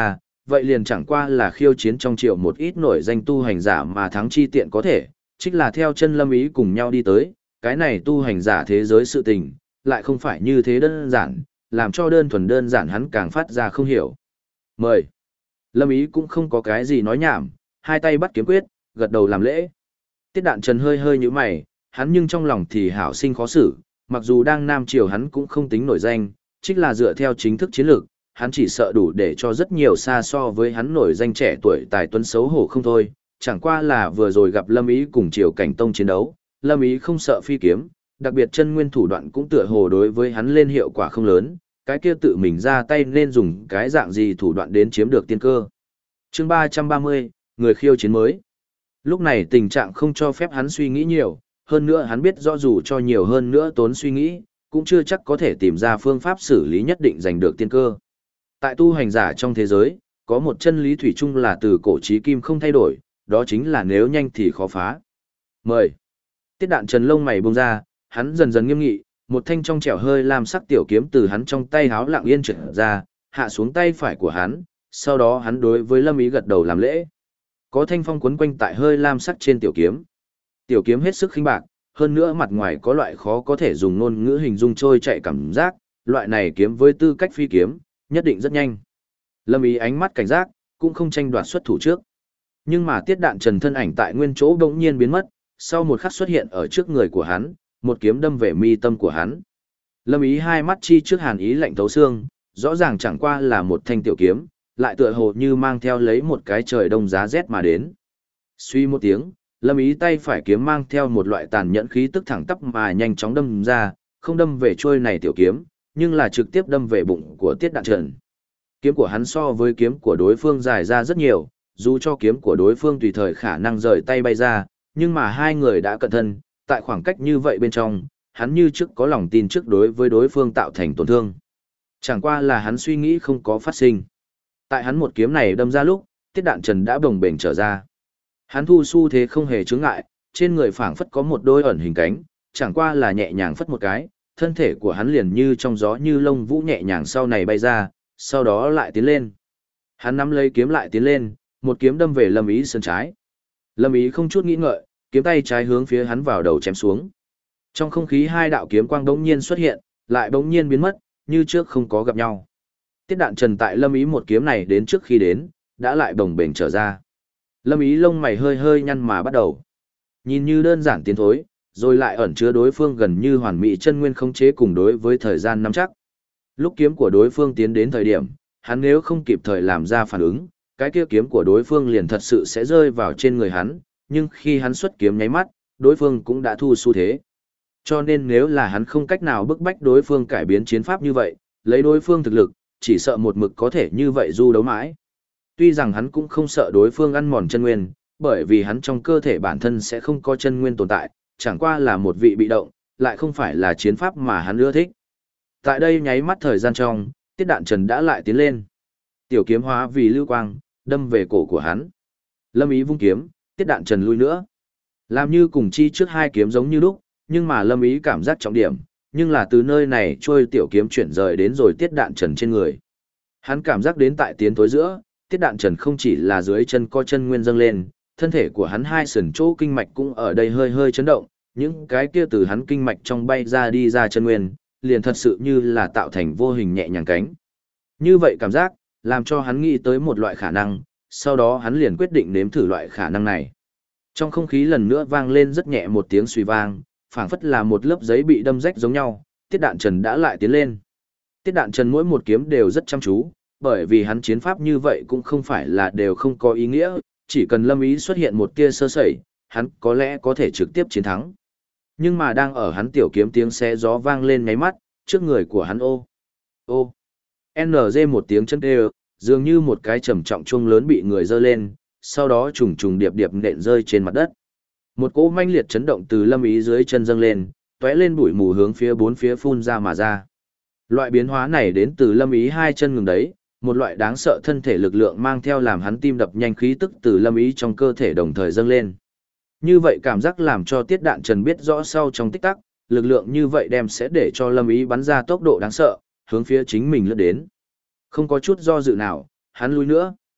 vậy liền chẳng qua là khiêu chiến trong triệu một ít nổi danh tu hành giả mà thắng chi tiện có thể, chính là theo chân Lâm Ý cùng nhau đi tới, cái này tu hành giả thế giới sự tình, lại không phải như thế đơn giản, làm cho đơn thuần đơn giản hắn càng phát ra không hiểu. Mời. Lâm Ý cũng không có cái gì nói nhảm, hai tay bắt kiếm quyết, gật đầu làm lễ. Tiết Đạn Trần hơi hơi nhíu mày, hắn nhưng trong lòng thì hảo sinh khó xử, mặc dù đang Nam Triều hắn cũng không tính nổi danh, chính là dựa theo chính thức chiến lược, hắn chỉ sợ đủ để cho rất nhiều xa so với hắn nổi danh trẻ tuổi tài tuấn xấu hổ không thôi, chẳng qua là vừa rồi gặp Lâm Ý cùng Triều Cảnh Tông chiến đấu, Lâm Ý không sợ phi kiếm, đặc biệt chân nguyên thủ đoạn cũng tựa hồ đối với hắn lên hiệu quả không lớn, cái kia tự mình ra tay nên dùng cái dạng gì thủ đoạn đến chiếm được tiên cơ. Chương 330, người khiêu chiến mới. Lúc này tình trạng không cho phép hắn suy nghĩ nhiều, hơn nữa hắn biết rõ dù cho nhiều hơn nữa tốn suy nghĩ, cũng chưa chắc có thể tìm ra phương pháp xử lý nhất định giành được tiên cơ. Tại tu hành giả trong thế giới, có một chân lý thủy chung là từ cổ chí kim không thay đổi, đó chính là nếu nhanh thì khó phá. Mời. Tiết Đạn Trần lông mày buông ra, hắn dần dần nghiêm nghị, một thanh trong trẻo hơi lam sắc tiểu kiếm từ hắn trong tay háo lặng yên trượt ra, hạ xuống tay phải của hắn, sau đó hắn đối với Lâm Ý gật đầu làm lễ. Có thanh phong quấn quanh tại hơi lam sắc trên tiểu kiếm. Tiểu kiếm hết sức khinh bạc, hơn nữa mặt ngoài có loại khó có thể dùng ngôn ngữ hình dung trôi chạy cảm giác, loại này kiếm với tư cách phi kiếm, nhất định rất nhanh. Lâm Ý ánh mắt cảnh giác, cũng không tranh đoạt xuất thủ trước. Nhưng mà Tiết Đạn Trần thân ảnh tại nguyên chỗ đột nhiên biến mất, sau một khắc xuất hiện ở trước người của hắn, một kiếm đâm về mi tâm của hắn. Lâm Ý hai mắt chi trước hàn ý lạnh thấu xương, rõ ràng chẳng qua là một thanh tiểu kiếm, lại tựa hồ như mang theo lấy một cái trời đông giá rét mà đến. Suy một tiếng, Lâm Ý tay phải kiếm mang theo một loại tàn nhẫn khí tức thẳng tắp mà nhanh chóng đâm ra, không đâm về trôi này tiểu kiếm, nhưng là trực tiếp đâm về bụng của Tiết Đạn Trần. Kiếm của hắn so với kiếm của đối phương dài ra rất nhiều, dù cho kiếm của đối phương tùy thời khả năng rời tay bay ra, nhưng mà hai người đã cận thân, tại khoảng cách như vậy bên trong, hắn như trước có lòng tin trước đối với đối phương tạo thành tổn thương. Chẳng qua là hắn suy nghĩ không có phát sinh. Tại hắn một kiếm này đâm ra lúc, Tiết Đạn Trần đã bồng bềnh trở ra. Hắn thu xu thế không hề chướng ngại, trên người phảng phất có một đôi ẩn hình cánh, chẳng qua là nhẹ nhàng phất một cái, thân thể của hắn liền như trong gió như lông vũ nhẹ nhàng sau này bay ra, sau đó lại tiến lên. Hắn nắm lấy kiếm lại tiến lên, một kiếm đâm về Lâm Ý sườn trái. Lâm Ý không chút nghĩ ngợi, kiếm tay trái hướng phía hắn vào đầu chém xuống. Trong không khí hai đạo kiếm quang bỗng nhiên xuất hiện, lại bỗng nhiên biến mất, như trước không có gặp nhau. Tiết Đạn Trần tại Lâm Ý một kiếm này đến trước khi đến, đã lại bồng bềnh trở ra. Lâm Ý lông mày hơi hơi nhăn mà bắt đầu. Nhìn như đơn giản tiến thối, rồi lại ẩn chứa đối phương gần như hoàn mỹ chân nguyên khống chế cùng đối với thời gian nắm chắc. Lúc kiếm của đối phương tiến đến thời điểm, hắn nếu không kịp thời làm ra phản ứng, cái kia kiếm của đối phương liền thật sự sẽ rơi vào trên người hắn, nhưng khi hắn xuất kiếm nháy mắt, đối phương cũng đã thu xu thế. Cho nên nếu là hắn không cách nào bức bách đối phương cải biến chiến pháp như vậy, lấy đối phương thực lực, chỉ sợ một mực có thể như vậy du đấu mãi. Tuy rằng hắn cũng không sợ đối phương ăn mòn chân nguyên, bởi vì hắn trong cơ thể bản thân sẽ không có chân nguyên tồn tại, chẳng qua là một vị bị động, lại không phải là chiến pháp mà hắn ưa thích. Tại đây nháy mắt thời gian trong, Tiết Đạn Trần đã lại tiến lên. Tiểu kiếm hóa vì lưu quang, đâm về cổ của hắn. Lâm Ý vung kiếm, Tiết Đạn Trần lui nữa. Làm như cùng chi trước hai kiếm giống như lúc, nhưng mà Lâm Ý cảm giác trọng điểm, nhưng là từ nơi này trôi tiểu kiếm chuyển rời đến rồi Tiết Đạn Trần trên người. Hắn cảm giác đến tại tiến tối giữa, Tiết Đạn Trần không chỉ là dưới chân co chân nguyên dâng lên, thân thể của hắn hai sườn chỗ kinh mạch cũng ở đây hơi hơi chấn động, những cái kia từ hắn kinh mạch trong bay ra đi ra chân nguyên, liền thật sự như là tạo thành vô hình nhẹ nhàng cánh. Như vậy cảm giác, làm cho hắn nghĩ tới một loại khả năng, sau đó hắn liền quyết định nếm thử loại khả năng này. Trong không khí lần nữa vang lên rất nhẹ một tiếng suy vang, phảng phất là một lớp giấy bị đâm rách giống nhau, Tiết Đạn Trần đã lại tiến lên. Tiết Đạn Trần mỗi một kiếm đều rất chăm chú, bởi vì hắn chiến pháp như vậy cũng không phải là đều không có ý nghĩa, chỉ cần Lâm Ý xuất hiện một tia sơ sẩy, hắn có lẽ có thể trực tiếp chiến thắng. Nhưng mà đang ở hắn tiểu kiếm tiếng xé gió vang lên nháy mắt, trước người của hắn ô, NG một tiếng chân đều, dường như một cái trầm trọng chuông lớn bị người giơ lên, sau đó trùng trùng điệp điệp nện rơi trên mặt đất. Một cỗ manh liệt chấn động từ Lâm Ý dưới chân dâng lên, tóe lên bụi mù hướng phía bốn phía phun ra mà ra. Loại biến hóa này đến từ Lâm Ý hai chân ngừng đấy, một loại đáng sợ thân thể lực lượng mang theo làm hắn tim đập nhanh khí tức từ Lâm Ý trong cơ thể đồng thời dâng lên. Như vậy cảm giác làm cho Tiết Đạn Trần biết rõ sau trong tích tắc, lực lượng như vậy đem sẽ để cho Lâm Ý bắn ra tốc độ đáng sợ, hướng phía chính mình lướt đến. Không có chút do dự nào, hắn lùi nữa.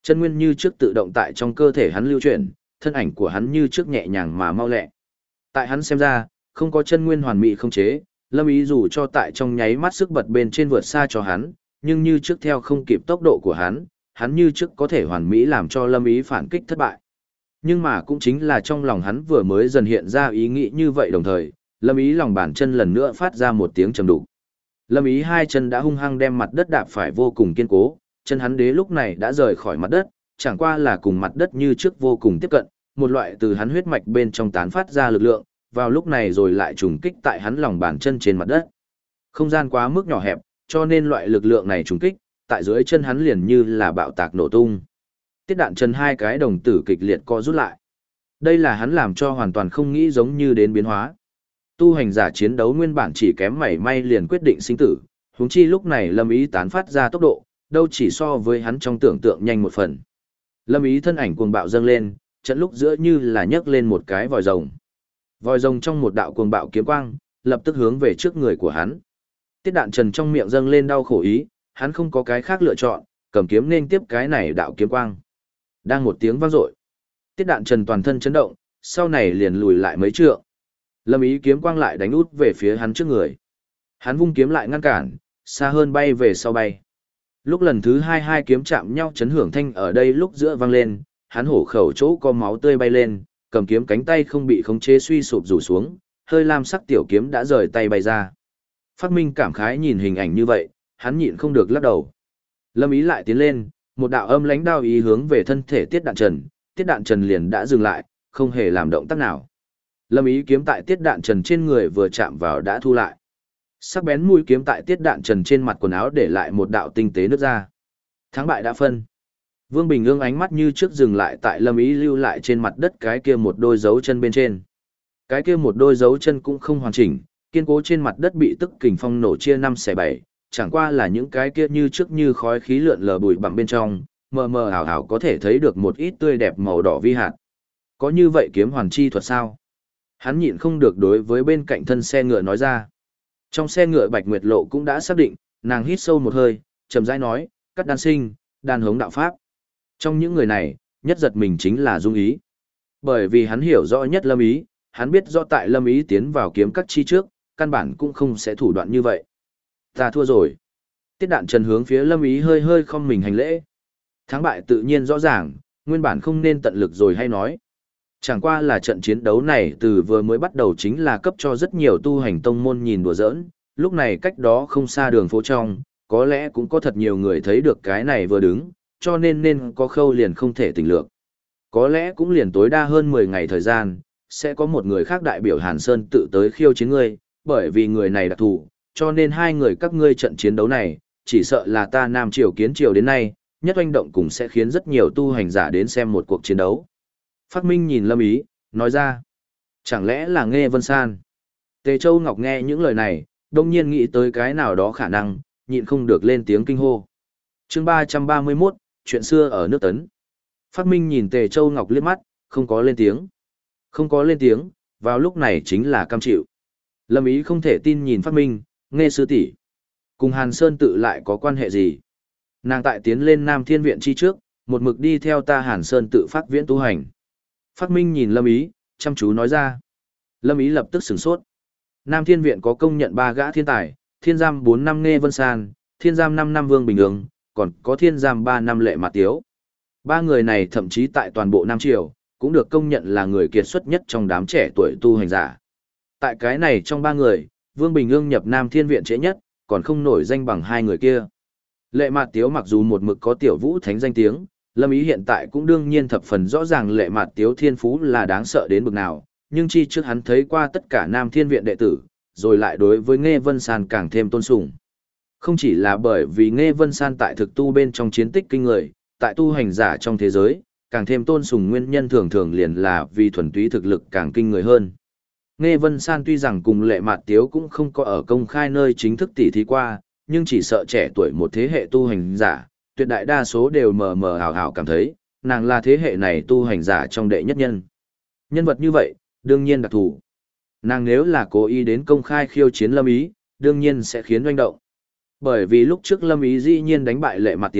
Chân nguyên như trước tự động tại trong cơ thể hắn lưu chuyển, thân ảnh của hắn như trước nhẹ nhàng mà mau lẹ. Tại hắn xem ra, không có chân nguyên hoàn mỹ không chế, Lâm Ý dù cho tại trong nháy mắt sức bật bên trên vượt xa cho hắn, nhưng như trước theo không kịp tốc độ của hắn như trước có thể hoàn mỹ làm cho Lâm Ý phản kích thất bại. Nhưng mà cũng chính là trong lòng hắn vừa mới dần hiện ra ý nghĩ như vậy đồng thời, Lâm Ý lòng bàn chân lần nữa phát ra một tiếng trầm đục. Lâm Ý hai chân đã hung hăng đem mặt đất đạp phải vô cùng kiên cố, chân hắn đế lúc này đã rời khỏi mặt đất, chẳng qua là cùng mặt đất như trước vô cùng tiếp cận, một loại từ hắn huyết mạch bên trong tán phát ra lực lượng, vào lúc này rồi lại trùng kích tại hắn lòng bàn chân trên mặt đất. Không gian quá mức nhỏ hẹp, cho nên loại lực lượng này trùng kích, tại dưới chân hắn liền như là bạo tạc nổ tung. Tiết Đạn Trần hai cái đồng tử kịch liệt co rút lại. Đây là hắn làm cho hoàn toàn không nghĩ giống như đến biến hóa. Tu hành giả chiến đấu nguyên bản chỉ kém mảy may liền quyết định sinh tử, huống chi lúc này Lâm Ý tán phát ra tốc độ, đâu chỉ so với hắn trong tưởng tượng nhanh một phần. Lâm Ý thân ảnh cuồng bạo dâng lên, trận lúc giữa như là nhấc lên một cái vòi rồng. Vòi rồng trong một đạo cuồng bạo kiếm quang, lập tức hướng về trước người của hắn. Tiết Đạn Trần trong miệng dâng lên đau khổ ý, hắn không có cái khác lựa chọn, cầm kiếm nên tiếp cái này đạo kiếm quang. Đang một tiếng vang dội, Tiết Đạn Trần toàn thân chấn động, sau này liền lùi lại mấy trượng. Lâm Ý kiếm quang lại đánh út về phía hắn trước người. Hắn vung kiếm lại ngăn cản, xa hơn bay về sau bay. Lúc lần thứ hai kiếm chạm nhau chấn hưởng thanh ở đây lúc giữa vang lên, hắn hổ khẩu chỗ có máu tươi bay lên, cầm kiếm cánh tay không bị khống chế suy sụp rủ xuống, hơi lam sắc tiểu kiếm đã rời tay bay ra. Phát Minh cảm khái nhìn hình ảnh như vậy, hắn nhịn không được lắc đầu. Lâm Ý lại tiến lên, một đạo âm lãnh đao ý hướng về thân thể Tiết Đạn Trần liền đã dừng lại, không hề làm động tác nào. Lâm Ý kiếm tại Tiết Đạn Trần trên người vừa chạm vào đã thu lại. Sắc bén mũi kiếm tại Tiết Đạn Trần trên mặt quần áo để lại một đạo tinh tế nứt ra. Thắng bại đã phân. Vương Bình Ương ánh mắt như trước dừng lại tại Lâm Ý lưu lại trên mặt đất cái kia một đôi dấu chân bên trên. Cái kia một đôi dấu chân cũng không hoàn chỉnh, kiên cố trên mặt đất bị tức kình phong nổ chia 5/7, chẳng qua là những cái kia như trước như khói khí lượn lờ bụi bặm bên trong, mờ mờ ảo ảo có thể thấy được một ít tươi đẹp màu đỏ vi hạt. Có như vậy kiếm hoàn chi thuật sao? Hắn nhịn không được đối với bên cạnh thân xe ngựa nói ra. Trong xe ngựa Bạch Nguyệt Lộ cũng đã xác định, nàng hít sâu một hơi, chậm rãi nói, cắt đan sinh, đan hống đạo pháp. Trong những người này, nhất giật mình chính là Dung Ý. Bởi vì hắn hiểu rõ nhất Lâm Ý, hắn biết rõ tại Lâm Ý tiến vào kiếm các chi trước, căn bản cũng không sẽ thủ đoạn như vậy. Ta thua rồi. Tiết Đạn Trần hướng phía Lâm Ý hơi hơi không mình hành lễ. Thắng bại tự nhiên rõ ràng, nguyên bản không nên tận lực rồi hay nói. Chẳng qua là trận chiến đấu này từ vừa mới bắt đầu chính là cấp cho rất nhiều tu hành tông môn nhìn đùa giỡn, lúc này cách đó không xa đường phố trong, có lẽ cũng có thật nhiều người thấy được cái này vừa đứng, cho nên có khâu liền không thể tỉnh lược. Có lẽ cũng liền tối đa hơn 10 ngày thời gian, sẽ có một người khác đại biểu Hàn Sơn tự tới khiêu chiến ngươi, bởi vì người này đặc thù, cho nên hai người các ngươi trận chiến đấu này, chỉ sợ là ta Nam Triều Kiến Triều đến nay, nhất oanh động cũng sẽ khiến rất nhiều tu hành giả đến xem một cuộc chiến đấu. Phát Minh nhìn Lâm Ý, nói ra, chẳng lẽ là Nghê Vân San? Tề Châu Ngọc nghe những lời này, đông nhiên nghĩ tới cái nào đó khả năng, nhịn không được lên tiếng kinh hô. Chương 331, chuyện xưa ở nước Tấn. Phát Minh nhìn Tề Châu Ngọc liếc mắt, không có lên tiếng. Không có lên tiếng, vào lúc này chính là cam chịu. Lâm Ý không thể tin nhìn Phát Minh, Nghê sư tỷ, cùng Hàn Sơn tự lại có quan hệ gì? Nàng tại tiến lên Nam Thiên Viện chi trước, một mực đi theo ta Hàn Sơn tự phát viễn tu hành. Phát Minh nhìn Lâm Ý, chăm chú nói ra. Lâm Ý lập tức sửng sốt. Nam Thiên Viện có công nhận 3 gã thiên tài, thiên giam 4 năm Nghê Vân San, thiên giam 5 năm Vương Bình Ương, còn có thiên giam 3 năm Lệ Mạt Tiếu. 3 người này thậm chí tại toàn bộ Nam Triều, cũng được công nhận là người kiệt xuất nhất trong đám trẻ tuổi tu hành giả. Tại cái này trong 3 người, Vương Bình Ương nhập Nam Thiên Viện trễ nhất, còn không nổi danh bằng 2 người kia. Lệ Mạt Tiếu mặc dù một mực có tiểu vũ thánh danh tiếng, Lâm Ý hiện tại cũng đương nhiên thập phần rõ ràng Lệ Mạt Tiếu thiên phú là đáng sợ đến bực nào, nhưng chi trước hắn thấy qua tất cả Nam Thiên Viện đệ tử, rồi lại đối với Nghê Vân San càng thêm tôn sùng. Không chỉ là bởi vì Nghê Vân San tại thực tu bên trong chiến tích kinh người, tại tu hành giả trong thế giới, càng thêm tôn sùng nguyên nhân thường thường liền là vì thuần túy thực lực càng kinh người hơn. Nghê Vân San tuy rằng cùng Lệ Mạt Tiếu cũng không có ở công khai nơi chính thức tỉ thí qua, nhưng chỉ sợ trẻ tuổi một thế hệ tu hành giả, tuyệt đại đa số đều mờ mờ ảo ảo cảm thấy, nàng là thế hệ này tu hành giả trong đệ nhất nhân. Nhân vật như vậy, đương nhiên đặc thù. Nàng nếu là cố ý đến công khai khiêu chiến Lâm Ý, đương nhiên sẽ khiến doanh động. Bởi vì lúc trước Lâm Ý dĩ nhiên đánh bại Lệ Mạt Tiếu,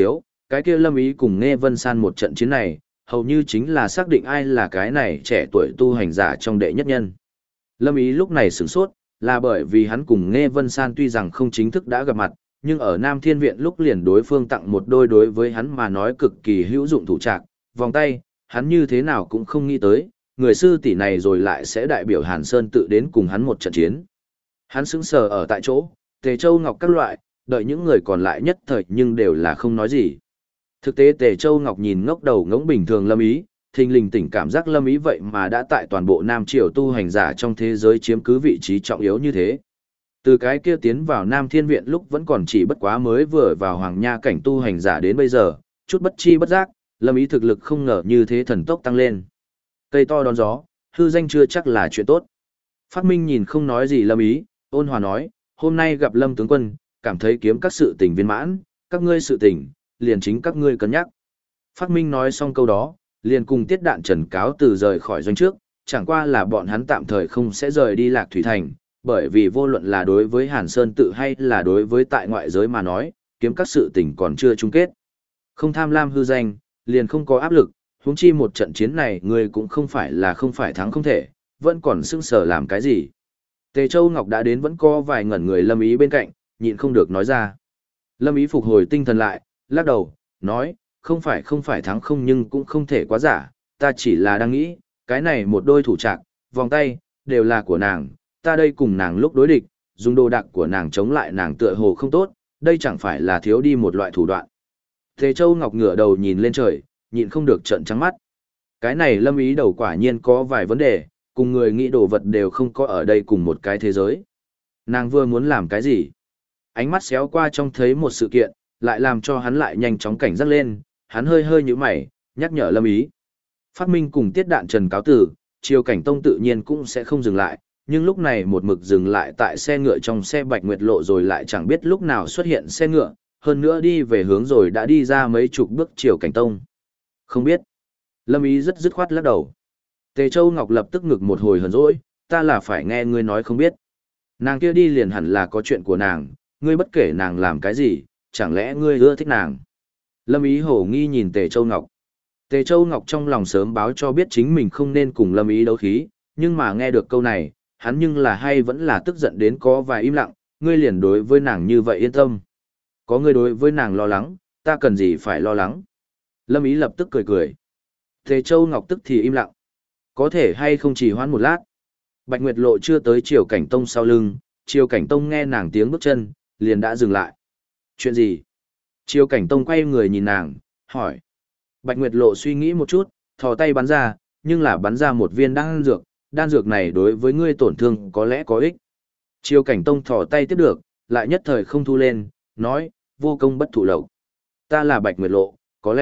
cái kia Lâm Ý cùng Nghe Vân San một trận chiến này, hầu như chính là xác định ai là cái này trẻ tuổi tu hành giả trong đệ nhất nhân. Lâm Ý lúc này sửng sốt, là bởi vì hắn cùng Nghe Vân San tuy rằng không chính thức đã gặp mặt, nhưng ở Nam Thiên Viện lúc liền đối phương tặng một đôi đối với hắn mà nói cực kỳ hữu dụng thủ trạc, vòng tay, hắn như thế nào cũng không nghĩ tới, người sư tỷ này rồi lại sẽ đại biểu Hàn Sơn tự đến cùng hắn một trận chiến. Hắn sững sờ ở tại chỗ, Tề Châu Ngọc các loại, đợi những người còn lại nhất thời nhưng đều là không nói gì. Thực tế Tề Châu Ngọc nhìn ngốc đầu ngỗng bình thường Lâm Ý, thình lình tỉnh cảm giác Lâm Ý vậy mà đã tại toàn bộ Nam Triều tu hành giả trong thế giới chiếm cứ vị trí trọng yếu như thế. Từ cái kia tiến vào Nam Thiên Viện lúc vẫn còn chỉ bất quá mới vừa vào Hoàng Nha cảnh tu hành giả đến bây giờ, chút bất chi bất giác, Lâm Ý thực lực không ngờ như thế thần tốc tăng lên. Cây to đón gió, hư danh chưa chắc là chuyện tốt. Phát Minh nhìn không nói gì Lâm Ý, ôn hòa nói, hôm nay gặp Lâm tướng quân, cảm thấy kiếm các sự tình viên mãn, các ngươi sự tình, liền chính các ngươi cân nhắc. Phát Minh nói xong câu đó, liền cùng Tiết Đạn Trần cáo từ rời khỏi doanh trước, chẳng qua là bọn hắn tạm thời không sẽ rời đi Lạc Thủy Thành, bởi vì vô luận là đối với Hàn Sơn tự hay là đối với tại ngoại giới mà nói, kiếm các sự tình còn chưa chung kết. Không tham lam hư danh, liền không có áp lực, huống chi một trận chiến này người cũng không phải là không phải thắng không thể, vẫn còn sưng sở làm cái gì. Tề Châu Ngọc đã đến vẫn có vài ngẩn người Lâm Ý bên cạnh, nhịn không được nói ra. Lâm Ý phục hồi tinh thần lại, lắc đầu, nói, không phải thắng không nhưng cũng không thể quá giả, ta chỉ là đang nghĩ, cái này một đôi thủ trạc, vòng tay, đều là của nàng, ta đây cùng nàng lúc đối địch, dùng đồ đạc của nàng chống lại nàng tựa hồ không tốt, đây chẳng phải là thiếu đi một loại thủ đoạn. Tề Châu Ngọc ngửa đầu nhìn lên trời, nhịn không được trợn trắng mắt. Cái này Lâm Ý đầu quả nhiên có vài vấn đề, cùng người nghĩ đồ vật đều không có ở đây cùng một cái thế giới. Nàng vừa muốn làm cái gì? Ánh mắt xéo qua trông thấy một sự kiện, lại làm cho hắn lại nhanh chóng cảnh giác lên, hắn hơi hơi nhíu mày, nhắc nhở Lâm Ý. Phát Minh cùng Tiết Đạn Trần cáo tử, Triều Cảnh Tông tự nhiên cũng sẽ không dừng lại, nhưng lúc này một mực dừng lại tại xe ngựa trong xe Bạch Nguyệt Lộ rồi lại chẳng biết lúc nào xuất hiện xe ngựa, hơn nữa đi về hướng rồi đã đi ra mấy chục bước Triều Cảnh Tông. Không biết. Lâm Ý rất dứt khoát lắc đầu. Tề Châu Ngọc lập tức ngực một hồi hờn dỗi, ta là phải nghe ngươi nói không biết. Nàng kia đi liền hẳn là có chuyện của nàng, ngươi bất kể nàng làm cái gì, chẳng lẽ ngươi ưa thích nàng. Lâm Ý hổ nghi nhìn Tề Châu Ngọc. Tề Châu Ngọc trong lòng sớm báo cho biết chính mình không nên cùng Lâm Ý đấu khí, nhưng mà nghe được câu này, hắn nhưng là hay vẫn là tức giận đến có vài im lặng, ngươi liền đối với nàng như vậy yên tâm. Có ngươi đối với nàng lo lắng, ta cần gì phải lo lắng. Lâm Ý lập tức cười cười. Tề Châu Ngọc tức thì im lặng. Có thể hay không chỉ hoãn một lát. Bạch Nguyệt Lộ chưa tới Triều Cảnh Tông sau lưng, Triều Cảnh Tông nghe nàng tiếng bước chân, liền đã dừng lại. Chuyện gì? Triều Cảnh Tông quay người nhìn nàng, hỏi. Bạch Nguyệt Lộ suy nghĩ một chút, thò tay bắn ra, nhưng là bắn ra một viên đan dược này đối với ngươi tổn thương có lẽ có ích. Triều Cảnh Tông thò tay tiếp được, lại nhất thời không thu lên, nói, vô công bất thụ lộc. Ta là Bạch Nguyệt Lộ,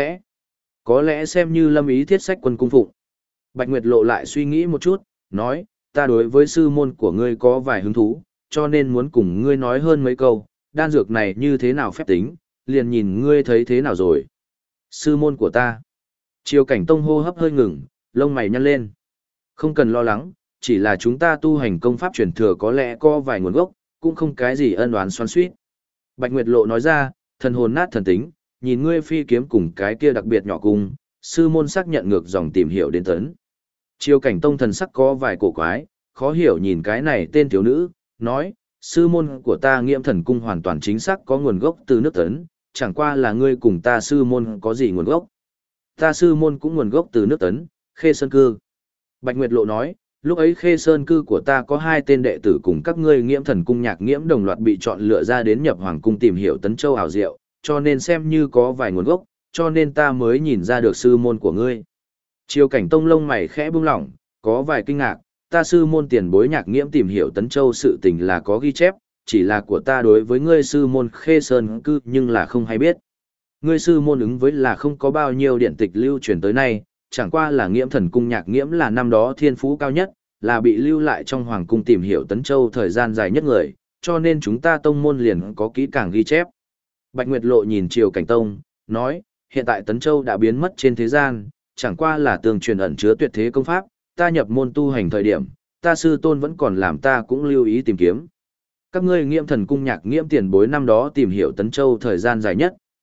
có lẽ xem như Lâm Ý thiết sách quân cung phụng. Bạch Nguyệt Lộ lại suy nghĩ một chút, nói, ta đối với sư môn của ngươi có vài hứng thú, cho nên muốn cùng ngươi nói hơn mấy câu, đan dược này như thế nào phép tính, liền nhìn ngươi thấy thế nào rồi. Sư môn của ta. Triều Cảnh Tông hô hấp hơi ngừng, lông mày nhăn lên. Không cần lo lắng, chỉ là chúng ta tu hành công pháp truyền thừa có lẽ có vài nguồn gốc, cũng không cái gì ân oán xoắn xuýt. Bạch Nguyệt Lộ nói ra, thần hồn nát thần tính, nhìn ngươi phi kiếm cùng cái kia đặc biệt nhỏ cùng, sư môn xác nhận ngược dòng tìm hiểu đến tấn. Triều Cảnh Tông thần sắc có vài cổ quái, khó hiểu nhìn cái này tên thiếu nữ, nói, sư môn của ta Nghiễm Thần Cung hoàn toàn chính xác có nguồn gốc từ nước Tấn, chẳng qua là ngươi cùng ta sư môn có gì nguồn gốc. Ta sư môn cũng nguồn gốc từ nước Tấn, Khê Sơn Cư. Bạch Nguyệt Lộ nói, lúc ấy Khê Sơn Cư của ta có 2 tên đệ tử cùng các ngươi Nghiễm Thần Cung Nhạc Nghiễm đồng loạt bị chọn lựa ra đến nhập Hoàng Cung tìm hiểu Tấn Châu ảo diệu, cho nên xem như có vài nguồn gốc, cho nên ta mới nhìn ra được sư môn của ngươi. Triều Cảnh Tông lông mày khẽ buông lỏng, có vài kinh ngạc, ta sư môn tiền bối Nhạc Nghiễm tìm hiểu Tấn Châu sự tình là có ghi chép, chỉ là của ta đối với ngươi sư môn Khê Sơn Cư nhưng là không hay biết. Ngươi sư môn ứng với là không có bao nhiêu điện tịch lưu truyền tới nay, chẳng qua là Nghiễm Thần Cung Nhạc Nghiễm là năm đó thiên phú cao nhất, là bị lưu lại trong Hoàng Cung tìm hiểu Tấn Châu thời gian dài nhất người, cho nên chúng ta tông môn liền có kỹ càng ghi chép. Bạch Nguyệt Lộ nhìn Triều Cảnh Tông, nói, hiện tại Tấn Châu đã biến mất trên thế gian, chẳng qua là tường truyền ẩn chứa tuyệt thế công pháp, ta nhập môn tu hành thời điểm, ta sư tôn vẫn còn làm ta cũng lưu ý tìm kiếm. Các ngươi Nghiễm Thần Cung Nhạc Nghiễm tiền bối năm đó tìm hiểu Tấn Châu thời gian dài nhất,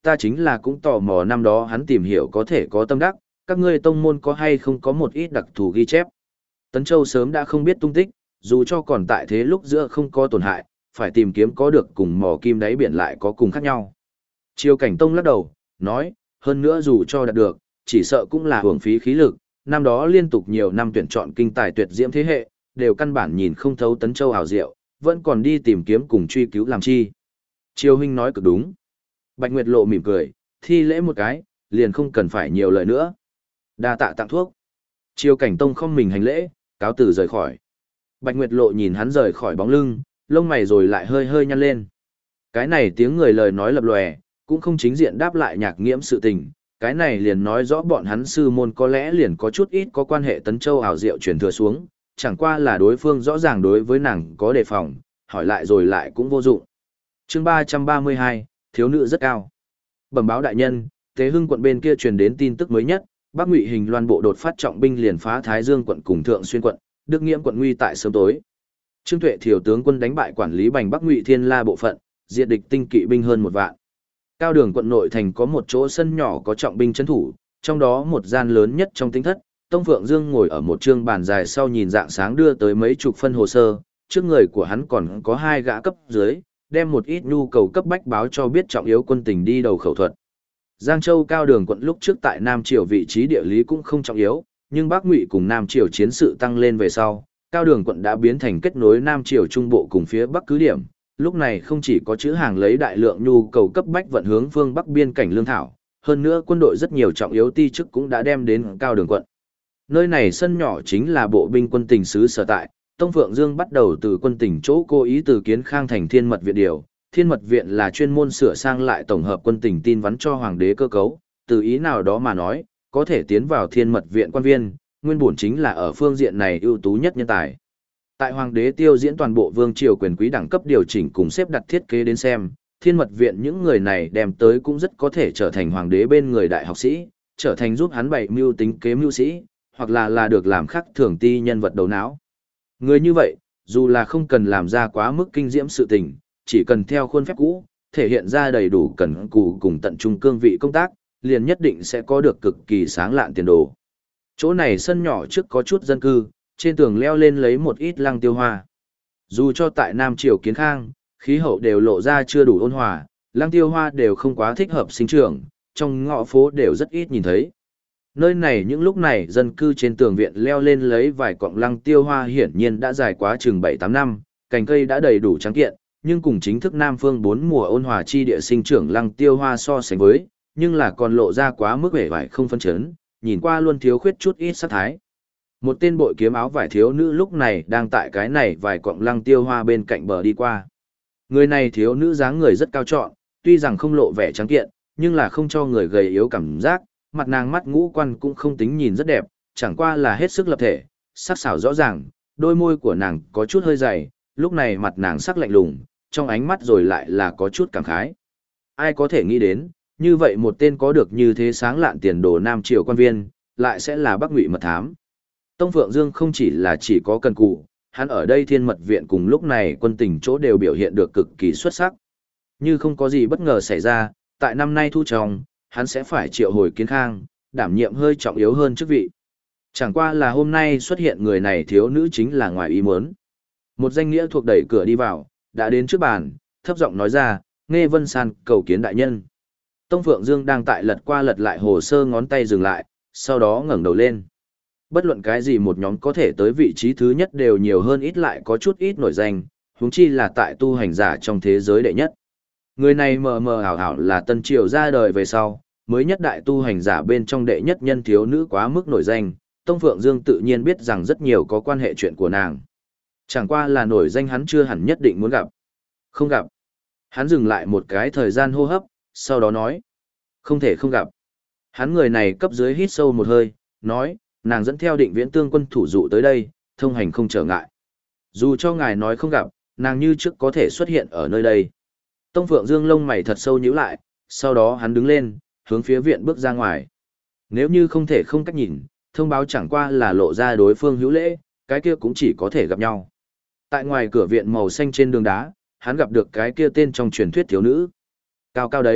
ta chính là cũng tò mò năm đó hắn tìm hiểu có thể có tâm đắc, các ngươi tông môn có hay không có một ít đặc thù ghi chép. Tấn Châu sớm đã không biết tung tích, dù cho còn tại thế lúc giữa không có tổn hại, phải tìm kiếm có được cùng mỏ kim đáy biển lại có cùng khác nhau. Triều Cảnh Tông lắc đầu, nói, hơn nữa dù cho đạt được, chỉ sợ cũng là hưởng phí khí lực, năm đó liên tục nhiều năm tuyển chọn kinh tài tuyệt diễm thế hệ, đều căn bản nhìn không thấu Tấn Châu hào diệu, vẫn còn đi tìm kiếm cùng truy cứu làm chi. Triều huynh nói cực đúng. Bạch Nguyệt Lộ mỉm cười, thi lễ một cái, liền không cần phải nhiều lời nữa. Đa tạ tặng thuốc. Triều Cảnh Tông không mình hành lễ, cáo từ rời khỏi. Bạch Nguyệt Lộ nhìn hắn rời khỏi bóng lưng, lông mày rồi lại hơi hơi nhăn lên. Cái này tiếng người lời nói lập lòe, cũng không chính diện đáp lại Nhạc Nghiễm sự tình, cái này liền nói rõ bọn hắn sư môn có lẽ liền có chút ít có quan hệ Tấn Châu ảo diệu truyền thừa xuống, chẳng qua là đối phương rõ ràng đối với nàng có đề phòng, hỏi lại rồi lại cũng vô dụng. Chương 332, thiếu nữ rất cao. Bẩm báo đại nhân, Tế Hưng quận bên kia truyền đến tin tức mới nhất, Bắc Ngụy Hình Loan bộ đột phát trọng binh liền phá Thái Dương quận cùng Thượng Xuyên quận, Đức Nghiễm quận nguy tại sớm tối. Trương Tuệ Thiểu tướng quân đánh bại quản lý Bành Bắc Ngụy Thiên La bộ phận, diệt địch tinh kỵ binh hơn 1 vạn. Cao Đường quận nội thành có một chỗ sân nhỏ có trọng binh trấn thủ, trong đó một gian lớn nhất trong tính thất, Tông Phượng Dương ngồi ở một trương bàn dài sau nhìn dạng sáng đưa tới mấy chục phân hồ sơ, trước người của hắn còn có 2 gã cấp dưới, đem một ít nhu cầu cấp bách báo cho biết trọng yếu quân tình đi đầu khẩu thuật. Giang Châu Cao Đường quận lúc trước tại Nam Triều vị trí địa lý cũng không trọng yếu, nhưng Bắc Ngụy cùng Nam Triều chiến sự tăng lên về sau, Cao Đường quận đã biến thành kết nối Nam Triều Trung Bộ cùng phía Bắc cứ điểm. Lúc này không chỉ có chữ hàng lấy đại lượng nhu cầu cấp bách vận hướng phương Bắc biên cảnh lương thảo, hơn nữa quân đội rất nhiều trọng yếu ti chức cũng đã đem đến Cao Đường quận. Nơi này sân nhỏ chính là bộ binh quân tình sứ sở tại, Tông Phượng Dương bắt đầu từ quân tình chỗ cố ý từ Kiến Khang thành Thiên Mật viện điều. Thiên Mật viện là chuyên môn sửa sang lại tổng hợp quân tình tin vắn cho hoàng đế cơ cấu, từ ý nào đó mà nói, có thể tiến vào Thiên Mật viện quan viên, nguyên bổn chính là ở phương diện này ưu tú nhất nhân tài. Tại hoàng đế tiêu diễn toàn bộ vương triều quyền quý đẳng cấp điều chỉnh cùng xếp đặt thiết kế đến xem, Thiên Mật viện những người này đem tới cũng rất có thể trở thành hoàng đế bên người đại học sĩ, trở thành giúp hắn bày mưu tính kế mưu sĩ, hoặc là được làm khắc thường ti nhân vật đầu não. Người như vậy, dù là không cần làm ra quá mức kinh diễm sự tình, chỉ cần theo khuôn phép cũ, thể hiện ra đầy đủ cẩn cù cùng tận trung cương vị công tác, liền nhất định sẽ có được cực kỳ sáng lạn tiền đồ. Chỗ này sân nhỏ trước có chút dân cư, trên tường leo lên lấy một ít lăng tiêu hoa. Dù cho tại Nam Triều Kiến Khang, khí hậu đều lộ ra chưa đủ ôn hòa, lăng tiêu hoa đều không quá thích hợp sinh trưởng, trong ngõ phố đều rất ít nhìn thấy. Nơi này những lúc này dân cư trên tường viện leo lên lấy vài cọng lăng tiêu hoa hiển nhiên đã dài quá chừng 7-8 năm, cành cây đã đầy đủ trắng kiện, nhưng cùng chính thức Nam Phương 4 mùa ôn hòa chi địa sinh trưởng lăng tiêu hoa so sánh với, nhưng là còn lộ ra quá mức vẻ vải không phân chấn, nhìn qua luôn thiếu khuyết chút ít sắc thái. Một tên bội kiếm áo vải thiếu nữ lúc này đang tại cái này vài cọng lăng tiêu hoa bên cạnh bờ đi qua. Người này thiếu nữ dáng người rất cao trọn, tuy rằng không lộ vẻ trắng kiện, nhưng là không cho người gầy yếu cảm giác, mặt nàng mắt ngũ quan cũng không tính nhìn rất đẹp, chẳng qua là hết sức lập thể, sắc sảo rõ ràng, đôi môi của nàng có chút hơi dày, lúc này mặt nàng sắc lạnh lùng, trong ánh mắt rồi lại là có chút cảm khái. Ai có thể nghĩ đến, như vậy một tên có được như thế sáng lạn tiền đồ Nam Triều quan viên, lại sẽ là Bắc Ngụy mật thám. Tông Phượng Dương không chỉ có cần cù, hắn ở đây Thiên Mật viện cùng lúc này quân tình chỗ đều biểu hiện được cực kỳ xuất sắc. Như không có gì bất ngờ xảy ra, tại năm nay thu trồng, hắn sẽ phải triệu hồi Kiến Khang, đảm nhiệm hơi trọng yếu hơn chức vị. Chẳng qua là hôm nay xuất hiện người này thiếu nữ chính là ngoài ý muốn. Một danh nghĩa thuộc đẩy cửa đi vào, đã đến trước bàn, thấp giọng nói ra, Nghe Vân San cầu kiến đại nhân. Tông Phượng Dương đang tại lật qua lật lại hồ sơ ngón tay dừng lại, sau đó ngẩng đầu lên. Bất luận cái gì một nhóm có thể tới vị trí thứ nhất đều nhiều hơn ít lại có chút ít nổi danh, huống chi là tại tu hành giả trong thế giới đệ nhất. Người này mờ mờ ảo ảo là Tân Triều ra đời về sau, mới nhất đại tu hành giả bên trong đệ nhất nhân thiếu nữ quá mức nổi danh, Tông Phượng Dương tự nhiên biết rằng rất nhiều có quan hệ chuyện của nàng. Chẳng qua là nổi danh hắn chưa hẳn nhất định muốn gặp. Không gặp. Hắn dừng lại một cái thời gian hô hấp, sau đó nói. Không thể không gặp. Hắn người này cấp dưới hít sâu một hơi, nói, nàng dẫn theo Định Viễn Tương quân thủ dụ tới đây, thông hành không trở ngại. Dù cho ngài nói không gặp, nàng như trước có thể xuất hiện ở nơi đây. Tông Phượng Dương lông mày thật sâu nhíu lại, sau đó hắn đứng lên, hướng phía viện bước ra ngoài. Nếu như không thể không cách nhìn, thông báo chẳng qua là lộ ra đối phương hữu lễ, cái kia cũng chỉ có thể gặp nhau. Tại ngoài cửa viện màu xanh trên đường đá, hắn gặp được cái kia tên trong truyền thuyết thiếu nữ. Cao cao đấy,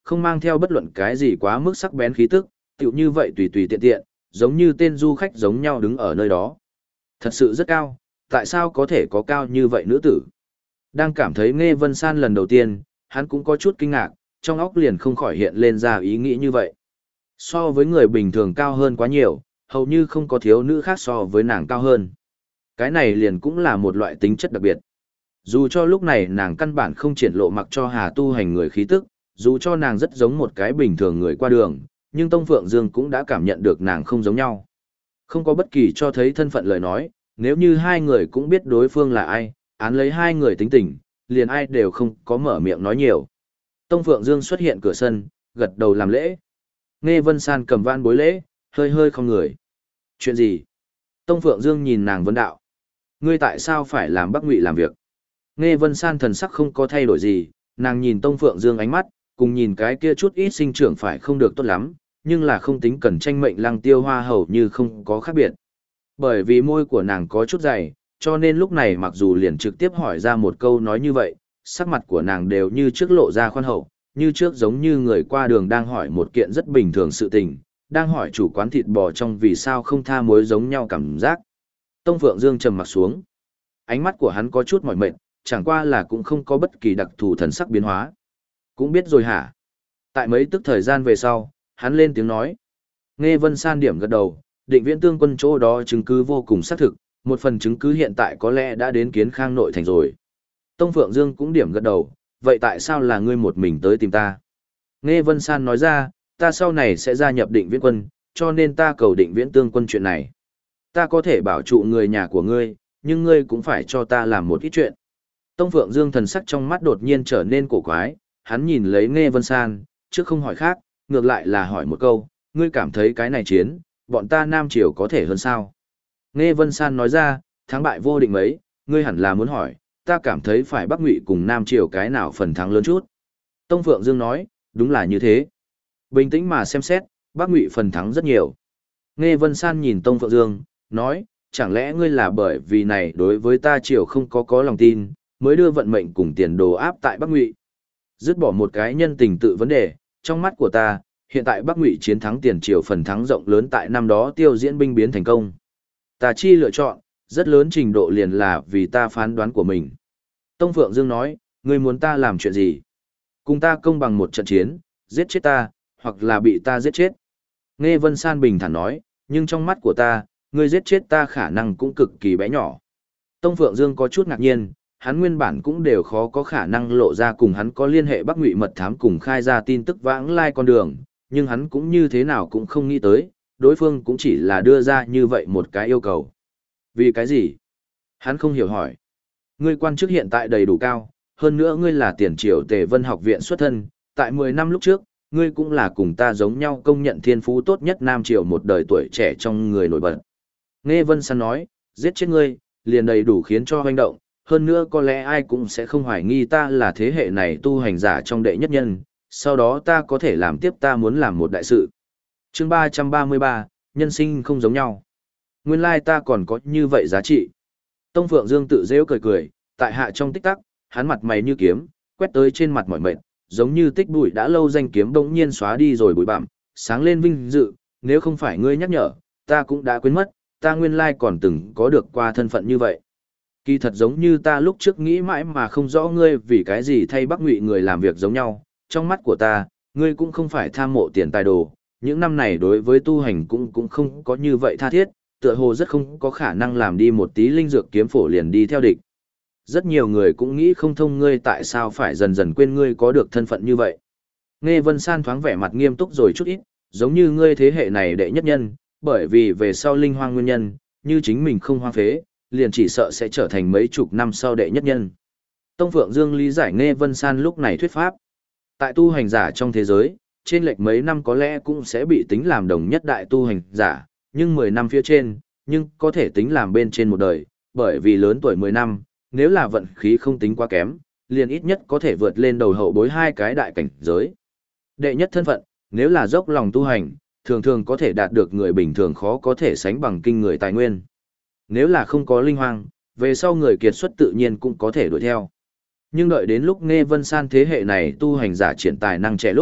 không mang theo bất luận cái gì quá mức sắc bén khí tức, tựu như vậy tùy tùy tiện tiện, giống như tên du khách giống nhau đứng ở nơi đó. Thật sự rất cao, tại sao có thể có cao như vậy nữ tử? Đang cảm thấy Nghe Vân San lần đầu tiên, hắn cũng có chút kinh ngạc, trong óc liền không khỏi hiện lên ra ý nghĩ như vậy. So với người bình thường cao hơn quá nhiều, hầu như không có thiếu nữ khác so với nàng cao hơn. Cái này liền cũng là một loại tính chất đặc biệt. Dù cho lúc này nàng căn bản không triển lộ mặc cho Hà tu hành người khí tức, dù cho nàng rất giống một cái bình thường người qua đường, nhưng Tông Phượng Dương cũng đã cảm nhận được nàng không giống nhau. Không có bất kỳ cho thấy thân phận lời nói, nếu như hai người cũng biết đối phương là ai, án lấy hai người tính tình, liền ai đều không có mở miệng nói nhiều. Tông Phượng Dương xuất hiện cửa sân, gật đầu làm lễ. Nghe Vân San cầm van bối lễ, hơi hơi không người. Chuyện gì? Tông Phượng Dương nhìn nàng vấn đạo. Ngươi tại sao phải làm Bắc Ngụy làm việc? Nghe Vân San thần sắc không có thay đổi gì, nàng nhìn Tông Phượng Dương ánh mắt, cùng nhìn cái kia chút ít sinh trưởng phải không được tốt lắm, nhưng là không tính cần tranh mệnh Lăng Tiêu Hoa hầu như không có khác biệt. Bởi vì môi của nàng có chút dày, cho nên lúc này mặc dù liền trực tiếp hỏi ra một câu nói như vậy, sắc mặt của nàng đều như trước lộ ra khoan hậu, như trước giống như người qua đường đang hỏi một kiện rất bình thường sự tình, đang hỏi chủ quán thịt bò trong vì sao không tha muối giống nhau cảm giác. Tông Phượng Dương trầm mặt xuống. Ánh mắt của hắn có chút mỏi mệt, chẳng qua là cũng không có bất kỳ đặc thù thần sắc biến hóa. Cũng biết rồi hả? Tại mấy tức thời gian về sau, hắn lên tiếng nói. Nghe Vân San điểm gật đầu, Định Viễn tướng quân chỗ đó chứng cứ vô cùng xác thực, một phần chứng cứ hiện tại có lẽ đã đến Kiến Khang nội thành rồi. Tông Phượng Dương cũng điểm gật đầu, vậy tại sao là ngươi một mình tới tìm ta? Nghe Vân San nói ra, ta sau này sẽ gia nhập Định Viễn quân, cho nên ta cầu Định Viễn tướng quân chuyện này. Ta có thể bảo trụ người nhà của ngươi, nhưng ngươi cũng phải cho ta làm một ít chuyện. Tông Phượng Dương thần sắc trong mắt đột nhiên trở nên cổ quái, hắn nhìn lấy Nghe Vân San, trước không hỏi khác, ngược lại là hỏi một câu, ngươi cảm thấy cái này chiến, bọn ta Nam Triều có thể hơn sao? Nghe Vân San nói ra, thắng bại vô định mấy, ngươi hẳn là muốn hỏi, ta cảm thấy phải Bắc Ngụy cùng Nam Triều cái nào phần thắng lớn chút. Tông Phượng Dương nói, đúng là như thế. Bình tĩnh mà xem xét, Bắc Ngụy phần thắng rất nhiều. Nghe Vân San nhìn Tông Phượng Dương, nói, chẳng lẽ ngươi là bởi vì này đối với ta Triều không có lòng tin, mới đưa vận mệnh cùng tiền đồ áp tại Bắc Ngụy. Dứt bỏ một cái nhân tình tự vấn đề, trong mắt của ta, hiện tại Bắc Ngụy chiến thắng tiền Triều phần thắng rộng lớn tại năm đó tiêu diễn binh biến thành công. Ta chi lựa chọn, rất lớn trình độ liền là vì ta phán đoán của mình. Tông Phượng Dương nói, ngươi muốn ta làm chuyện gì? Cùng ta công bằng một trận chiến, giết chết ta, hoặc là bị ta giết chết. Nghe Vân San bình thản nói, nhưng trong mắt của ta, ngươi giết chết ta khả năng cũng cực kỳ bé nhỏ. Tông Phượng Dương có chút ngạc nhiên, hắn nguyên bản cũng đều khó có khả năng lộ ra cùng hắn có liên hệ Bắc Ngụy mật thám cùng khai ra tin tức vãng lai con đường, nhưng hắn cũng như thế nào cũng không nghĩ tới, đối phương cũng chỉ là đưa ra như vậy một cái yêu cầu. Vì cái gì? Hắn không hiểu hỏi. Ngươi quan chức hiện tại đầy đủ cao, hơn nữa ngươi là tiền triều Tề Vân học viện xuất thân, tại 10 năm lúc trước, ngươi cũng là cùng ta giống nhau công nhận thiên phú tốt nhất Nam Triều một đời tuổi trẻ trong người nổi bật. Nghe Vân San nói, giết chết ngươi, liền đầy đủ khiến cho hoành động, hơn nữa có lẽ ai cũng sẽ không hoài nghi ta là thế hệ này tu hành giả trong đệ nhất nhân, sau đó ta có thể làm tiếp ta muốn làm một đại sự. Chương 333, nhân sinh không giống nhau. Nguyên lai ta còn có như vậy giá trị. Tông Phượng Dương tự dễ cười cười, tại hạ trong tích tắc, hắn mặt mày như kiếm, quét tới trên mặt mỏi mệt, giống như tích bụi đã lâu danh kiếm bỗng nhiên xóa đi rồi bụi bặm, sáng lên vinh dự, nếu không phải ngươi nhắc nhở, ta cũng đã quên mất, ta nguyên lai còn từng có được qua thân phận như vậy. Kỳ thật giống như ta lúc trước nghĩ mãi mà không rõ ngươi vì cái gì thay Bắc Ngụy người làm việc giống nhau, trong mắt của ta, ngươi cũng không phải tham mộ tiền tài đồ, những năm này đối với tu hành cũng không có như vậy tha thiết, tựa hồ rất không có khả năng làm đi một tí linh dược kiếm phổ liền đi theo địch. Rất nhiều người cũng nghĩ không thông ngươi tại sao phải dần dần quên ngươi có được thân phận như vậy. Nghe Vân San thoáng vẻ mặt nghiêm túc rồi chút ít, giống như ngươi thế hệ này đệ nhất nhân, bởi vì về sau linh hoang nguyên nhân, như chính mình không hoang phế, liền chỉ sợ sẽ trở thành mấy chục năm sau đệ nhất nhân. Tông Phượng Dương lý giải Nghe Vân San lúc này thuyết pháp. Tại tu hành giả trong thế giới, trên lệch mấy năm có lẽ cũng sẽ bị tính làm đồng nhất đại tu hành giả, nhưng 10 năm phía trên, nhưng có thể tính làm bên trên một đời, bởi vì lớn tuổi 10 năm, nếu là vận khí không tính quá kém, liền ít nhất có thể vượt lên đầu hậu bối hai cái đại cảnh giới. Đệ nhất thân phận, nếu là dốc lòng tu hành, thường thường có thể đạt được người bình thường khó có thể sánh bằng kinh người tài nguyên. Nếu là không có linh hoang, về sau người kiệt xuất tự nhiên cũng có thể đuổi theo. Nhưng đợi đến lúc Nghe Vân San thế hệ này tu hành giả triển tài năng trẻ lúc,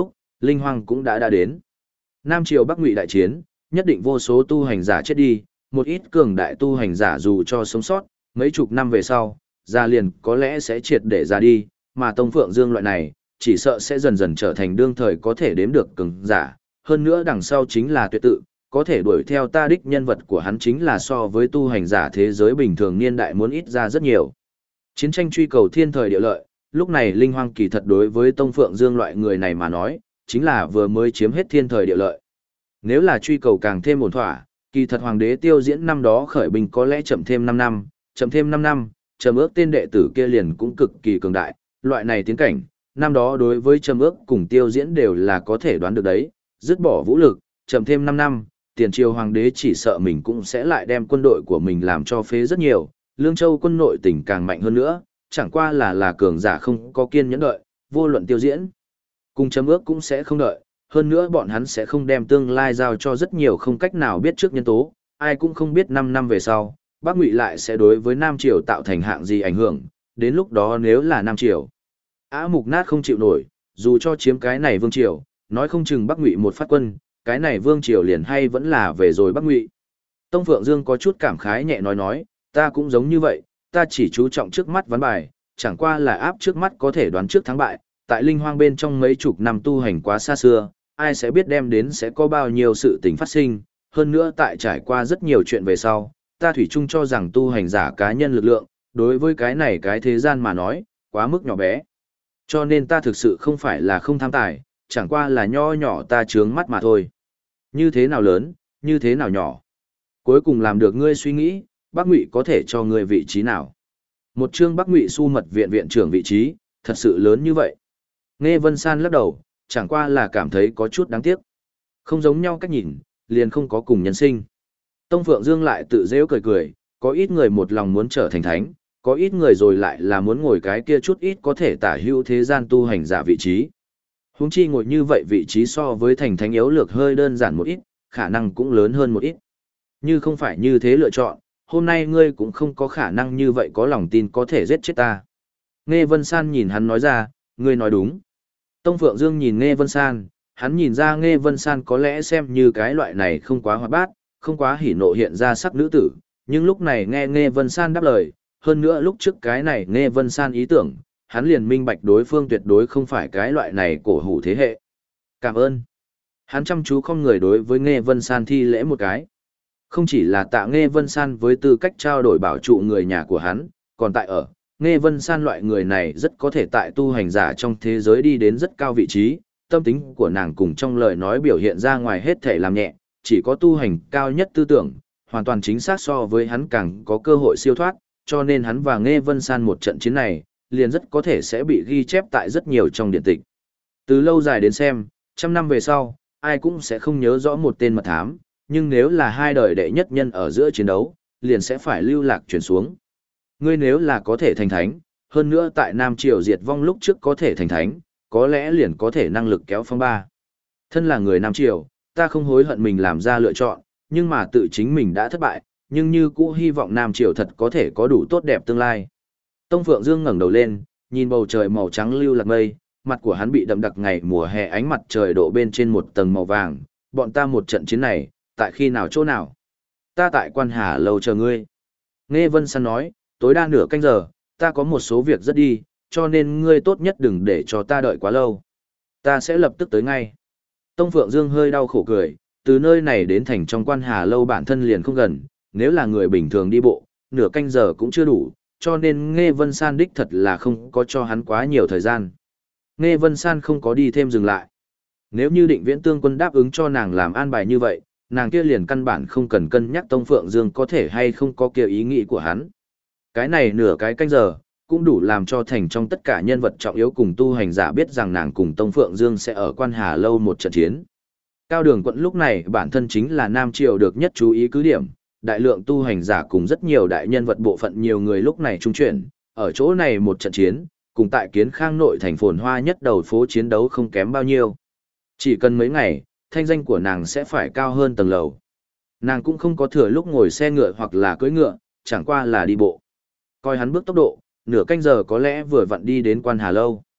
Linh Hoang cũng đã đến. Nam Triều Bắc Ngụy đại chiến, nhất định vô số tu hành giả chết đi, một ít cường đại tu hành giả dù cho sống sót, mấy chục năm về sau, ra liền có lẽ sẽ triệt để ra đi, mà Tông Phượng Dương loại này, chỉ sợ sẽ dần dần trở thành đương thời có thể đếm được cường giả, hơn nữa đằng sau chính là tuyệt tự, có thể đuổi theo ta đích nhân vật của hắn chính là so với tu hành giả thế giới bình thường niên đại muốn ít ra rất nhiều. Chiến tranh truy cầu thiên thời địa lợi, lúc này Linh Hoang kỳ thật đối với Tông Phượng Dương loại người này mà nói, chính là vừa mới chiếm hết thiên thời địa lợi. Nếu là truy cầu càng thêm ổn thỏa, kỳ thật Hoàng đế Tiêu Diễn năm đó khởi binh có lẽ chậm thêm 5 năm, chậm thêm 5 năm, Trầm Ước tên đệ tử kia liền cũng cực kỳ cường đại, loại này tiến cảnh, năm đó đối với Trầm Ước cùng Tiêu Diễn đều là có thể đoán được đấy, dứt bỏ vũ lực, chậm thêm 5 năm, tiền triều hoàng đế chỉ sợ mình cũng sẽ lại đem quân đội của mình làm cho phế rất nhiều, Lương Châu quân nội tỉnh càng mạnh hơn nữa, chẳng qua là cường giả không có kiên nhẫn đợi, vô luận Tiêu Diễn cùng Trầm Ước cũng sẽ không đợi, hơn nữa bọn hắn sẽ không đem tương lai giao cho rất nhiều không cách nào biết trước nhân tố, ai cũng không biết 5 năm về sau, Bắc Ngụy lại sẽ đối với Nam Triều tạo thành hạng gì ảnh hưởng, đến lúc đó nếu là Nam Triều mục nát không chịu nổi, dù cho chiếm cái này vương triều, nói không chừng Bắc Ngụy một phát quân, cái này vương triều liền hay vẫn là về rồi Bắc Ngụy. Tông Phượng Dương có chút cảm khái nhẹ nói, ta cũng giống như vậy, ta chỉ chú trọng trước mắt ván bài, chẳng qua là áp trước mắt có thể đoán trước thắng bại, tại Linh Hoang bên trong mấy chục năm tu hành quá xa xưa, ai sẽ biết đem đến sẽ có bao nhiêu sự tình phát sinh, hơn nữa tại trải qua rất nhiều chuyện về sau, ta thủy chung cho rằng tu hành giả cá nhân lực lượng, đối với cái này cái thế gian mà nói, quá mức nhỏ bé. Cho nên ta thực sự không phải là không tham tài, chẳng qua là nho nhỏ ta trướng mắt mà thôi. Như thế nào lớn, như thế nào nhỏ. Cuối cùng làm được ngươi suy nghĩ, Bắc Ngụy có thể cho ngươi vị trí nào. Một chương Bắc Ngụy Su Mật viện viện trưởng vị trí, thật sự lớn như vậy. Nghe Vân San lắc đầu, chẳng qua là cảm thấy có chút đáng tiếc. Không giống nhau cách nhìn, liền không có cùng nhân sinh. Tông Phượng Dương lại tự dễ cười, có ít người một lòng muốn trở thành thánh, có ít người rồi lại là muốn ngồi cái kia chút ít có thể tả hữu thế gian tu hành giả vị trí. Huống chi ngồi như vậy vị trí so với thành thánh yếu lược hơi đơn giản một ít, khả năng cũng lớn hơn một ít. Như không phải như thế lựa chọn, hôm nay ngươi cũng không có khả năng như vậy có lòng tin có thể giết chết ta. Nghe Vân San nhìn hắn nói ra, ngươi nói đúng. Tông Phượng Dương nhìn Nghe Vân San, hắn nhìn ra Nghe Vân San có lẽ xem như cái loại này không quá hoạt bát, không quá hỉ nộ hiện ra sắc nữ tử, nhưng lúc này nghe Nghe Vân San đáp lời, hơn nữa lúc trước cái này Nghe Vân San ý tưởng, hắn liền minh bạch đối phương tuyệt đối không phải cái loại này cổ hủ thế hệ. Cảm ơn. Hắn chăm chú không người đối với Nghe Vân San thi lễ một cái. Không chỉ là tạ Nghe Vân San với tư cách trao đổi bảo trụ người nhà của hắn, còn tại ở, Nghe Vân San loại người này rất có thể tại tu hành giả trong thế giới đi đến rất cao vị trí, tâm tính của nàng cùng trong lời nói biểu hiện ra ngoài hết thể làm nhẹ, chỉ có tu hành cao nhất tư tưởng, hoàn toàn chính xác so với hắn càng có cơ hội siêu thoát, cho nên hắn và Nghe Vân San một trận chiến này, liền rất có thể sẽ bị ghi chép tại rất nhiều trong điện tịch. Từ lâu dài đến xem, trăm năm về sau, ai cũng sẽ không nhớ rõ một tên mật thám, nhưng nếu là hai đời đệ nhất nhân ở giữa chiến đấu, liền sẽ phải lưu lạc chuyển xuống. Ngươi nếu là có thể thành thánh, hơn nữa tại Nam Triều diệt vong lúc trước có thể thành thánh, có lẽ liền có thể năng lực kéo phong ba. Thân là người Nam Triều, ta không hối hận mình làm ra lựa chọn, nhưng mà tự chính mình đã thất bại, nhưng như cũ hy vọng Nam Triều thật có thể có đủ tốt đẹp tương lai. Tông Phượng Dương ngẩng đầu lên, nhìn bầu trời màu trắng lưu lạc mây, mặt của hắn bị đậm đặc ngày mùa hè ánh mặt trời độ bên trên một tầng màu vàng, bọn ta một trận chiến này, tại khi nào chỗ nào? Ta tại Quan Hà lâu chờ ngươi. Nghe Vân San nói, tối đa nửa canh giờ, ta có một số việc rất đi, cho nên ngươi tốt nhất đừng để cho ta đợi quá lâu. Ta sẽ lập tức tới ngay. Tông Phượng Dương hơi đau khổ cười, từ nơi này đến thành trong Quan Hà lâu bản thân liền không gần, nếu là người bình thường đi bộ, nửa canh giờ cũng chưa đủ, cho nên Nghe Vân San đích thật là không có cho hắn quá nhiều thời gian. Nghe Vân San không có đi thêm dừng lại. Nếu như Định Viễn Tương Quân đáp ứng cho nàng làm an bài như vậy, nàng kia liền căn bản không cần cân nhắc Tông Phượng Dương có thể hay không có kia ý nghĩ của hắn. Cái này nửa cái canh giờ, cũng đủ làm cho thành trong tất cả nhân vật trọng yếu cùng tu hành giả biết rằng nàng cùng Tông Phượng Dương sẽ ở Quan Hà lâu một trận chiến. Cao Đường quận lúc này bản thân chính là Nam Triều được nhất chú ý cứ điểm, đại lượng tu hành giả cùng rất nhiều đại nhân vật bộ phận nhiều người lúc này trung chuyển, ở chỗ này một trận chiến, cùng tại Kiến Khang nội thành phồn hoa nhất đầu phố chiến đấu không kém bao nhiêu. Chỉ cần mấy ngày, thanh danh của nàng sẽ phải cao hơn tầng lầu. Nàng cũng không có thừa lúc ngồi xe ngựa hoặc là cưỡi ngựa, chẳng qua là đi bộ. Coi hắn bước tốc độ, nửa canh giờ có lẽ vừa vặn đi đến Quan Hà lâu.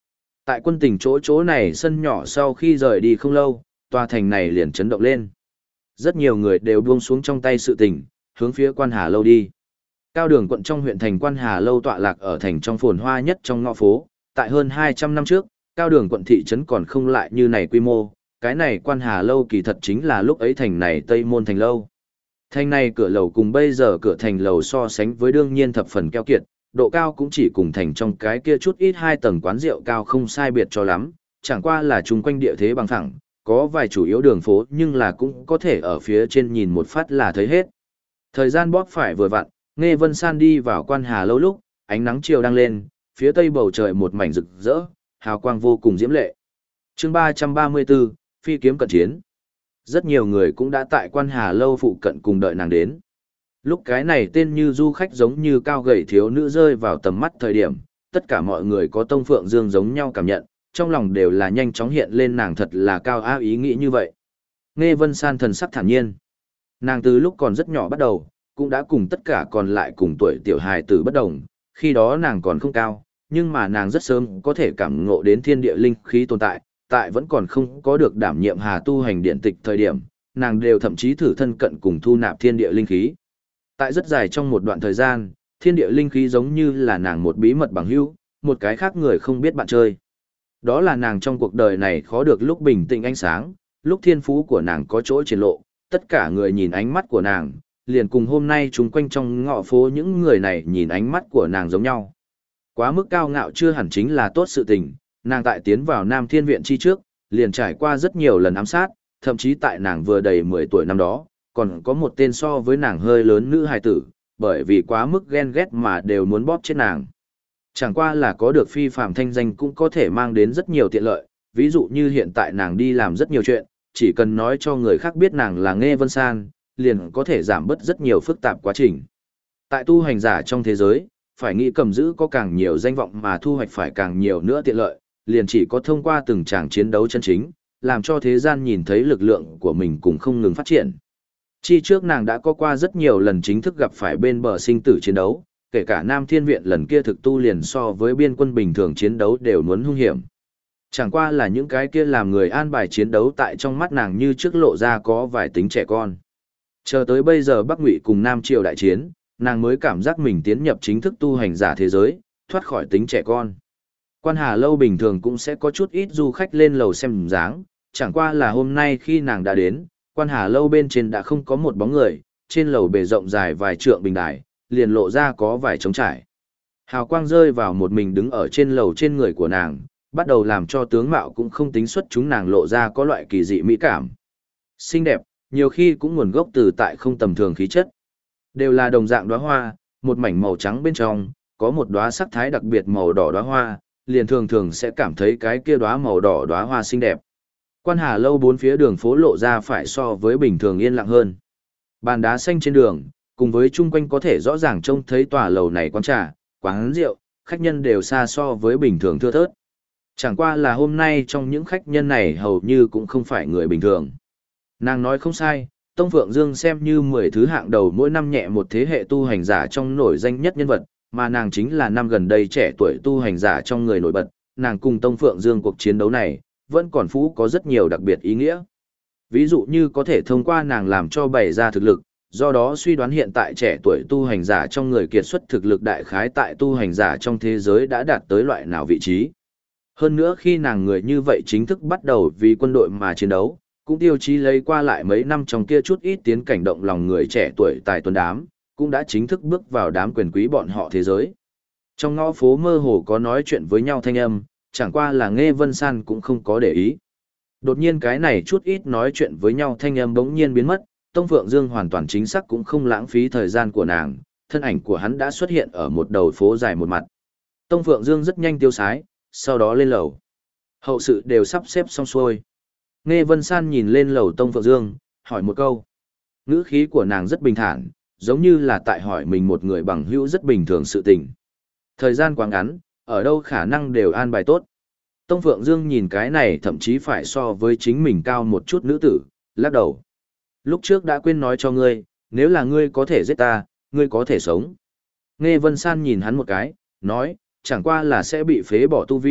Tại quân tình chỗ chỗ này sân nhỏ sau khi rời đi không lâu, tòa thành này liền chấn động lên. Rất nhiều người đều buông xuống trong tay sự tình, hướng phía Quan Hà Lâu đi. Cao Đường quận trong huyện thành Quan Hà Lâu tọa lạc ở thành trong phồn hoa nhất trong ngõ phố, tại hơn 200 năm trước, Cao Đường quận thị trấn còn không lại như này quy mô, cái này Quan Hà Lâu kỳ thật chính là lúc ấy thành này Tây Môn Thành Lâu. Thành này cửa lầu cùng bây giờ cửa thành lầu so sánh với đương nhiên thập phần keo kiệt, độ cao cũng chỉ cùng thành trong cái kia chút ít 2 tầng quán rượu cao không sai biệt cho lắm, chẳng qua là chung quanh địa thế bằng phẳng, có vài chủ yếu đường phố nhưng là cũng có thể ở phía trên nhìn một phát là thấy hết. Thời gian bóp phải vừa vặn, Nghe Vân San đi vào Quan Hà Lâu lúc, ánh nắng chiều đang lên, phía tây bầu trời một mảnh rực rỡ, hào quang vô cùng diễm lệ. Chương 334, Phi kiếm cận chiến. Rất nhiều người cũng đã tại Quan Hà Lâu phụ cận cùng đợi nàng đến. Lúc cái này tên như du khách giống như cao gầy thiếu nữ rơi vào tầm mắt thời điểm, tất cả mọi người có Tông Phượng Dương giống nhau cảm nhận, trong lòng đều là nhanh chóng hiện lên nàng thật là cao á ý nghĩ như vậy. Nghe Vân San thần sắc thản nhiên. Nàng từ lúc còn rất nhỏ bắt đầu, cũng đã cùng tất cả còn lại cùng tuổi tiểu hài tử bất đồng, khi đó nàng còn không cao, nhưng mà nàng rất sớm có thể cảm ngộ đến thiên địa linh khí tồn tại vẫn còn không có được đảm nhiệm hà tu hành điện tịch thời điểm, nàng đều thậm chí thử thân cận cùng thu nạp thiên địa linh khí. Tại rất dài trong một đoạn thời gian, thiên địa linh khí giống như là nàng một bí mật bằng hữu, một cái khác người không biết bạn chơi. Đó là nàng trong cuộc đời này khó được lúc bình tĩnh ánh sáng, lúc thiên phú của nàng có chỗ triển lộ, tất cả người nhìn ánh mắt của nàng, liền cùng hôm nay chúng quanh trong ngõ phố những người này nhìn ánh mắt của nàng giống nhau. Quá mức cao ngạo chưa hẳn chính là tốt sự tình, nàng tại tiến vào Nam Thiên Viện chi trước, liền trải qua rất nhiều lần ám sát, thậm chí tại nàng vừa đầy 10 tuổi năm đó, còn có một tên so với nàng hơi lớn nữ hài tử, bởi vì quá mức ghen ghét mà đều muốn bóp chết nàng. Chẳng qua là có được phi phàm thanh danh cũng có thể mang đến rất nhiều tiện lợi, ví dụ như hiện tại nàng đi làm rất nhiều chuyện, chỉ cần nói cho người khác biết nàng là Nghe Vân San, liền có thể giảm bớt rất nhiều phức tạp quá trình. Tại tu hành giả trong thế giới, phải nghĩ cầm giữ có càng nhiều danh vọng mà thu hoạch phải càng nhiều nữa tiện lợi, liền chỉ có thông qua từng tràng chiến đấu chân chính, làm cho thế gian nhìn thấy lực lượng của mình cùng không ngừng phát triển. Chi trước nàng đã có qua rất nhiều lần chính thức gặp phải bên bờ sinh tử chiến đấu, kể cả Nam Thiên Viện lần kia thực tu liền so với biên quân bình thường chiến đấu đều muốn hung hiểm. Chẳng qua là những cái kia làm người an bài chiến đấu tại trong mắt nàng như trước lộ ra có vài tính trẻ con. Chờ tới bây giờ Bắc Ngụy cùng Nam Triều đại chiến, nàng mới cảm giác mình tiến nhập chính thức tu hành giả thế giới, thoát khỏi tính trẻ con. Quan Hà Lâu bình thường cũng sẽ có chút ít du khách lên lầu xem dáng, chẳng qua là hôm nay khi nàng đã đến, Quan Hà Lâu bên trên đã không có một bóng người, trên lầu bề rộng dài vài trượng bình đài, liền lộ ra có vài trống trải. Hào quang rơi vào một mình đứng ở trên lầu trên người của nàng, bắt đầu làm cho tướng mạo cũng không tính xuất chúng nàng lộ ra có loại kỳ dị mỹ cảm. Xinh đẹp, nhiều khi cũng nguồn gốc từ tại không tầm thường khí chất. Đều là đồng dạng đóa hoa, một mảnh màu trắng bên trong, có một đóa sắc thái đặc biệt màu đỏ đóa hoa, liền thường thường sẽ cảm thấy cái kia đóa màu đỏ đóa hoa xinh đẹp. Quan Hà Lâu bốn phía đường phố lộ ra phải so với bình thường yên lặng hơn. Bàn đá xanh trên đường, cùng với chung quanh có thể rõ ràng trông thấy tòa lầu này quán trà, quán rượu, khách nhân đều xa so với bình thường thưa thớt. Chẳng qua là hôm nay trong những khách nhân này hầu như cũng không phải người bình thường. Nàng nói không sai, Tông Phượng Dương xem như 10 thứ hạng đầu mỗi năm nhẹ một thế hệ tu hành giả trong nổi danh nhất nhân vật, mà nàng chính là năm gần đây trẻ tuổi tu hành giả trong người nổi bật, nàng cùng Tông Phượng Dương cuộc chiến đấu này, vẫn còn phú có rất nhiều đặc biệt ý nghĩa. Ví dụ như có thể thông qua nàng làm cho bày ra thực lực, do đó suy đoán hiện tại trẻ tuổi tu hành giả trong người kiệt xuất thực lực đại khái tại tu hành giả trong thế giới đã đạt tới loại nào vị trí. Hơn nữa khi nàng người như vậy chính thức bắt đầu vì quân đội mà chiến đấu, cũng tiêu chí lấy qua lại mấy năm trong kia chút ít tiến cảnh động lòng người trẻ tuổi tài tuấn đám, cũng đã chính thức bước vào đám quyền quý bọn họ thế giới. Trong ngõ phố mơ hồ có nói chuyện với nhau thanh âm, chẳng qua là Nghe Vân San cũng không có để ý. Đột nhiên cái này chút ít nói chuyện với nhau thanh âm bỗng nhiên biến mất, Tông Phượng Dương hoàn toàn chính xác cũng không lãng phí thời gian của nàng, thân ảnh của hắn đã xuất hiện ở một đầu phố dài một mặt. Tông Phượng Dương rất nhanh tiêu sái, sau đó lên lầu. Hậu sự đều sắp xếp xong xuôi. Nghe Vân San nhìn lên lầu Tông Phượng Dương, hỏi một câu. Ngữ khí của nàng rất bình thản, giống như là tại hỏi mình một người bằng hữu rất bình thường sự tình. Thời gian quá ngắn, ở đâu khả năng đều an bài tốt. Tông Phượng Dương nhìn cái này thậm chí phải so với chính mình cao một chút nữ tử, lắc đầu. Lúc trước đã quên nói cho ngươi, nếu là ngươi có thể giết ta, ngươi có thể sống. Nghe Vân San nhìn hắn một cái, nói, chẳng qua là sẽ bị phế bỏ tu vi,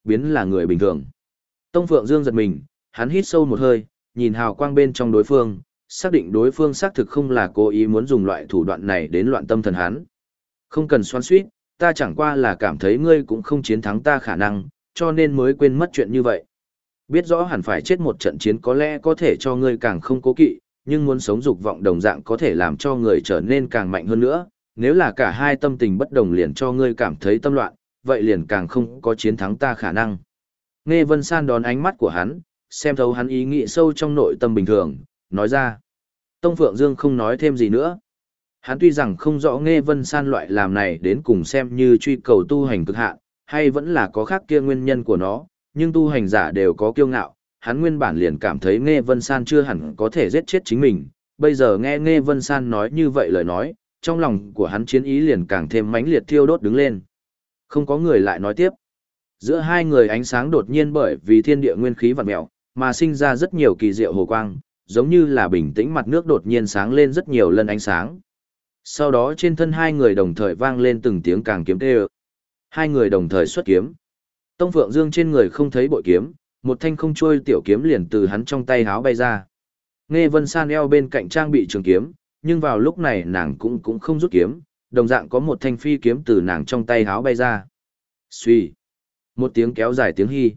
biến là người bình thường. Tông Phượng Dương giật mình, hắn hít sâu một hơi, nhìn hào quang bên trong đối phương, xác định đối phương xác thực không là cố ý muốn dùng loại thủ đoạn này đến loạn tâm thần hắn. Không cần xoắn xuýt, ta chẳng qua là cảm thấy ngươi cũng không chiến thắng ta khả năng, cho nên mới quên mất chuyện như vậy. Biết rõ hẳn phải chết một trận chiến có lẽ có thể cho ngươi càng không cố kỵ, nhưng muốn sống dục vọng đồng dạng có thể làm cho người trở nên càng mạnh hơn nữa, nếu là cả hai tâm tình bất đồng liền cho ngươi cảm thấy tâm loạn, vậy liền càng không có chiến thắng ta khả năng. Nghe Vân San đón ánh mắt của hắn, xem thấu hắn ý nghĩ sâu trong nội tâm bình thường, nói ra. Tông Phượng Dương không nói thêm gì nữa. Hắn tuy rằng không rõ Nghe Vân San loại làm này đến cùng xem như truy cầu tu hành cực hạn, hay vẫn là có khác kia nguyên nhân của nó, nhưng tu hành giả đều có kiêu ngạo, hắn nguyên bản liền cảm thấy Nghe Vân San chưa hẳn có thể giết chết chính mình, bây giờ nghe Nghe Vân San nói như vậy lời nói, trong lòng của hắn chiến ý liền càng thêm mãnh liệt thiêu đốt đứng lên. Không có người lại nói tiếp. Giữa hai người ánh sáng đột nhiên bởi vì thiên địa nguyên khí vặn mèo, mà sinh ra rất nhiều kỳ diệu hồ quang, giống như là bình tĩnh mặt nước đột nhiên sáng lên rất nhiều lần ánh sáng. Sau đó trên thân hai người đồng thời vang lên từng tiếng càng kiếm tê ơ. Hai người đồng thời xuất kiếm. Tông Phượng Dương trên người không thấy bội kiếm, một thanh không trôi tiểu kiếm liền từ hắn trong tay háo bay ra. Nghe Vân San eo bên cạnh trang bị trường kiếm, nhưng vào lúc này nàng cũng không rút kiếm, đồng dạng có một thanh phi kiếm từ nàng trong tay háo bay ra. Xuy. Một tiếng kéo dài tiếng hy.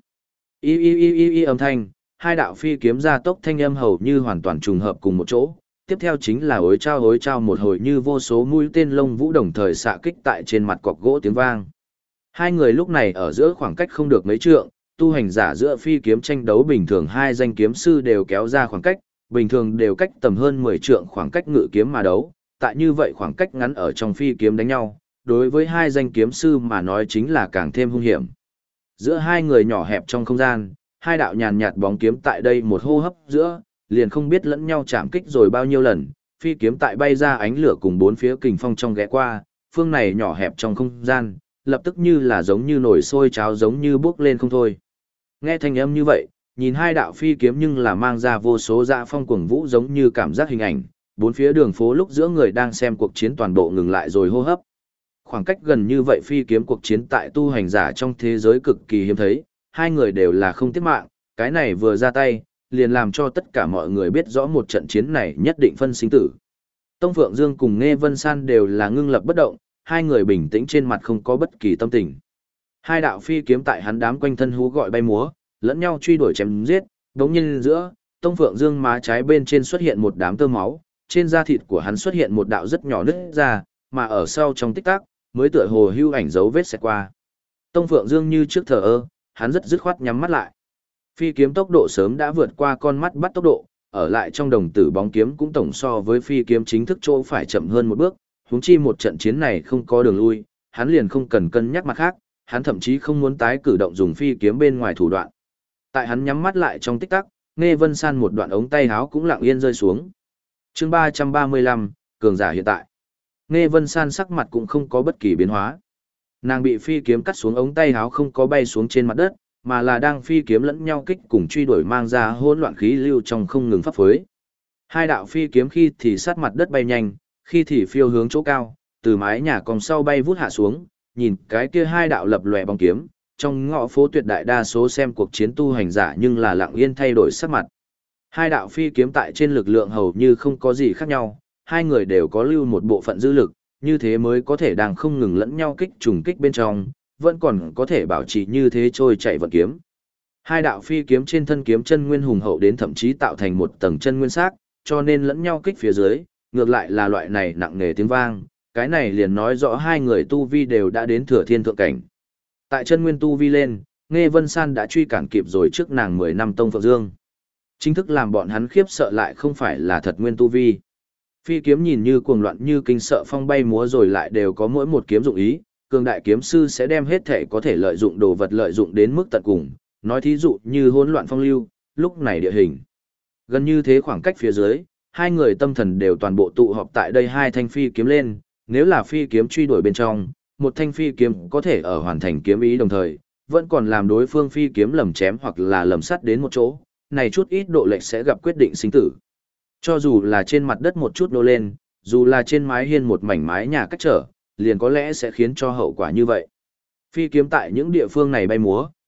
Y âm thanh, hai đạo phi kiếm ra tốc thanh âm hầu như hoàn toàn trùng hợp cùng một chỗ. Tiếp theo chính là hối trao một hồi như vô số mũi tên lông vũ đồng thời xạ kích tại trên mặt cọc gỗ tiếng vang. Hai người lúc này ở giữa khoảng cách không được mấy trượng, tu hành giả giữa phi kiếm tranh đấu bình thường hai danh kiếm sư đều kéo ra khoảng cách, bình thường đều cách tầm hơn 10 trượng khoảng cách ngự kiếm mà đấu, tại như vậy khoảng cách ngắn ở trong phi kiếm đánh nhau, đối với hai danh kiếm sư mà nói chính là càng thêm hung hiểm. Giữa hai người nhỏ hẹp trong không gian, hai đạo nhàn nhạt bóng kiếm tại đây một hô hấp giữa, liền không biết lẫn nhau chạm kích rồi bao nhiêu lần, phi kiếm tại bay ra ánh lửa cùng bốn phía kình phong trong ghé qua, phương này nhỏ hẹp trong không gian, lập tức như là giống như nồi sôi cháo giống như bước lên không thôi. Nghe thanh âm như vậy, nhìn hai đạo phi kiếm nhưng là mang ra vô số dạ phong cuồng vũ giống như cảm giác hình ảnh, bốn phía đường phố lúc giữa người đang xem cuộc chiến toàn bộ ngừng lại rồi hô hấp. Khoảng cách gần như vậy phi kiếm cuộc chiến tại tu hành giả trong thế giới cực kỳ hiếm thấy, hai người đều là không tiếc mạng, cái này vừa ra tay, liền làm cho tất cả mọi người biết rõ một trận chiến này nhất định phân sinh tử. Tông Phượng Dương cùng Nghe Vân San đều là ngưng lập bất động, hai người bình tĩnh trên mặt không có bất kỳ tâm tình. Hai đạo phi kiếm tại hắn đám quanh thân hú gọi bay múa, lẫn nhau truy đuổi chém giết, đống nhiên giữa, Tông Phượng Dương má trái bên trên xuất hiện một đám tơ máu, trên da thịt của hắn xuất hiện một đạo rất nhỏ nứt ra, mà ở sau trong tích tắc, mới tựa hồ hưu ảnh dấu vết xẹt qua. Tông Phượng Dương như trước thờ ơ, hắn rất dứt khoát nhắm mắt lại. Phi kiếm tốc độ sớm đã vượt qua con mắt bắt tốc độ, ở lại trong đồng tử bóng kiếm cũng tổng so với phi kiếm chính thức chỗ phải chậm hơn một bước, huống chi một trận chiến này không có đường lui, hắn liền không cần cân nhắc mặt khác, hắn thậm chí không muốn tái cử động dùng phi kiếm bên ngoài thủ đoạn. Tại hắn nhắm mắt lại trong tích tắc, Nghe Vân San một đoạn ống tay áo cũng lặng yên rơi xuống. Chương 335, cường giả hiện tại. Nghe Vân San sắc mặt cũng không có bất kỳ biến hóa. Nàng bị phi kiếm cắt xuống ống tay áo không có bay xuống trên mặt đất, mà là đang phi kiếm lẫn nhau kích cùng truy đuổi mang ra hỗn loạn khí lưu trong không ngừng phấp phới. Hai đạo phi kiếm khi thì sát mặt đất bay nhanh, khi thì phiêu hướng chỗ cao, từ mái nhà cong sau bay vút hạ xuống, nhìn cái kia hai đạo lập lòe bóng kiếm, trong ngõ phố tuyệt đại đa số xem cuộc chiến tu hành giả nhưng là lặng yên thay đổi sắc mặt. Hai đạo phi kiếm tại trên lực lượng hầu như không có gì khác nhau, hai người đều có lưu một bộ phận dư lực, như thế mới có thể đang không ngừng lẫn nhau kích trùng kích bên trong, vẫn còn có thể bảo trì như thế trôi chạy vận kiếm. Hai đạo phi kiếm trên thân kiếm chân nguyên hùng hậu đến thậm chí tạo thành một tầng chân nguyên sắc, cho nên lẫn nhau kích phía dưới, ngược lại là loại này nặng nề tiếng vang, cái này liền nói rõ hai người tu vi đều đã đến thừa thiên thượng cảnh. Tại chân nguyên tu vi lên, Nghe Vân San đã truy cản kịp rồi trước nàng 10 năm Tông Phượng Dương. Chính thức làm bọn hắn khiếp sợ lại không phải là thật nguyên tu vi. Phi kiếm nhìn như cuồng loạn như kinh sợ phong bay múa rồi lại đều có mỗi một kiếm dụng ý, cường đại kiếm sư sẽ đem hết thể có thể lợi dụng đồ vật lợi dụng đến mức tận cùng, nói thí dụ như hỗn loạn phong lưu, lúc này địa hình. Gần như thế khoảng cách phía dưới, hai người tâm thần đều toàn bộ tụ họp tại đây hai thanh phi kiếm lên, nếu là phi kiếm truy đuổi bên trong, một thanh phi kiếm có thể ở hoàn thành kiếm ý đồng thời, vẫn còn làm đối phương phi kiếm lầm chém hoặc là lầm sắt đến một chỗ, này chút ít độ lệch sẽ gặp quyết định sinh tử. Cho dù là trên mặt đất một chút nô lên, dù là trên mái hiên một mảnh mái nhà cách trở, liền có lẽ sẽ khiến cho hậu quả như vậy. Phi kiếm tại những địa phương này bay múa,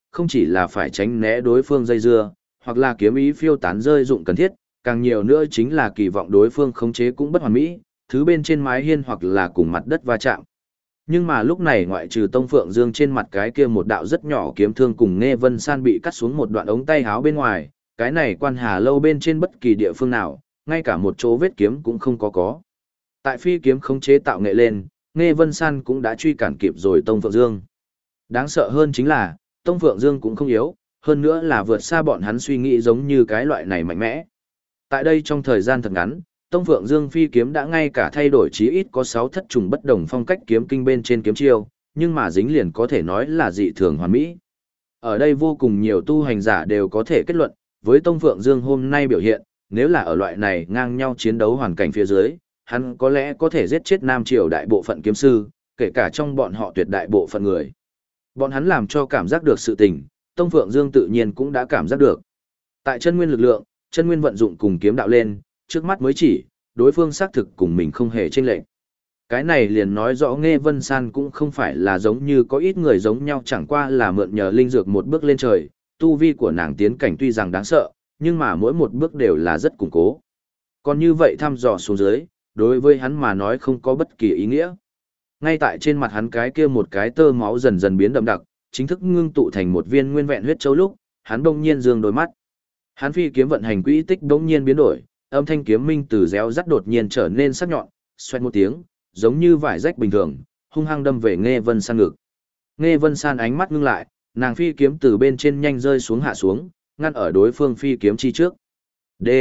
không chỉ là phải tránh né đối phương dây dưa, hoặc là kiếm ý phiêu tán rơi dụng cần thiết, càng nhiều nữa chính là kỳ vọng đối phương khống chế cũng bất hoàn mỹ, thứ bên trên mái hiên hoặc là cùng mặt đất va chạm. Nhưng mà lúc này ngoại trừ Tông Phượng Dương trên mặt cái kia một đạo rất nhỏ kiếm thương cùng Nghe Vân San bị cắt xuống một đoạn ống tay áo bên ngoài, cái này Quan Hà lâu bên trên bất kỳ địa phương nào, ngay cả một chỗ vết kiếm cũng không có. Tại phi kiếm khống chế tạo nghệ lên, Nghe Vân San cũng đã truy cản kịp rồi Tông Phượng Dương. Đáng sợ hơn chính là, Tông Phượng Dương cũng không yếu, hơn nữa là vượt xa bọn hắn suy nghĩ giống như cái loại này mạnh mẽ. Tại đây trong thời gian thật ngắn, Tông Phượng Dương phi kiếm đã ngay cả thay đổi chí ít có 6 thất trùng bất đồng phong cách kiếm kinh bên trên kiếm chiêu, nhưng mà dính liền có thể nói là dị thường hoàn mỹ. Ở đây vô cùng nhiều tu hành giả đều có thể kết luận, với Tông Phượng Dương hôm nay biểu hiện, nếu là ở loại này ngang nhau chiến đấu hoàn cảnh phía dưới, hắn có lẽ có thể giết chết Nam Triều đại bộ phận kiếm sư, kể cả trong bọn họ tuyệt đại bộ phận người. Bọn hắn làm cho cảm giác được sự tình, Tông Phượng Dương tự nhiên cũng đã cảm giác được. Tại chân nguyên lực lượng, chân nguyên vận dụng cùng kiếm đạo lên, trước mắt mới chỉ, đối phương xác thực cùng mình không hề chênh lệch. Cái này liền nói rõ Nghe Vân San cũng không phải là giống như có ít người giống nhau, chẳng qua là mượn nhờ linh dược một bước lên trời, tu vi của nàng tiến cảnh tuy rằng đáng sợ, nhưng mà mỗi một bước đều là rất củng cố. Còn như vậy thăm dò xuống dưới, đối với hắn mà nói không có bất kỳ ý nghĩa. Ngay tại trên mặt hắn cái kia một cái tơ máu dần dần biến đậm đặc, chính thức ngưng tụ thành một viên nguyên vẹn huyết châu lúc, hắn bỗng nhiên dương đôi mắt. Hắn phi kiếm vận hành quỹ tích bỗng nhiên biến đổi, âm thanh kiếm minh từ réo rắt đột nhiên trở nên sắc nhọn, xoẹt một tiếng, giống như vải rách bình thường, hung hăng đâm về Nghe Vân San ngực. Nghe Vân San ánh mắt ngưng lại, nàng phi kiếm từ bên trên nhanh rơi xuống hạ xuống, ngăn ở đối phương phi kiếm chi trước. D.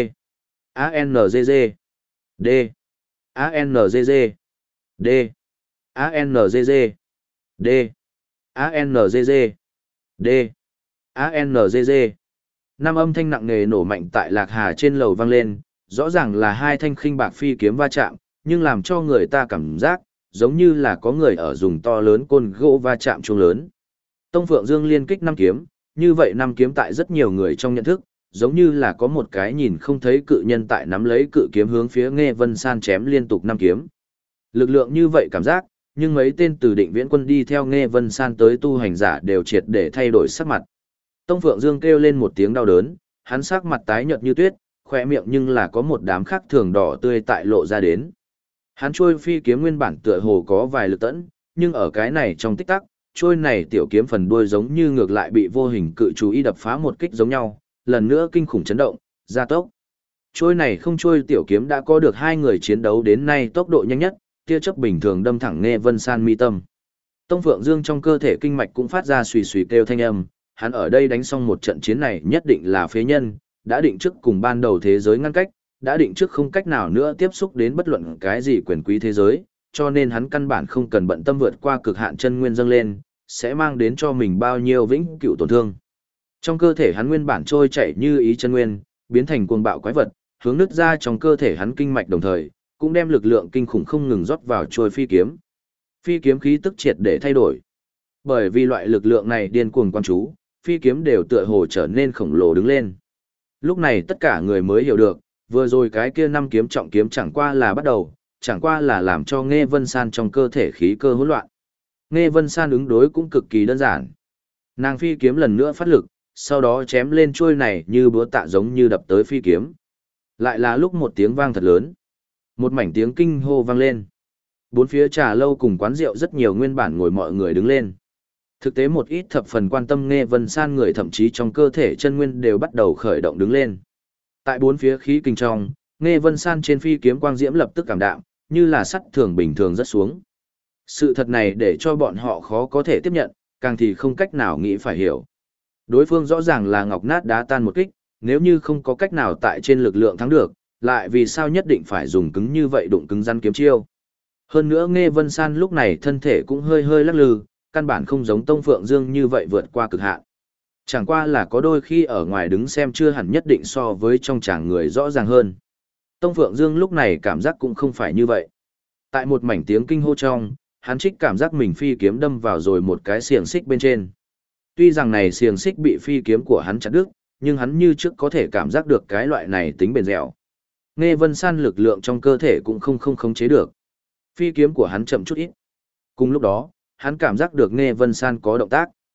A-N-G-G. D. A-N-G-G. D. A-N-G-G. D. A-N-G-G. D. A-N-G-G. Năm âm thanh nặng nề nổ mạnh tại Lạc Hà trên lầu vang lên, rõ ràng là hai thanh khinh bạc phi kiếm va chạm, nhưng làm cho người ta cảm giác, giống như là có người ở dùng to lớn côn gỗ va chạm chuông lớn. Tông Phượng Dương liên kích 5 kiếm, như vậy 5 kiếm tại rất nhiều người trong nhận thức, giống như là có một cái nhìn không thấy cự nhân tại nắm lấy cự kiếm hướng phía Nghe Vân San chém liên tục 5 kiếm. Lực lượng như vậy cảm giác, nhưng mấy tên từ Định Viễn Quân đi theo Nghe Vân San tới tu hành giả đều triệt để thay đổi sắc mặt. Tông Phượng Dương kêu lên một tiếng đau đớn, hắn sắc mặt tái nhợt như tuyết, khỏe miệng nhưng là có một đám khắc thường đỏ tươi tại lộ ra đến. Hắn trôi phi kiếm nguyên bản tựa hồ có vài lực tẫn, nhưng ở cái này trong tích tắc, trôi này tiểu kiếm phần đuôi giống như ngược lại bị vô hình cự chú ý đập phá một kích giống nhau, lần nữa kinh khủng chấn động, gia tốc. Trôi này không trôi tiểu kiếm đã có được 2 người chiến đấu đến nay tốc độ nhanh nhất, tia chớp bình thường đâm thẳng Nghe Vân San mi tâm. Tông Phượng Dương trong cơ thể kinh mạch cũng phát ra xùy xùy kêu thanh âm, hắn ở đây đánh xong một trận chiến này nhất định là phế nhân, đã định trước cùng ban đầu thế giới ngăn cách, đã định trước không cách nào nữa tiếp xúc đến bất luận cái gì quyền quý thế giới, cho nên hắn căn bản không cần bận tâm vượt qua cực hạn chân nguyên dâng lên, sẽ mang đến cho mình bao nhiêu vĩnh cửu tổn thương. Trong cơ thể hắn nguyên bản trôi chảy như ý chân nguyên, biến thành cuồng bạo quái vật, hướng nứt ra trong cơ thể hắn kinh mạch đồng thời, cũng đem lực lượng kinh khủng không ngừng rót vào trôi phi kiếm. Phi kiếm khí tức triệt để thay đổi. Bởi vì loại lực lượng này điên cuồng quan chú, phi kiếm đều tựa hồ trở nên khổng lồ đứng lên. Lúc này tất cả người mới hiểu được, vừa rồi cái kia 5 kiếm trọng kiếm chẳng qua là bắt đầu, chẳng qua là làm cho Nghe Vân San trong cơ thể khí cơ hỗn loạn. Nghe Vân San ứng đối cũng cực kỳ đơn giản. Nàng phi kiếm lần nữa phát lực, sau đó chém lên chuôi này như búa tạ giống như đập tới phi kiếm. Lại là lúc một tiếng vang thật lớn. Một mảnh tiếng kinh hô vang lên. Bốn phía trà lâu cùng quán rượu rất nhiều nguyên bản ngồi mọi người đứng lên. Thực tế một ít thập phần quan tâm Nghe Vân San người thậm chí trong cơ thể chân nguyên đều bắt đầu khởi động đứng lên. Tại bốn phía khí kinh trong, Nghe Vân San trên phi kiếm quang diễm lập tức cảm đạm, như là sắt thường bình thường rất xuống. Sự thật này để cho bọn họ khó có thể tiếp nhận, càng thì không cách nào nghĩ phải hiểu. Đối phương rõ ràng là ngọc nát đá tan một kích, nếu như không có cách nào tại trên lực lượng thắng được, lại vì sao nhất định phải dùng cứng như vậy đụng cứng rắn kiếm chiêu. Hơn nữa Nghe Vân San lúc này thân thể cũng hơi hơi lắc lư, căn bản không giống Tông Phượng Dương như vậy vượt qua cực hạn. Chẳng qua là có đôi khi ở ngoài đứng xem chưa hẳn nhất định so với trong chàng người rõ ràng hơn. Tông Phượng Dương lúc này cảm giác cũng không phải như vậy. Tại một mảnh tiếng kinh hô trong, hắn trích cảm giác mình phi kiếm đâm vào rồi một cái xiềng xích bên trên. Tuy rằng này xiềng xích bị phi kiếm của hắn chặt đứt, nhưng hắn như trước có thể cảm giác được cái loại này tính bền dẻo. Nghe Vân San lực lượng trong cơ thể cũng không khống chế được. Phi kiếm của hắn chậm chút ít. Cùng lúc đó, hắn cảm giác được Nghe Vân San có động tác.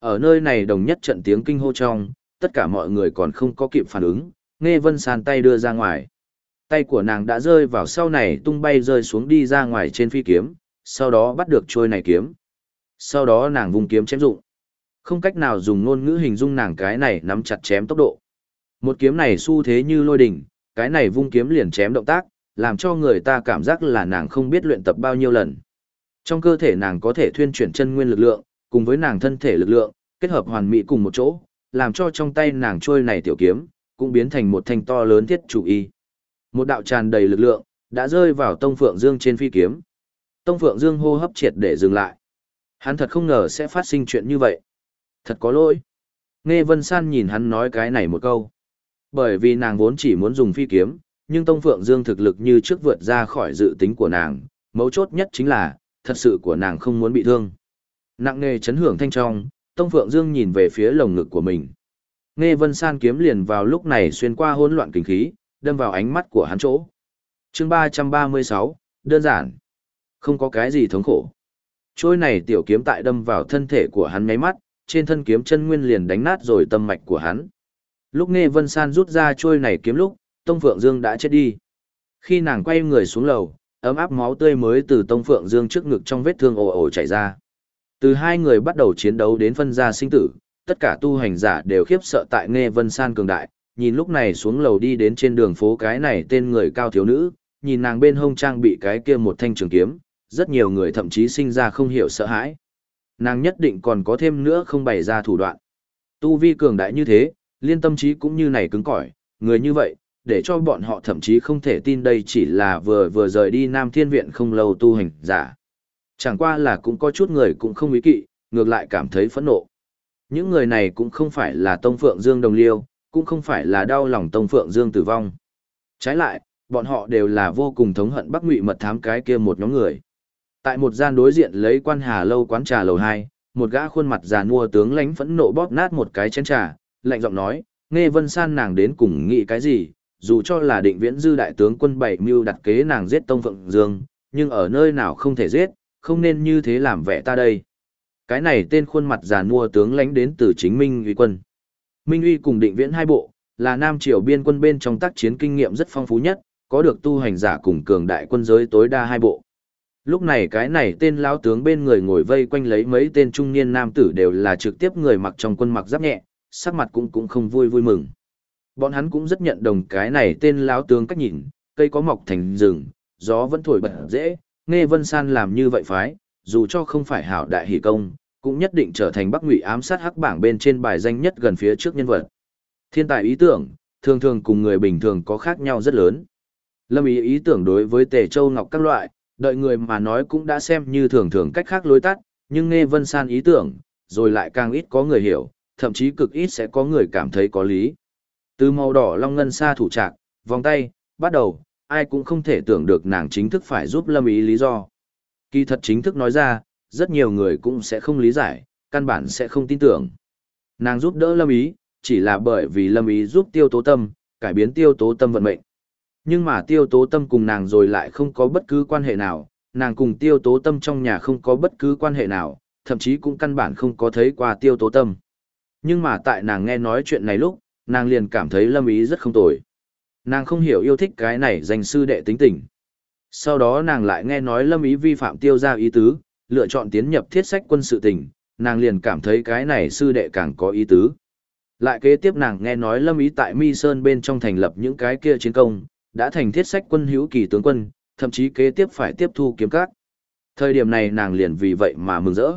Ở nơi này đồng nhất trận tiếng kinh hô trong, tất cả mọi người còn không có kịp phản ứng, Nghe Vân San tay đưa ra ngoài. Tay của nàng đã rơi vào sau này tung bay rơi xuống đi ra ngoài trên phi kiếm, sau đó bắt được trôi này kiếm. Sau đó nàng vung kiếm chém dụng. Không cách nào dùng ngôn ngữ hình dung nàng cái này nắm chặt chém tốc độ. Một kiếm này xu thế như lôi đỉnh, cái này vung kiếm liền chém động tác, làm cho người ta cảm giác là nàng không biết luyện tập bao nhiêu lần. Trong cơ thể nàng có thể thuyên chuyển chân nguyên lực lượng, cùng với nàng thân thể lực lượng, kết hợp hoàn mỹ cùng một chỗ, làm cho trong tay nàng trôi này tiểu kiếm, cũng biến thành một thanh to lớn thiết chủ y. Một đạo tràn đầy lực lượng, đã rơi vào Tông Phượng Dương trên phi kiếm. Tông Phượng Dương hô hấp triệt để dừng lại. Hắn thật không ngờ sẽ phát sinh chuyện như vậy. Thật có lỗi. Nghe Vân San nhìn hắn nói cái này một câu. Bởi vì nàng vốn chỉ muốn dùng phi kiếm, nhưng Tông Phượng Dương thực lực như trước vượt ra khỏi dự tính của nàng. Mấu chốt nhất chính là, thật sự của nàng không muốn bị thương. Nặng nề chấn hưởng thanh trong, Tông Phượng Dương nhìn về phía lồng ngực của mình. Nghe Vân San kiếm liền vào lúc này xuyên qua hỗn loạn kinh khí, đâm vào ánh mắt của hắn chỗ. Chương 336, đơn giản. Không có cái gì thống khổ. Trôi này tiểu kiếm tại đâm vào thân thể của hắn nháy mắt, trên thân kiếm chân nguyên liền đánh nát rồi tâm mạch của hắn. Lúc Nghe Vân San rút ra trôi này kiếm lúc, Tông Phượng Dương đã chết đi. Khi nàng quay người xuống lầu, ấm áp máu tươi mới từ Tông Phượng Dương trước ngực trong vết thương ồ ồ chảy ra. Từ hai người bắt đầu chiến đấu đến phân ra sinh tử, tất cả tu hành giả đều khiếp sợ tại Nghe Vân San cường đại, nhìn lúc này xuống lầu đi đến trên đường phố cái này tên người cao thiếu nữ, nhìn nàng bên hông trang bị cái kia một thanh trường kiếm, rất nhiều người thậm chí sinh ra không hiểu sợ hãi. Nàng nhất định còn có thêm nữa không bày ra thủ đoạn. Tu vi cường đại như thế, liên tâm trí cũng như này cứng cỏi, người như vậy, để cho bọn họ thậm chí không thể tin đây chỉ là vừa rời đi Nam Thiên Viện không lâu tu hành giả. Chẳng qua là cũng có chút người cũng không ý kỵ, ngược lại cảm thấy phẫn nộ. Những người này cũng không phải là Tông Phượng Dương đồng liêu, cũng không phải là đau lòng Tông Phượng Dương tử vong. Trái lại, bọn họ đều là vô cùng thống hận Bắc Ngụy mật thám cái kia một nhóm người. Tại một gian đối diện lấy Quan Hà lâu quán trà lầu 2, một gã khuôn mặt già nua tướng lãnh phẫn nộ bóp nát một cái chén trà, lạnh giọng nói, Nghe Vân San nàng đến cùng nghĩ cái gì, dù cho là Định Viễn Dư đại tướng quân bảy mưu đặt kế nàng giết Tông Phượng Dương, nhưng ở nơi nào không thể giết, không nên như thế làm vẻ ta đây. Cái này tên khuôn mặt già nua tướng lãnh đến từ chính Minh Uy quân. Minh Uy cùng Định Viễn hai bộ, là Nam Triều biên quân bên trong tác chiến kinh nghiệm rất phong phú nhất, có được tu hành giả cùng cường đại quân giới tối đa hai bộ. Lúc này cái này tên lão tướng bên người ngồi vây quanh lấy mấy tên trung niên nam tử đều là trực tiếp người mặc trong quân mặc giáp nhẹ, sắc mặt cũng không vui mừng. Bọn hắn cũng rất nhận đồng cái này tên lão tướng cách nhìn, cây có mọc thành rừng, gió vẫn thổi bật dễ, Nghe Vân San làm như vậy phái, dù cho không phải hảo đại hỷ công, cũng nhất định trở thành Bắc Ngụy ám sát hắc bảng bên trên bài danh nhất gần phía trước nhân vật. Thiên tài ý tưởng, thường thường cùng người bình thường có khác nhau rất lớn. Lâm Ý ý tưởng đối với Tề Châu Ngọc các loại, đợi người mà nói cũng đã xem như thường thường cách khác lối tắt, nhưng Nghe Vân San ý tưởng, rồi lại càng ít có người hiểu, thậm chí cực ít sẽ có người cảm thấy có lý. Từ màu đỏ long ngân sa thủ trạc, vòng tay, bắt đầu, ai cũng không thể tưởng được nàng chính thức phải giúp Lâm Ý lý do. Kỳ thật chính thức nói ra, rất nhiều người cũng sẽ không lý giải, căn bản sẽ không tin tưởng. Nàng giúp đỡ Lâm Ý, chỉ là bởi vì Lâm Ý giúp Tiêu Tố Tâm, cải biến Tiêu Tố Tâm vận mệnh. Nhưng mà Tiêu Tố Tâm cùng nàng rồi lại không có bất cứ quan hệ nào, nàng cùng Tiêu Tố Tâm trong nhà không có bất cứ quan hệ nào, thậm chí cũng căn bản không có thấy qua Tiêu Tố Tâm. Nhưng mà tại nàng nghe nói chuyện này lúc, nàng liền cảm thấy Lâm Ý rất không tồi. Nàng không hiểu yêu thích cái này danh sư đệ tính tình. Sau đó nàng lại nghe nói Lâm Ý vi phạm Tiêu gia ý tứ, lựa chọn tiến nhập thiết sách quân sự tình, nàng liền cảm thấy cái này sư đệ càng có ý tứ. Lại kế tiếp nàng nghe nói Lâm Ý tại Mi Sơn bên trong thành lập những cái kia chiến công, đã thành thiết sách quân hữu kỳ tướng quân, thậm chí kế tiếp phải tiếp thu kiếm các. Thời điểm này nàng liền vì vậy mà mừng rỡ.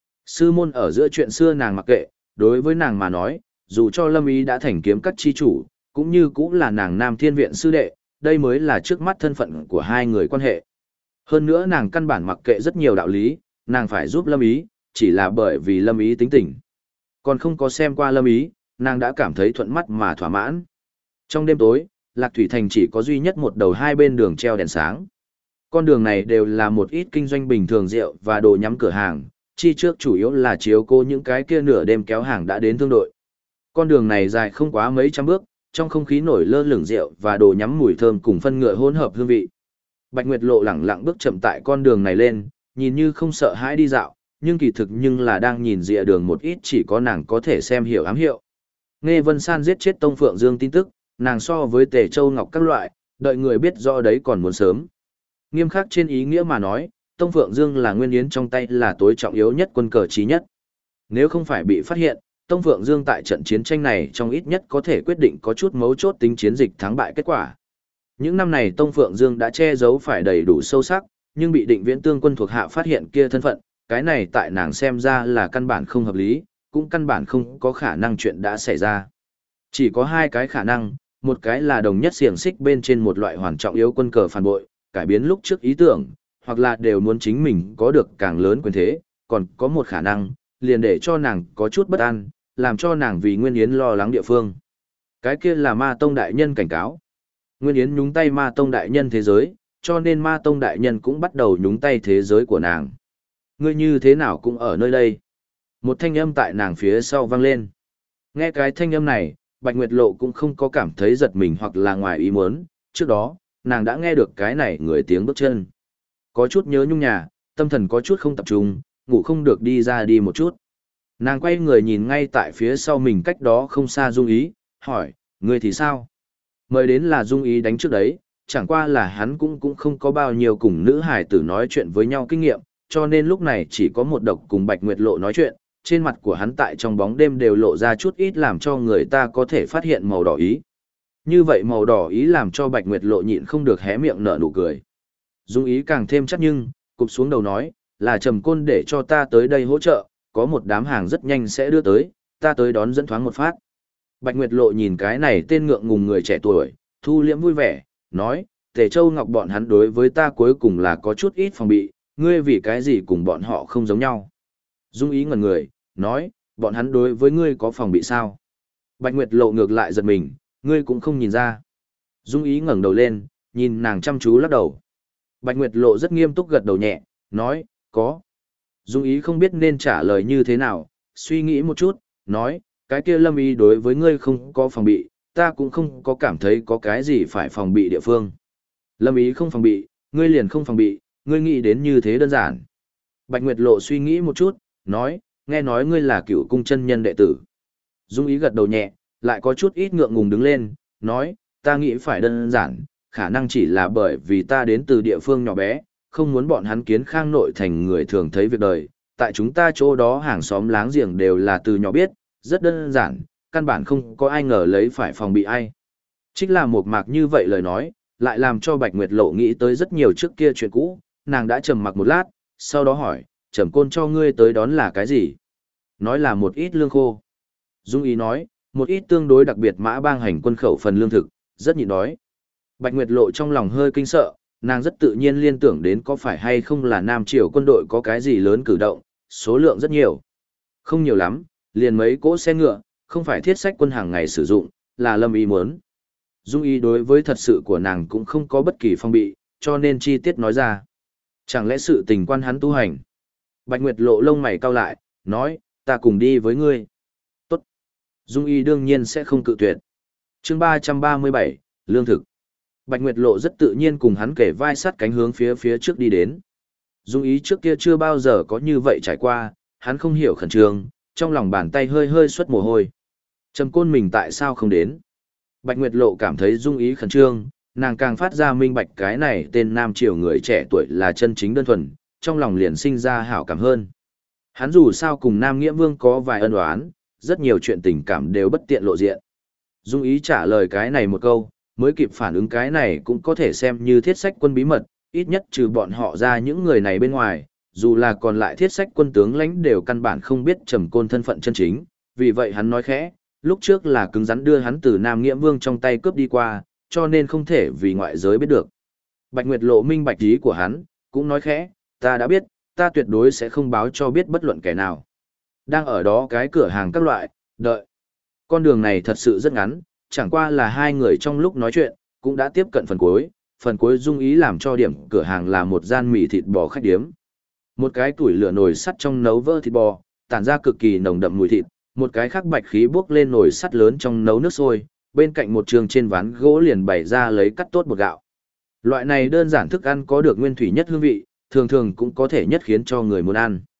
Sư môn ở giữa chuyện xưa nàng mặc kệ, đối với nàng mà nói, dù cho Lâm Ý đã thành kiếm các chi chủ, cũng như cũng là nàng Nam Thiên Viện sư đệ, đây mới là trước mắt thân phận của hai người quan hệ. Hơn nữa nàng căn bản mặc kệ rất nhiều đạo lý, nàng phải giúp Lâm Ý, chỉ là bởi vì Lâm Ý tính tình. Còn không có xem qua Lâm Ý, nàng đã cảm thấy thuận mắt mà thỏa mãn. Trong đêm tối, Lạc Thủy Thành chỉ có duy nhất một đầu hai bên đường treo đèn sáng. Con đường này đều là một ít kinh doanh bình thường rượu và đồ nhắm cửa hàng, chi trước chủ yếu là chiếu cố những cái kia nửa đêm kéo hàng đã đến thương đội. Con đường này dài không quá mấy trăm bước, trong không khí nổi lơ lửng rượu và đồ nhắm mùi thơm cùng phân ngựa hỗn hợp hương vị. Bạch Nguyệt Lộ lẳng lặng bước chậm tại con đường này lên, nhìn như không sợ hãi đi dạo, nhưng kỳ thực nhưng là đang nhìn rìa đường một ít chỉ có nàng có thể xem hiểu ám hiệu. Nghe Vân San giết chết Tông Phượng Dương tin tức, nàng so với Tề Châu Ngọc các loại, đợi người biết rõ đấy còn muốn sớm. Nghiêm khắc trên ý nghĩa mà nói, Tông Phượng Dương là Nguyên Yến trong tay là tối trọng yếu nhất quân cờ trí nhất. Nếu không phải bị phát hiện, Tông Phượng Dương tại trận chiến tranh này trong ít nhất có thể quyết định có chút mấu chốt tính chiến dịch thắng bại kết quả. Những năm này Tông Phượng Dương đã che giấu phải đầy đủ sâu sắc, nhưng bị Định Viễn Tương quân thuộc hạ phát hiện kia thân phận, cái này tại nàng xem ra là căn bản không hợp lý, cũng căn bản không có khả năng chuyện đã xảy ra. Chỉ có hai cái khả năng, một cái là đồng nhất xiềng xích bên trên một loại hoàn trọng yếu quân cờ phản bội, cải biến lúc trước ý tưởng, hoặc là đều muốn chính mình có được càng lớn quyền thế, còn có một khả năng, liền để cho nàng có chút bất an, làm cho nàng vì Nguyên Yến lo lắng địa phương. Cái kia là Ma Tông đại nhân cảnh cáo. Nguyên Yến nhúng tay Ma Tông đại nhân thế giới, cho nên Ma Tông đại nhân cũng bắt đầu nhúng tay thế giới của nàng. Ngươi như thế nào cũng ở nơi đây. Một thanh âm tại nàng phía sau vang lên. Nghe cái thanh âm này, Bạch Nguyệt Lộ cũng không có cảm thấy giật mình hoặc là ngoài ý muốn, trước đó, nàng đã nghe được cái này người tiếng bước chân. Có chút nhớ nhung nhà, tâm thần có chút không tập trung, ngủ không được đi ra đi một chút. Nàng quay người nhìn ngay tại phía sau mình cách đó không xa Dung Ý, hỏi, ngươi thì sao? Mời đến là Dung Ý đánh trước đấy, chẳng qua là hắn cũng không có bao nhiêu cùng nữ hải tử nói chuyện với nhau kinh nghiệm, cho nên lúc này chỉ có một độc cùng Bạch Nguyệt Lộ nói chuyện, trên mặt của hắn tại trong bóng đêm đều lộ ra chút ít làm cho người ta có thể phát hiện màu đỏ ý. Như vậy màu đỏ ý làm cho Bạch Nguyệt Lộ nhịn không được hé miệng nở nụ cười. Dung Ý càng thêm chắc nhưng, cụp xuống đầu nói, là Trầm Côn để cho ta tới đây hỗ trợ, có một đám hàng rất nhanh sẽ đưa tới, ta tới đón dẫn thoáng một phát. Bạch Nguyệt Lộ nhìn cái này tên ngượng ngùng người trẻ tuổi, thu liễm vui vẻ, nói, Tề Châu Ngọc bọn hắn đối với ta cuối cùng là có chút ít phòng bị, ngươi vì cái gì cùng bọn họ không giống nhau. Dung Ý ngẩn người, nói, bọn hắn đối với ngươi có phòng bị sao? Bạch Nguyệt Lộ ngược lại giật mình, ngươi cũng không nhìn ra. Dung Ý ngẩng đầu lên, nhìn nàng chăm chú lắc đầu. Bạch Nguyệt Lộ rất nghiêm túc gật đầu nhẹ, nói, có. Dung Ý không biết nên trả lời như thế nào, suy nghĩ một chút, nói, cái kia Lâm Ý đối với ngươi không có phòng bị, ta cũng không có cảm thấy có cái gì phải phòng bị địa phương. Lâm Ý không phòng bị, ngươi liền không phòng bị, ngươi nghĩ đến như thế đơn giản. Bạch Nguyệt Lộ suy nghĩ một chút, nói, nghe nói ngươi là Cửu Cung chân nhân đệ tử. Dung Ý gật đầu nhẹ, lại có chút ít ngượng ngùng đứng lên, nói, ta nghĩ phải đơn giản, khả năng chỉ là bởi vì ta đến từ địa phương nhỏ bé, không muốn bọn hắn Kiến Khang nội thành người thường thấy việc đời, tại chúng ta chỗ đó hàng xóm láng giềng đều là từ nhỏ biết, rất đơn giản, căn bản không có ai ngờ lấy phải phòng bị ai. Chính là một mạc như vậy lời nói, lại làm cho Bạch Nguyệt Lộ nghĩ tới rất nhiều trước kia chuyện cũ, nàng đã trầm mặc một lát, sau đó hỏi, Trầm Côn cho ngươi tới đón là cái gì? Nói là một ít lương khô. Dung Ý nói, một ít tương đối đặc biệt mã bang hành quân khẩu phần lương thực, rất nhịn đói. Bạch Nguyệt Lộ trong lòng hơi kinh sợ, nàng rất tự nhiên liên tưởng đến có phải hay không là Nam Triều quân đội có cái gì lớn cử động, số lượng rất nhiều. Không nhiều lắm, liền mấy cỗ xe ngựa, không phải thiết sách quân hàng ngày sử dụng, là Lâm Ý muốn. Dung Ý đối với thật sự của nàng cũng không có bất kỳ phong bị, cho nên chi tiết nói ra. Chẳng lẽ sự tình quan hắn tu hành? Bạch Nguyệt Lộ lông mày cau lại, nói, ta cùng đi với ngươi. Tốt. Dung Ý đương nhiên sẽ không cự tuyệt. Chương 337, Lương thực. Bạch Nguyệt Lộ rất tự nhiên cùng hắn kể vai sát cánh hướng phía trước đi đến. Dung Ý trước kia chưa bao giờ có như vậy trải qua, hắn không hiểu khẩn trương, trong lòng bàn tay hơi hơi xuất mồ hôi. Trầm Côn mình tại sao không đến? Bạch Nguyệt Lộ cảm thấy Dung Ý khẩn trương, nàng càng phát ra minh bạch cái này tên Nam Triều người trẻ tuổi là chân chính đơn thuần, trong lòng liền sinh ra hảo cảm hơn. Hắn dù sao cùng Nam Nghĩa Vương có vài ân oán, rất nhiều chuyện tình cảm đều bất tiện lộ diện. Dung Ý trả lời cái này một câu, mới kịp phản ứng cái này cũng có thể xem như thiết sách quân bí mật, ít nhất trừ bọn họ ra những người này bên ngoài, dù là còn lại thiết sách quân tướng lãnh đều căn bản không biết Trầm Côn thân phận chân chính, vì vậy hắn nói khẽ, lúc trước là cứng rắn đưa hắn từ Nam Nghĩa Vương trong tay cướp đi qua, cho nên không thể vì ngoại giới biết được. Bạch Nguyệt Lộ minh bạch ý của hắn, cũng nói khẽ, ta đã biết, ta tuyệt đối sẽ không báo cho biết bất luận kẻ nào. Đang ở đó cái cửa hàng các loại, đợi. Con đường này thật sự rất ngắn, chẳng qua là hai người trong lúc nói chuyện, cũng đã tiếp cận phần cuối Dung Ý làm cho điểm cửa hàng là một gian mì thịt bò khách điếm. Một cái củi lửa nồi sắt trong nấu vỡ thịt bò, tản ra cực kỳ nồng đậm mùi thịt, một cái khác bạch khí bốc lên nồi sắt lớn trong nấu nước sôi, bên cạnh một trường trên ván gỗ liền bày ra lấy cắt tốt bột gạo. Loại này đơn giản thức ăn có được nguyên thủy nhất hương vị, thường thường cũng có thể nhất khiến cho người muốn ăn.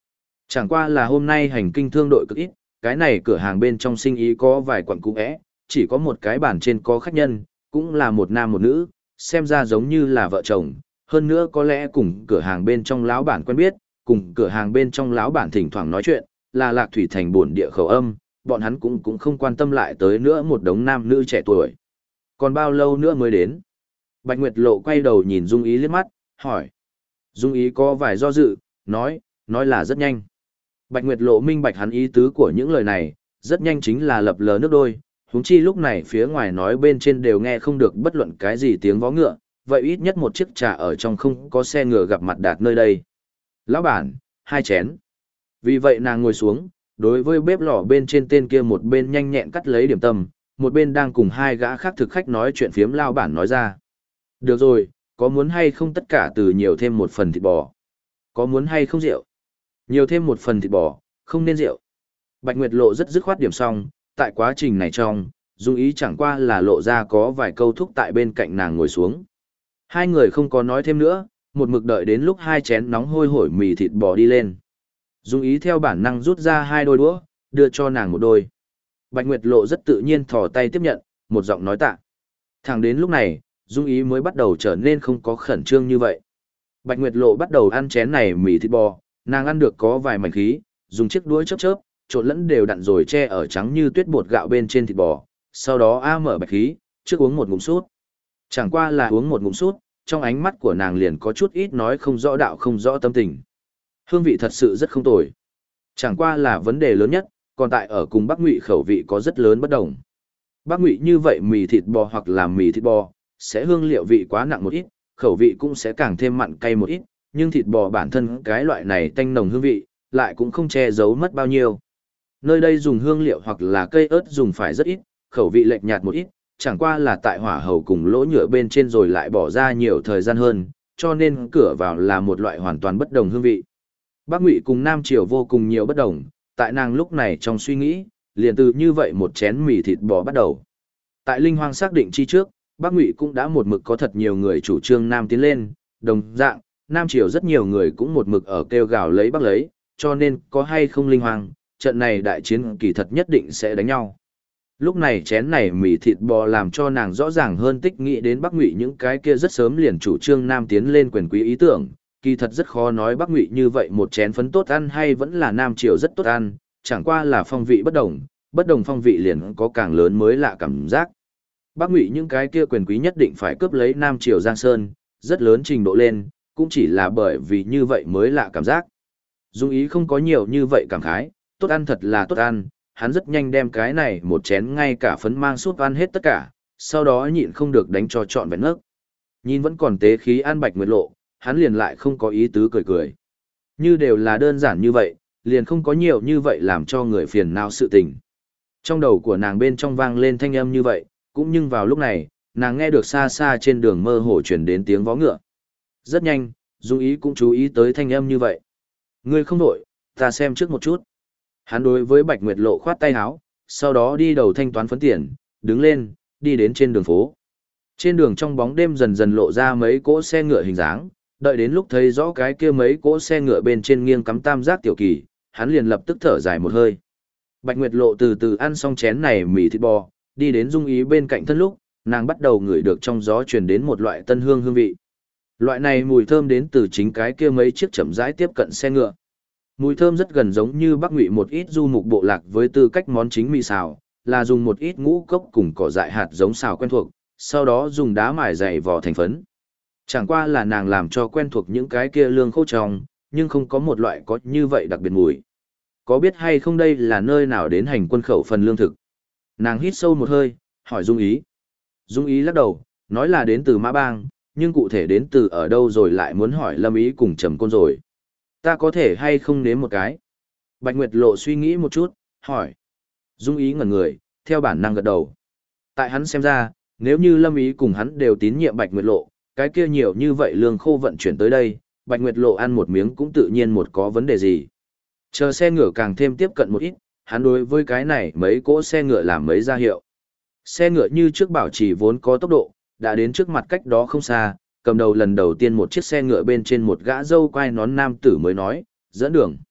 Chẳng qua là hôm nay hành kinh thương đội cực ít, cái này cửa hàng bên trong sinh ý có vài quặng cũ é, chỉ có một cái bàn trên có khách nhân, cũng là một nam một nữ, xem ra giống như là vợ chồng, hơn nữa có lẽ cùng cửa hàng bên trong lão bản quen biết, cùng cửa hàng bên trong lão bản thỉnh thoảng nói chuyện, là Lạc Thủy Thành buồn địa khẩu âm, bọn hắn cũng không quan tâm lại tới nữa một đống nam nữ trẻ tuổi. Còn bao lâu nữa mới đến? Bạch Nguyệt Lộ quay đầu nhìn Dung Ý liếc mắt, hỏi. Dung Ý có vài do dự, nói là rất nhanh. Bạch Nguyệt Lộ minh bạch hắn ý tứ của những lời này, rất nhanh chính là lập lờ nước đôi, huống chi lúc này phía ngoài nói bên trên đều nghe không được bất luận cái gì tiếng vó ngựa, vậy ít nhất một chiếc trà ở trong không có xe ngựa gặp mặt đạt nơi đây. Lão bản, 2 chén. Vì vậy nàng ngồi xuống, đối với bếp lò bên trên tên kia một bên nhanh nhẹn cắt lấy điểm tâm, một bên đang cùng 2 gã khác thực khách nói chuyện phiếm lao bản nói ra. Được rồi, có muốn hay không tất cả từ nhiều thêm một phần thịt bò? Có muốn hay không rượu? Nhiều thêm một phần thịt bò, không nên rượu. Bạch Nguyệt Lộ rất dứt khoát điểm xong, tại quá trình này trong, Dung Ý chẳng qua là lộ ra có vài câu thúc tại bên cạnh nàng ngồi xuống. Hai người không có nói thêm nữa, một mực đợi đến lúc 2 chén nóng hôi hổi mì thịt bò đi lên. Dung Ý theo bản năng rút ra 2 đôi đũa, đưa cho nàng một đôi. Bạch Nguyệt Lộ rất tự nhiên thò tay tiếp nhận, một giọng nói tạ. Thẳng đến lúc này, Dung Ý mới bắt đầu trở nên không có khẩn trương như vậy. Bạch Nguyệt Lộ bắt đầu ăn chén này mì thịt bò, nàng ăn được có vài mảnh khí, dùng chiếc đũa chớp chớp, trộn lẫn đều đặn rồi che ở trắng như tuyết bột gạo bên trên thịt bò, sau đó mở bạch khí, trước uống một ngụm sút. Chẳng qua là uống một ngụm sút, trong ánh mắt của nàng liền có chút ít nói không rõ đạo không rõ tâm tình. Hương vị thật sự rất không tồi. Chẳng qua là vấn đề lớn nhất, còn tại ở cùng Bắc Ngụy khẩu vị có rất lớn bất đồng. Bắc Ngụy như vậy mì thịt bò hoặc là mì thịt bò, sẽ hương liệu vị quá nặng một ít, khẩu vị cũng sẽ càng thêm mặn cay một ít, nhưng thịt bò bản thân cái loại này tanh nồng hương vị, lại cũng không che giấu mất bao nhiêu. Nơi đây dùng hương liệu hoặc là cây ớt dùng phải rất ít, khẩu vị lệch nhạt một ít, chẳng qua là tại hỏa hầu cùng lỗ nhựa bên trên rồi lại bỏ ra nhiều thời gian hơn, cho nên cửa vào là một loại hoàn toàn bất đồng hương vị. Bắc Ngụy cùng Nam Triều vô cùng nhiều bất đồng, tại nàng lúc này trong suy nghĩ, liền từ như vậy một chén mì thịt bò bắt đầu. Tại Linh Hoang xác định chi trước, Bắc Ngụy cũng đã một mực có thật nhiều người chủ trương Nam tiến lên, đồng dạng, Nam Triều rất nhiều người cũng một mực ở kêu gào lấy Bắc lấy, cho nên có hay không Linh Hoang, trận này đại chiến kỳ thật nhất định sẽ đánh nhau. Lúc này chén này mì thịt bò làm cho nàng rõ ràng hơn tích nghĩ đến Bắc Ngụy những cái kia rất sớm liền chủ trương Nam tiến lên quyền quý ý tưởng, kỳ thật rất khó nói Bắc Ngụy như vậy một chén phấn tốt ăn hay vẫn là Nam Triều rất tốt ăn, chẳng qua là phong vị bất đồng phong vị liền có càng lớn mới lạ cảm giác. Bắc Ngụy những cái kia quyền quý nhất định phải cướp lấy Nam Triều Giang Sơn, rất lớn trình độ lên, cũng chỉ là bởi vì như vậy mới lạ cảm giác. Dung Ý không có nhiều như vậy cảm khái, tốt ăn thật là tốt ăn, hắn rất nhanh đem cái này một chén ngay cả phấn mang súp ăn hết tất cả, sau đó nhịn không được đánh cho trọn vẹn ngất. Nhìn vẫn còn tế khí ăn Bạch Nguyệt Lộ, hắn liền lại không có ý tứ cười cười. Như đều là đơn giản như vậy, liền không có nhiều như vậy làm cho người phiền não sự tình. Trong đầu của nàng bên trong vang lên thanh âm như vậy, cũng nhưng vào lúc này, nàng nghe được xa xa trên đường mơ hồ truyền đến tiếng vó ngựa. Rất nhanh, Dung Ý cũng chú ý tới thanh âm như vậy. Ngươi không đổi, ta xem trước một chút. Hắn đối với Bạch Nguyệt Lộ khoát tay áo, sau đó đi đầu thanh toán phấn tiền, đứng lên, đi đến trên đường phố. Trên đường trong bóng đêm dần dần lộ ra mấy cỗ xe ngựa hình dáng, đợi đến lúc thấy rõ cái kia mấy cỗ xe ngựa bên trên nghiêng cắm tam giác tiểu kỳ, hắn liền lập tức thở dài một hơi. Bạch Nguyệt Lộ từ từ ăn xong chén này mì thịt bò, đi đến Dung Ý bên cạnh thân lúc, nàng bắt đầu ngửi được trong gió truyền đến một loại tân hương hương vị. Loại này mùi thơm đến từ chính cái kia mấy chiếc chậm rãi tiếp cận xe ngựa. Mùi thơm rất gần giống như Bắc Ngụy một ít du mục bộ lạc với tư cách món chính mì xào, là dùng một ít ngũ cốc cùng cỏ dại hạt giống xào quen thuộc, sau đó dùng đá mài dày vò thành phấn. Chẳng qua là nàng làm cho quen thuộc những cái kia lương khô trong, nhưng không có một loại có như vậy đặc biệt mùi. Có biết hay không đây là nơi nào đến hành quân khẩu phần lương thực? Nàng hít sâu một hơi, hỏi Dung Ý. Dung Ý lắc đầu, nói là đến từ Mã Bang, nhưng cụ thể đến từ ở đâu rồi lại muốn hỏi Lâm Ý cùng Trầm Côn rồi. Ta có thể hay không nếm một cái? Bạch Nguyệt Lộ suy nghĩ một chút, hỏi. Dung Ý ngẩn người, theo bản năng gật đầu. Tại hắn xem ra, nếu như Lâm Ý cùng hắn đều tín nhiệm Bạch Nguyệt Lộ, cái kia nhiều như vậy lương khô vận chuyển tới đây, Bạch Nguyệt Lộ ăn một miếng cũng tự nhiên một có vấn đề gì. Chờ xe ngựa càng thêm tiếp cận một ít, hắn đối với cái này mấy cỗ xe ngựa làm mấy ra hiệu. Xe ngựa như trước bảo trì vốn có tốc độ, đã đến trước mặt cách đó không xa, cầm đầu lần đầu tiên một chiếc xe ngựa bên trên một gã dâu quai nón nam tử mới nói, dẫn đường.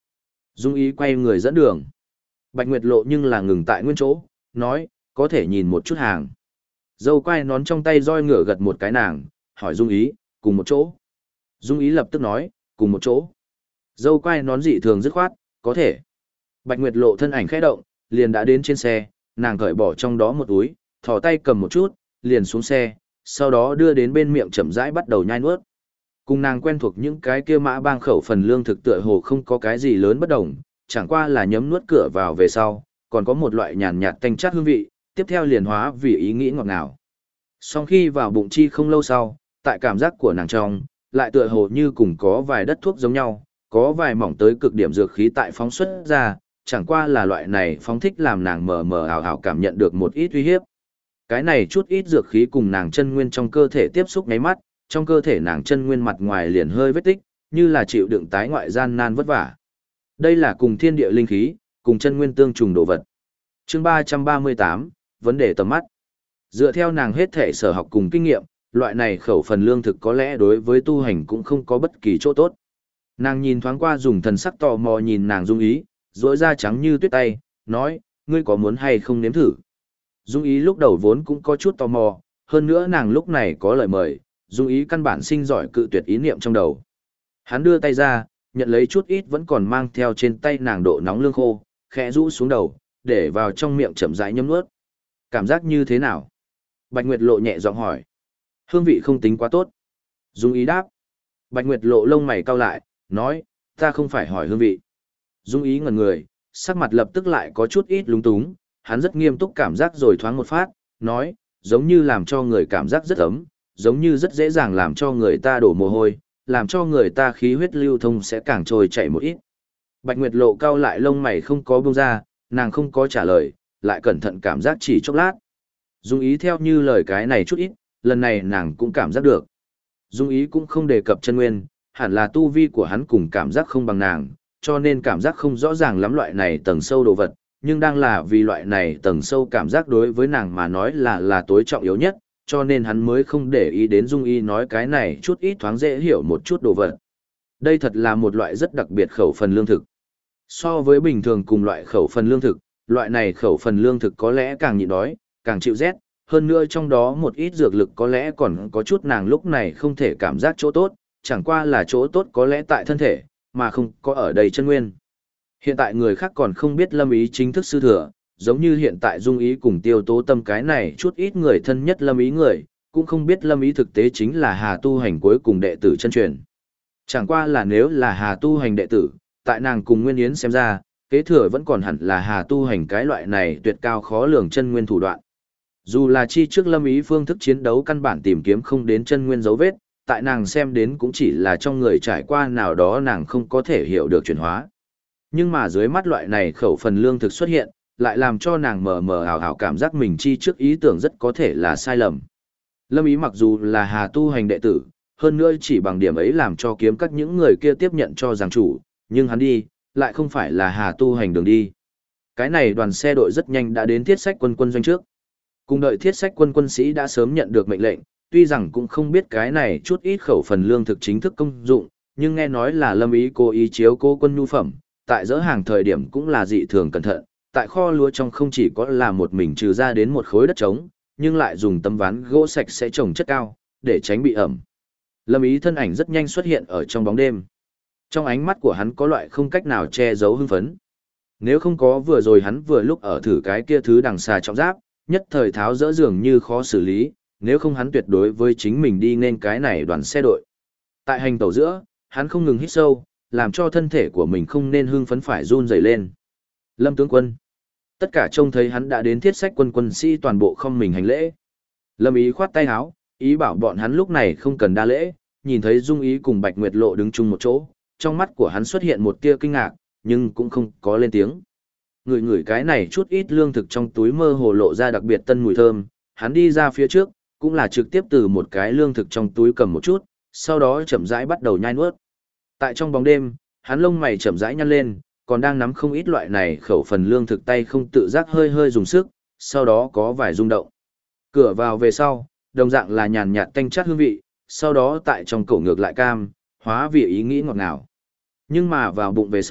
Dung Ý quay người dẫn đường. Bạch Nguyệt Lộ nhưng là ngừng tại nguyên chỗ, nói, có thể nhìn một chút hàng. Dâu quai nón trong tay roi ngựa gật một cái nàng, hỏi Dung Ý, cùng một chỗ. Dung Ý lập tức nói, cùng một chỗ. Dâu quai nón dị thường dứt khoát, có thể. Bạch Nguyệt Lộ thân ảnh khẽ động, liền đã đến trên xe, nàng cởi bỏ trong đó một túi, thò tay cầm một chút, liền xuống xe, sau đó đưa đến bên miệng chậm rãi bắt đầu nhai nuốt. Cùng nàng quen thuộc những cái kia mã bang khẩu phần lương thực tựa hồ không có cái gì lớn bất đồng, chẳng qua là nhấm nuốt cửa vào về sau, còn có một loại nhàn nhạt tanh chát hương vị, tiếp theo liền hóa vì ý nghĩ ngọt ngào. Sau khi vào bụng chi không lâu sau, tại cảm giác của nàng trong, lại tựa hồ như cùng có vài đất thuốc giống nhau, có vài mỏng tới cực điểm dược khí tại phóng xuất ra, chẳng qua là loại này phóng thích làm nàng mờ mờ ảo ảo cảm nhận được một ít uy hiếp. Cái này chút ít dược khí cùng nàng chân nguyên trong cơ thể tiếp xúc nháy mắt, trong cơ thể nàng chân nguyên mặt ngoài liền hơi vết tích, như là chịu đựng tái ngoại gian nan vất vả. Đây là cùng thiên địa linh khí, cùng chân nguyên tương trùng đồ vật. Chương 338, vấn đề tầm mắt. Dựa theo nàng hết thể sở học cùng kinh nghiệm, loại này khẩu phần lương thực có lẽ đối với tu hành cũng không có bất kỳ chỗ tốt. Nàng nhìn thoáng qua dùng thần sắc tò mò nhìn nàng Dung Ý, rỗi da trắng như tuyết tay, nói, ngươi có muốn hay không nếm thử. Dung Ý lúc đầu vốn cũng có chút tò mò, hơn nữa nàng lúc này có lời mời, Dung Ý căn bản sinh giỏi cự tuyệt ý niệm trong đầu. Hắn đưa tay ra, nhận lấy chút ít vẫn còn mang theo trên tay nàng độ nóng lương khô, khẽ rũ xuống đầu, để vào trong miệng chậm rãi nhấm nuốt. Cảm giác như thế nào? Bạch Nguyệt Lộ nhẹ giọng hỏi. Hương vị không tính quá tốt. Dung Ý đáp. Bạch Nguyệt Lộ lông mày cau lại, nói, ta không phải hỏi hương vị. Dung Ý ngẩn người, sắc mặt lập tức lại có chút ít lúng túng, hắn rất nghiêm túc cảm giác rồi thoáng một phát, nói, giống như làm cho người cảm giác rất ấm, giống như rất dễ dàng làm cho người ta đổ mồ hôi, làm cho người ta khí huyết lưu thông sẽ càng trôi chảy một ít. Bạch Nguyệt Lộ cau lại lông mày không có buông ra, nàng không có trả lời, lại cẩn thận cảm giác chỉ chốc lát. Dung Ý theo như lời cái này chút ít, lần này nàng cũng cảm giác được. Dung Ý cũng không đề cập chân nguyên, hẳn là tu vi của hắn cùng cảm giác không bằng nàng, cho nên cảm giác không rõ ràng lắm loại này tầng sâu đồ vật, nhưng đang là vì loại này tầng sâu cảm giác đối với nàng mà nói là tối trọng yếu nhất, cho nên hắn mới không để ý đến Dung Y nói cái này chút ít thoáng dễ hiểu một chút đồ vật. Đây thật là một loại rất đặc biệt khẩu phần lương thực. So với bình thường cùng loại khẩu phần lương thực, loại này khẩu phần lương thực có lẽ càng nhịn đói, càng chịu rét, hơn nữa trong đó một ít dược lực có lẽ còn có chút nàng lúc này không thể cảm giác chỗ tốt, chẳng qua là chỗ tốt có lẽ tại thân thể, mà không có ở đây chân nguyên. Hiện tại người khác còn không biết Lâm Ý chính thức sư thừa, giống như hiện tại Dung Ý cùng Tiêu Tố Tâm cái này chút ít người thân nhất Lâm Ý người, cũng không biết Lâm Ý thực tế chính là Hà tu hành cuối cùng đệ tử chân truyền. Chẳng qua là nếu là Hà tu hành đệ tử, tại nàng cùng Nguyên Yến xem ra, kế thừa vẫn còn hẳn là Hà tu hành cái loại này tuyệt cao khó lường chân nguyên thủ đoạn. Dù là chi trước Lâm Ý phương thức chiến đấu căn bản tìm kiếm không đến chân nguyên dấu vết, tại nàng xem đến cũng chỉ là trong người trải qua nào đó nàng không có thể hiểu được chuyển hóa. Nhưng mà dưới mắt loại này khẩu phần lương thực xuất hiện, lại làm cho nàng mờ mờ ảo ảo cảm giác mình chi trước ý tưởng rất có thể là sai lầm. Lâm Ý mặc dù là Hà tu hành đệ tử, hơn nữa chỉ bằng điểm ấy làm cho kiếm các những người kia tiếp nhận cho giảng chủ, nhưng hắn đi, lại không phải là Hà tu hành đường đi. Cái này đoàn xe đội rất nhanh đã đến thiết sách quân quân doanh trước. Cùng đợi thiết sách quân quân sĩ đã sớm nhận được mệnh lệnh, tuy rằng cũng không biết cái này chút ít khẩu phần lương thực chính thức công dụng, nhưng nghe nói là Lâm Ý cố ý chiếu cố quân nhu phẩm, tại dỡ hàng thời điểm cũng là dị thường cẩn thận, tại kho lúa trong không chỉ có là một mình trừ ra đến một khối đất trống, nhưng lại dùng tấm ván gỗ sạch sẽ trồng chất cao, để tránh bị ẩm. Lâm Ý thân ảnh rất nhanh xuất hiện ở trong bóng đêm. Trong ánh mắt của hắn có loại không cách nào che giấu hưng phấn. Nếu không có vừa rồi hắn vừa lúc ở thử cái kia thứ đằng xà trọng giáp, nhất thời tháo dỡ dường như khó xử lý, nếu không hắn tuyệt đối với chính mình đi nên cái này đoàn xe đội. Tại hành tẩu giữa, hắn không ngừng hít sâu, làm cho thân thể của mình không nên hưng phấn phải run rẩy lên. Lâm tướng quân. Tất cả trông thấy hắn đã đến thiết sách quân quân sĩ toàn bộ không mình hành lễ. Lâm Ý khoát tay áo, ý bảo bọn hắn lúc này không cần đa lễ, nhìn thấy Dung Ý cùng Bạch Nguyệt Lộ đứng chung một chỗ, trong mắt của hắn xuất hiện một tia kinh ngạc, nhưng cũng không có lên tiếng. Ngửi cái này chút ít lương thực trong túi mơ hồ lộ ra đặc biệt tân mùi thơm, hắn đi ra phía trước, cũng là trực tiếp từ một cái lương thực trong túi cầm một chút, sau đó chậm rãi bắt đầu nhai nuốt. Tại trong bóng đêm, hắn lông mày chậm rãi nhăn lên, còn đang nắm không ít loại này khẩu phần lương thực tay không tự giác hơi hơi dùng sức, sau đó có vài rung động. Cửa vào về sau, đồng dạng là nhàn nhạt tanh chát hương vị, sau đó tại trong cổ ngược lại cam, hóa vì ý nghĩ ngọt ngào. Nhưng mà vào bụng về sau,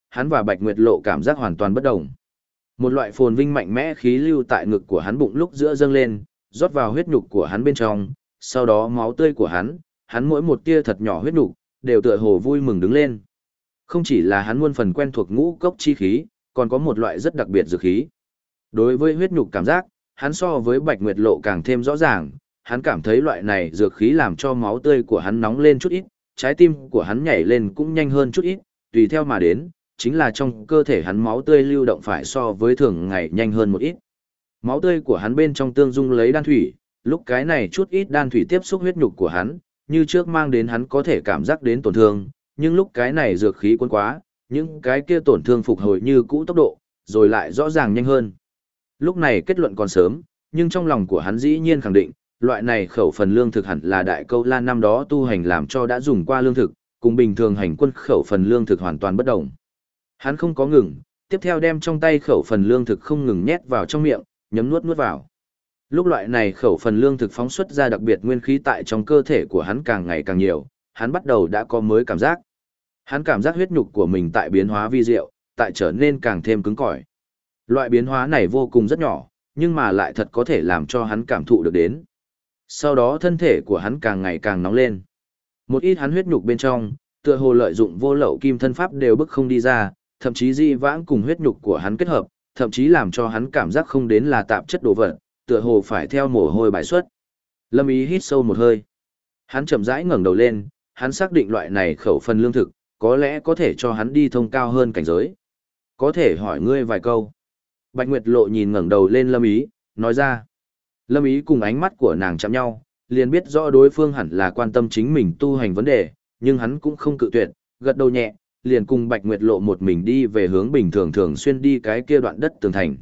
hắn và Bạch Nguyệt Lộ cảm giác hoàn toàn bất đồng. Một loại phồn vinh mạnh mẽ khí lưu tại ngực của hắn bụng lúc giữa dâng lên, rót vào huyết nhục của hắn bên trong, sau đó máu tươi của hắn mỗi một tia thật nhỏ huyết nhục đều tựa hồ vui mừng đứng lên. Không chỉ là hắn muôn phần quen thuộc ngũ cốc chi khí, còn có một loại rất đặc biệt dược khí. Đối với huyết nhục cảm giác, hắn so với Bạch Nguyệt Lộ càng thêm rõ ràng, hắn cảm thấy loại này dược khí làm cho máu tươi của hắn nóng lên chút ít, trái tim của hắn nhảy lên cũng nhanh hơn chút ít, tùy theo mà đến, chính là trong cơ thể hắn máu tươi lưu động phải so với thường ngày nhanh hơn một ít. Máu tươi của hắn bên trong tương dung lấy đan thủy, lúc cái này chút ít đan thủy tiếp xúc huyết nhục của hắn, như trước mang đến hắn có thể cảm giác đến tổn thương, nhưng lúc cái này dược khí cuốn quá, những cái kia tổn thương phục hồi như cũ tốc độ, rồi lại rõ ràng nhanh hơn. Lúc này kết luận còn sớm, nhưng trong lòng của hắn dĩ nhiên khẳng định, loại này khẩu phần lương thực hẳn là Đại Câu Lan năm đó tu hành làm cho đã dùng qua lương thực, cùng bình thường hành quân khẩu phần lương thực hoàn toàn bất đồng. Hắn không có ngừng, tiếp theo đem trong tay khẩu phần lương thực không ngừng nhét vào trong miệng, nhấm nuốt nuốt vào. Lúc loại này khẩu phần lương thực phóng xuất ra đặc biệt nguyên khí tại trong cơ thể của hắn càng ngày càng nhiều, hắn bắt đầu đã có mới cảm giác. Hắn cảm giác huyết nhục của mình tại biến hóa vi diệu, tại trở nên càng thêm cứng cỏi. Loại biến hóa này vô cùng rất nhỏ, nhưng mà lại thật có thể làm cho hắn cảm thụ được đến. Sau đó thân thể của hắn càng ngày càng nóng lên. Một ít hắn huyết nhục bên trong, tựa hồ lợi dụng vô lậu kim thân pháp đều bức không đi ra, thậm chí di vãng cùng huyết nhục của hắn kết hợp, thậm chí làm cho hắn cảm giác không đến là tạp chất đồ vật, tựa hồ phải theo mồ hôi bài xuất. Lâm Ý hít sâu một hơi. Hắn chậm rãi ngẩng đầu lên, hắn xác định loại này khẩu phần lương thực, có lẽ có thể cho hắn đi thông cao hơn cảnh giới. Có thể hỏi ngươi vài câu. Bạch Nguyệt Lộ nhìn ngẩng đầu lên Lâm Ý, nói ra. Lâm Ý cùng ánh mắt của nàng chạm nhau, liền biết rõ đối phương hẳn là quan tâm chính mình tu hành vấn đề, nhưng hắn cũng không cự tuyệt, gật đầu nhẹ, liền cùng Bạch Nguyệt Lộ một mình đi về hướng bình thường thường xuyên đi cái kia đoạn đất tường thành.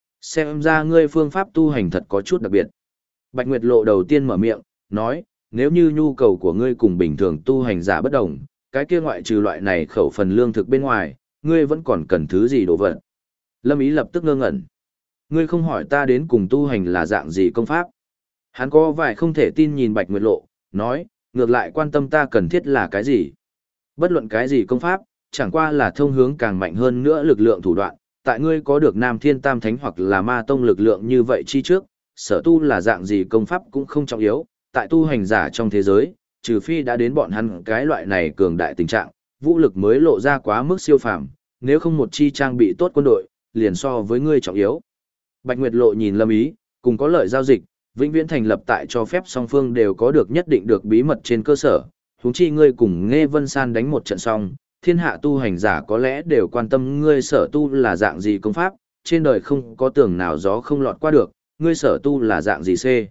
Xem ra ngươi phương pháp tu hành thật có chút đặc biệt. Bạch Nguyệt Lộ đầu tiên mở miệng, nói, nếu như nhu cầu của ngươi cùng bình thường tu hành giả bất đồng, cái kia ngoại trừ loại này khẩu phần lương thực bên ngoài, ngươi vẫn còn cần thứ gì đồ vật. Lâm Ý lập tức ngơ ngẩn. Ngươi không hỏi ta đến cùng tu hành là dạng gì công pháp. Hắn có vài không thể tin nhìn Bạch Nguyệt Lộ, nói, ngược lại quan tâm ta cần thiết là cái gì. Bất luận cái gì công pháp, chẳng qua là thông hướng càng mạnh hơn nữa lực lượng thủ đoạn, tại ngươi có được Nam Thiên Tam Thánh hoặc là Ma Tông lực lượng như vậy chi trước, sở tu là dạng gì công pháp cũng không trọng yếu, tại tu hành giả trong thế giới, trừ phi đã đến bọn hắn cái loại này cường đại tình trạng, vũ lực mới lộ ra quá mức siêu phàm, nếu không một chi trang bị tốt quân đội, liền so với ngươi trọng yếu. Bạch Nguyệt Lộ nhìn Lâm Ý, cùng có lợi giao dịch, vĩnh viễn thành lập tại cho phép song phương đều có được nhất định được bí mật trên cơ sở, huống chi ngươi cùng Nghe Vân San đánh một trận xong, thiên hạ tu hành giả có lẽ đều quan tâm ngươi sở tu là dạng gì công pháp, trên đời không có tường nào gió không lọt qua được, ngươi sở tu là dạng gì c.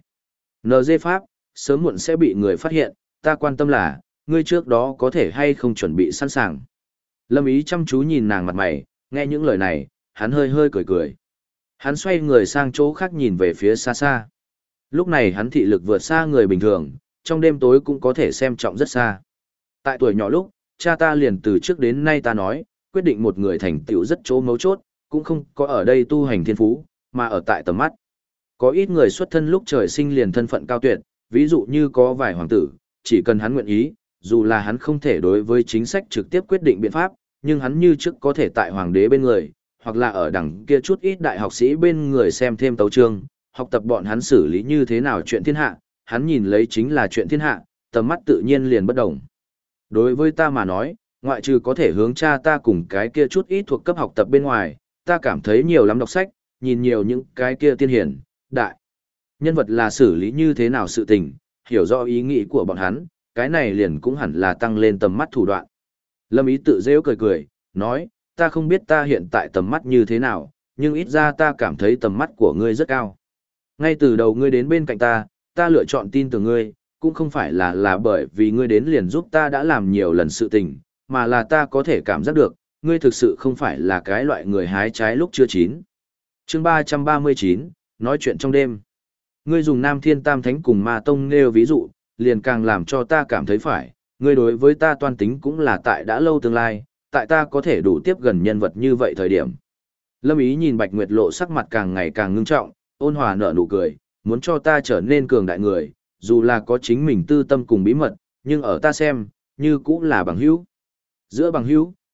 NG pháp, sớm muộn sẽ bị người phát hiện, ta quan tâm là, ngươi trước đó có thể hay không chuẩn bị sẵn sàng. Lâm Ý chăm chú nhìn nàng mặt mày, nghe những lời này, hắn hơi hơi cười cười. Hắn xoay người sang chỗ khác nhìn về phía xa xa. Lúc này hắn thị lực vượt xa người bình thường, trong đêm tối cũng có thể xem trọng rất xa. Tại tuổi nhỏ lúc, cha ta liền từ trước đến nay ta nói, quyết định một người thành tựu rất chỗ mấu chốt, cũng không có ở đây tu hành thiên phú, mà ở tại tầm mắt. Có ít người xuất thân lúc trời sinh liền thân phận cao tuyệt, ví dụ như có vài hoàng tử, chỉ cần hắn nguyện ý, dù là hắn không thể đối với chính sách trực tiếp quyết định biện pháp, nhưng hắn như trước có thể tại hoàng đế bên người, hoặc là ở đằng kia chút ít đại học sĩ bên người xem thêm tấu chương, học tập bọn hắn xử lý như thế nào chuyện thiên hạ, hắn nhìn lấy chính là chuyện thiên hạ, tầm mắt tự nhiên liền bất đồng. Đối với ta mà nói, ngoại trừ có thể hướng cha ta cùng cái kia chút ít thuộc cấp học tập bên ngoài, ta cảm thấy nhiều lắm đọc sách, nhìn nhiều những cái kia tiên hiển, đại. Nhân vật là xử lý như thế nào sự tình, hiểu rõ ý nghĩ của bọn hắn, cái này liền cũng hẳn là tăng lên tầm mắt thủ đoạn. Lâm Ý tự rêu cười cười, nói, ta không biết ta hiện tại tầm mắt như thế nào, nhưng ít ra ta cảm thấy tầm mắt của ngươi rất cao. Ngay từ đầu ngươi đến bên cạnh ta lựa chọn tin tưởng ngươi, cũng không phải là bởi vì ngươi đến liền giúp ta đã làm nhiều lần sự tình, mà là ta có thể cảm giác được, ngươi thực sự không phải là cái loại người hái trái lúc chưa chín. Chương 339, nói chuyện trong đêm. Ngươi dùng Nam Thiên Tam Thánh cùng Ma Tông nêu ví dụ, liền càng làm cho ta cảm thấy phải, ngươi đối với ta toan tính cũng là tại đã lâu tương lai, tại ta có thể đủ tiếp gần nhân vật như vậy thời điểm. Lâm Ý nhìn Bạch Nguyệt Lộ sắc mặt càng ngày càng ngưng trọng, ôn hòa nở nụ cười, muốn cho ta trở nên cường đại người, dù là có chính mình tư tâm cùng bí mật, nhưng ở ta xem, như cũng là bằng hữu. Giữa bằng hữu,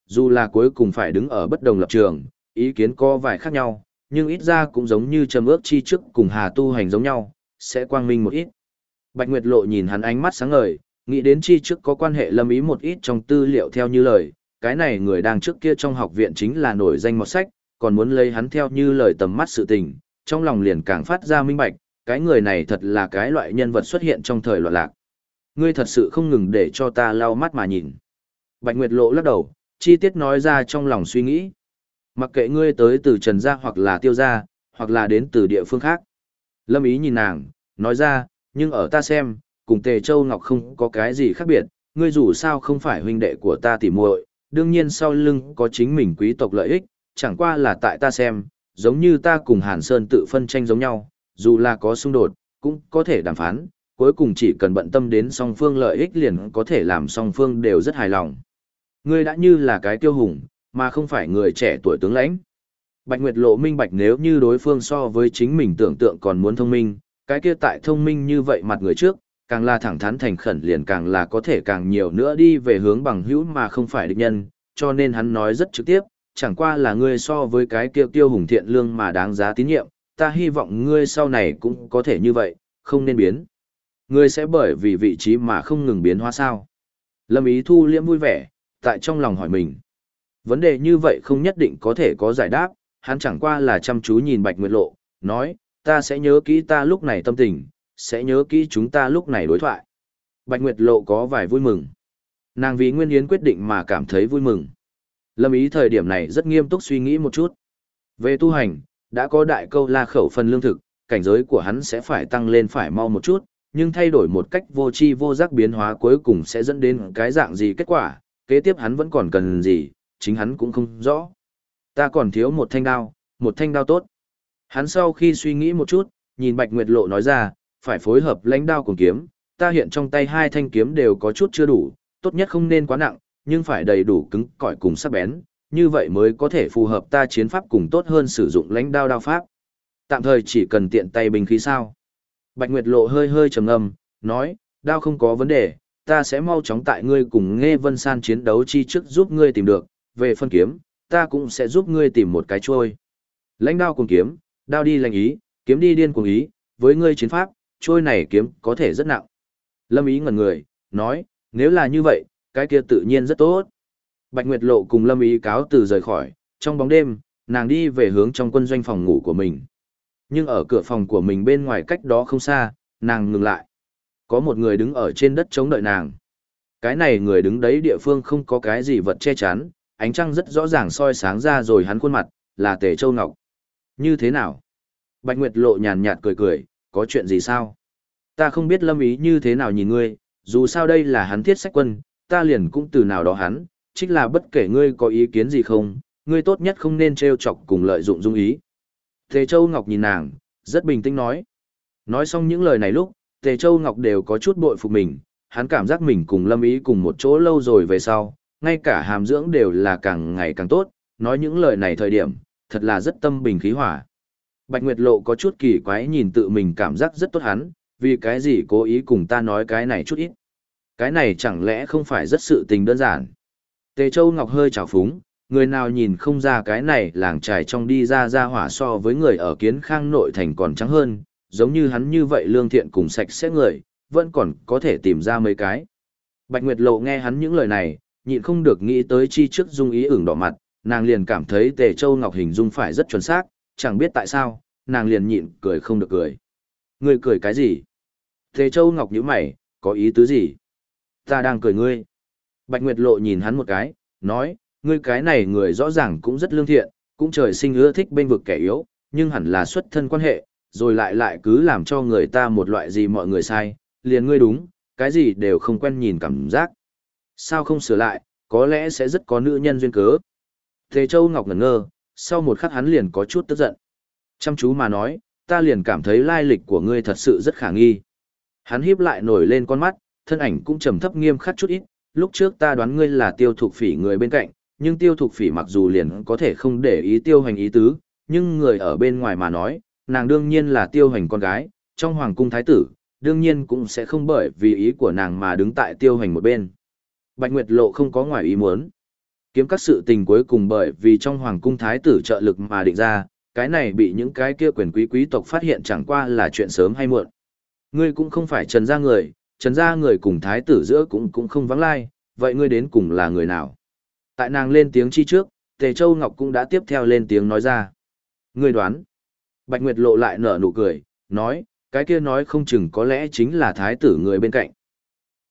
dù là cuối cùng phải đứng ở bất đồng lập trường, ý kiến có vài khác nhau, nhưng ít ra cũng giống như Trầm Ước chi trước cùng Hà Tu Hành giống nhau, sẽ quang minh một ít. Bạch Nguyệt Lộ nhìn hắn ánh mắt sáng ngời, nghĩ đến chi trước có quan hệ Lâm Ý một ít trong tư liệu theo như lời, cái này người đang trước kia trong học viện chính là nổi danh một sách, còn muốn lấy hắn theo như lời tầm mắt sự tình, trong lòng liền càng phát ra minh bạch, cái người này thật là cái loại nhân vật xuất hiện trong thời loạn lạc. Ngươi thật sự không ngừng để cho ta lau mắt mà nhìn. Bạch Nguyệt Lộ lắc đầu, chi tiết nói ra trong lòng suy nghĩ. Mặc kệ ngươi tới từ Trần gia hoặc là Tiêu gia, hoặc là đến từ địa phương khác. Lâm Ý nhìn nàng, nói ra, nhưng ở ta xem, cùng Tề Châu Ngọc không có cái gì khác biệt, ngươi dù sao không phải huynh đệ của ta tỉ muội, đương nhiên sau lưng có chính mình quý tộc lợi ích, chẳng qua là tại ta xem, giống như ta cùng Hàn Sơn tự phân tranh giống nhau, dù là có xung đột, cũng có thể đàm phán, cuối cùng chỉ cần bận tâm đến song phương lợi ích liền có thể làm song phương đều rất hài lòng. Ngươi đã như là cái tiêu hùng, mà không phải người trẻ tuổi tướng lãnh. Bạch Nguyệt Lộ minh bạch nếu như đối phương so với chính mình tưởng tượng còn muốn thông minh, cái kia tại thông minh như vậy mặt người trước, càng là thẳng thắn thành khẩn liền càng là có thể càng nhiều nữa đi về hướng bằng hữu mà không phải địch nhân, cho nên hắn nói rất trực tiếp, chẳng qua là ngươi so với cái kia tiêu hùng thiện lương mà đáng giá tín nhiệm, ta hy vọng ngươi sau này cũng có thể như vậy, không nên biến. Ngươi sẽ bởi vì vị trí mà không ngừng biến hóa sao. Lâm Ý thu liễm vui vẻ, tại trong lòng hỏi mình. Vấn đề như vậy không nhất định có thể có giải đáp, hắn chẳng qua là chăm chú nhìn Bạch Nguyệt Lộ, nói, ta sẽ nhớ kỹ ta lúc này tâm tình, sẽ nhớ kỹ chúng ta lúc này đối thoại. Bạch Nguyệt Lộ có vài vui mừng. Nàng vì Nguyên Yến quyết định mà cảm thấy vui mừng. Lâm Ý thời điểm này rất nghiêm túc suy nghĩ một chút. Về tu hành, đã có đại câu la khẩu phần lương thực, cảnh giới của hắn sẽ phải tăng lên phải mau một chút, nhưng thay đổi một cách vô tri vô giác biến hóa cuối cùng sẽ dẫn đến cái dạng gì kết quả, kế tiếp hắn vẫn còn cần gì, chính hắn cũng không rõ. Ta còn thiếu một thanh đao tốt. Hắn sau khi suy nghĩ một chút, nhìn Bạch Nguyệt Lộ nói ra, phải phối hợp lãnh đao cùng kiếm, ta hiện trong tay hai thanh kiếm đều có chút chưa đủ, tốt nhất không nên quá nặng, nhưng phải đầy đủ cứng cỏi cùng sắc bén, như vậy mới có thể phù hợp ta chiến pháp cùng tốt hơn sử dụng lãnh đao đao pháp. Tạm thời chỉ cần tiện tay binh khí sao. Bạch Nguyệt Lộ hơi hơi trầm ngâm, nói, đao không có vấn đề, ta sẽ mau chóng tại ngươi cùng Nghe Vân San chiến đấu chi trước giúp ngươi tìm được, về phân kiếm, ta cũng sẽ giúp ngươi tìm một cái trôi. Lãnh đao cùng kiếm, đao đi lãnh ý, kiếm đi điên cùng ý, với ngươi chiến pháp, trôi này kiếm có thể rất nặng. Lâm Ý ngẩn người, nói, nếu là như vậy, cái kia tự nhiên rất tốt. Bạch Nguyệt Lộ cùng Lâm Ý cáo từ rời khỏi, trong bóng đêm, nàng đi về hướng trong quân doanh phòng ngủ của mình. Nhưng ở cửa phòng của mình bên ngoài cách đó không xa, nàng ngừng lại. Có một người đứng ở trên đất chống đợi nàng. Cái này người đứng đấy địa phương không có cái gì vật che chắn, ánh trăng rất rõ ràng soi sáng ra rồi hắn khuôn mặt, là Tề Châu Ngọc. Như thế nào? Bạch Nguyệt Lộ nhàn nhạt cười cười, có chuyện gì sao? Ta không biết Lâm Ý như thế nào nhìn ngươi, dù sao đây là hắn thiết sách quân, ta liền cũng từ nào đó hắn, chính là bất kể ngươi có ý kiến gì không, ngươi tốt nhất không nên trêu chọc cùng lợi dụng dung ý. Tề Châu Ngọc nhìn nàng, rất bình tĩnh nói. Nói xong những lời này lúc, Tề Châu Ngọc đều có chút bội phục mình, hắn cảm giác mình cùng Lâm Ý cùng một chỗ lâu rồi về sau, ngay cả hàm dưỡng đều là càng ngày càng tốt, nói những lời này thời điểm, thật là rất tâm bình khí hỏa. Bạch Nguyệt Lộ có chút kỳ quái nhìn tự mình cảm giác rất tốt hắn, vì cái gì cố ý cùng ta nói cái này chút ít. Cái này chẳng lẽ không phải rất sự tình đơn giản. Tề Châu Ngọc hơi trào phúng, người nào nhìn không ra cái này làng trài trong đi ra hỏa so với người ở Kiến Khang nội thành còn trắng hơn, giống như hắn như vậy lương thiện cùng sạch sẽ người, vẫn còn có thể tìm ra mấy cái. Bạch Nguyệt Lộ nghe hắn những lời này, nhịn không được nghĩ tới chi trước dung ý ửng đỏ mặt, nàng liền cảm thấy Tề Châu Ngọc hình dung phải rất chuẩn xác, chẳng biết tại sao, nàng liền nhịn cười không được cười. Ngươi cười cái gì? Tề Châu Ngọc nhíu mày, có ý tứ gì? Ta đang cười ngươi. Bạch Nguyệt Lộ nhìn hắn một cái, nói, ngươi cái này người rõ ràng cũng rất lương thiện, cũng trời sinh ưa thích bên vực kẻ yếu, nhưng hẳn là xuất thân quan hệ, rồi lại cứ làm cho người ta một loại gì mọi người sai, liền ngươi đúng, cái gì đều không quen nhìn cảm giác. Sao không sửa lại, có lẽ sẽ rất có nữ nhân duyên cớ. Tề Châu Ngọc ngẩn ngơ, sau một khắc hắn liền có chút tức giận. Chăm chú mà nói, ta liền cảm thấy lai lịch của ngươi thật sự rất khả nghi. Hắn híp lại nổi lên con mắt, thân ảnh cũng trầm thấp nghiêm khắc chút ít, lúc trước ta đoán ngươi là Tiêu Thục Phỉ người bên cạnh, nhưng Tiêu Thục Phỉ mặc dù liền có thể không để ý Tiêu Hành ý tứ, nhưng người ở bên ngoài mà nói, nàng đương nhiên là Tiêu Hành con gái, trong hoàng cung thái tử, đương nhiên cũng sẽ không bởi vì ý của nàng mà đứng tại Tiêu Hành một bên. Bạch Nguyệt Lộ không có ngoài ý muốn. Kiếm các sự tình cuối cùng bởi vì trong hoàng cung thái tử trợ lực mà định ra, cái này bị những cái kia quyền quý quý tộc phát hiện chẳng qua là chuyện sớm hay muộn. Ngươi cũng không phải Trần gia người cùng thái tử giữa cũng không vắng lai, vậy ngươi đến cùng là người nào? Tại nàng lên tiếng chi trước, Tề Châu Ngọc cũng đã tiếp theo lên tiếng nói ra. Ngươi đoán. Bạch Nguyệt Lộ lại nở nụ cười, nói, cái kia nói không chừng có lẽ chính là thái tử người bên cạnh.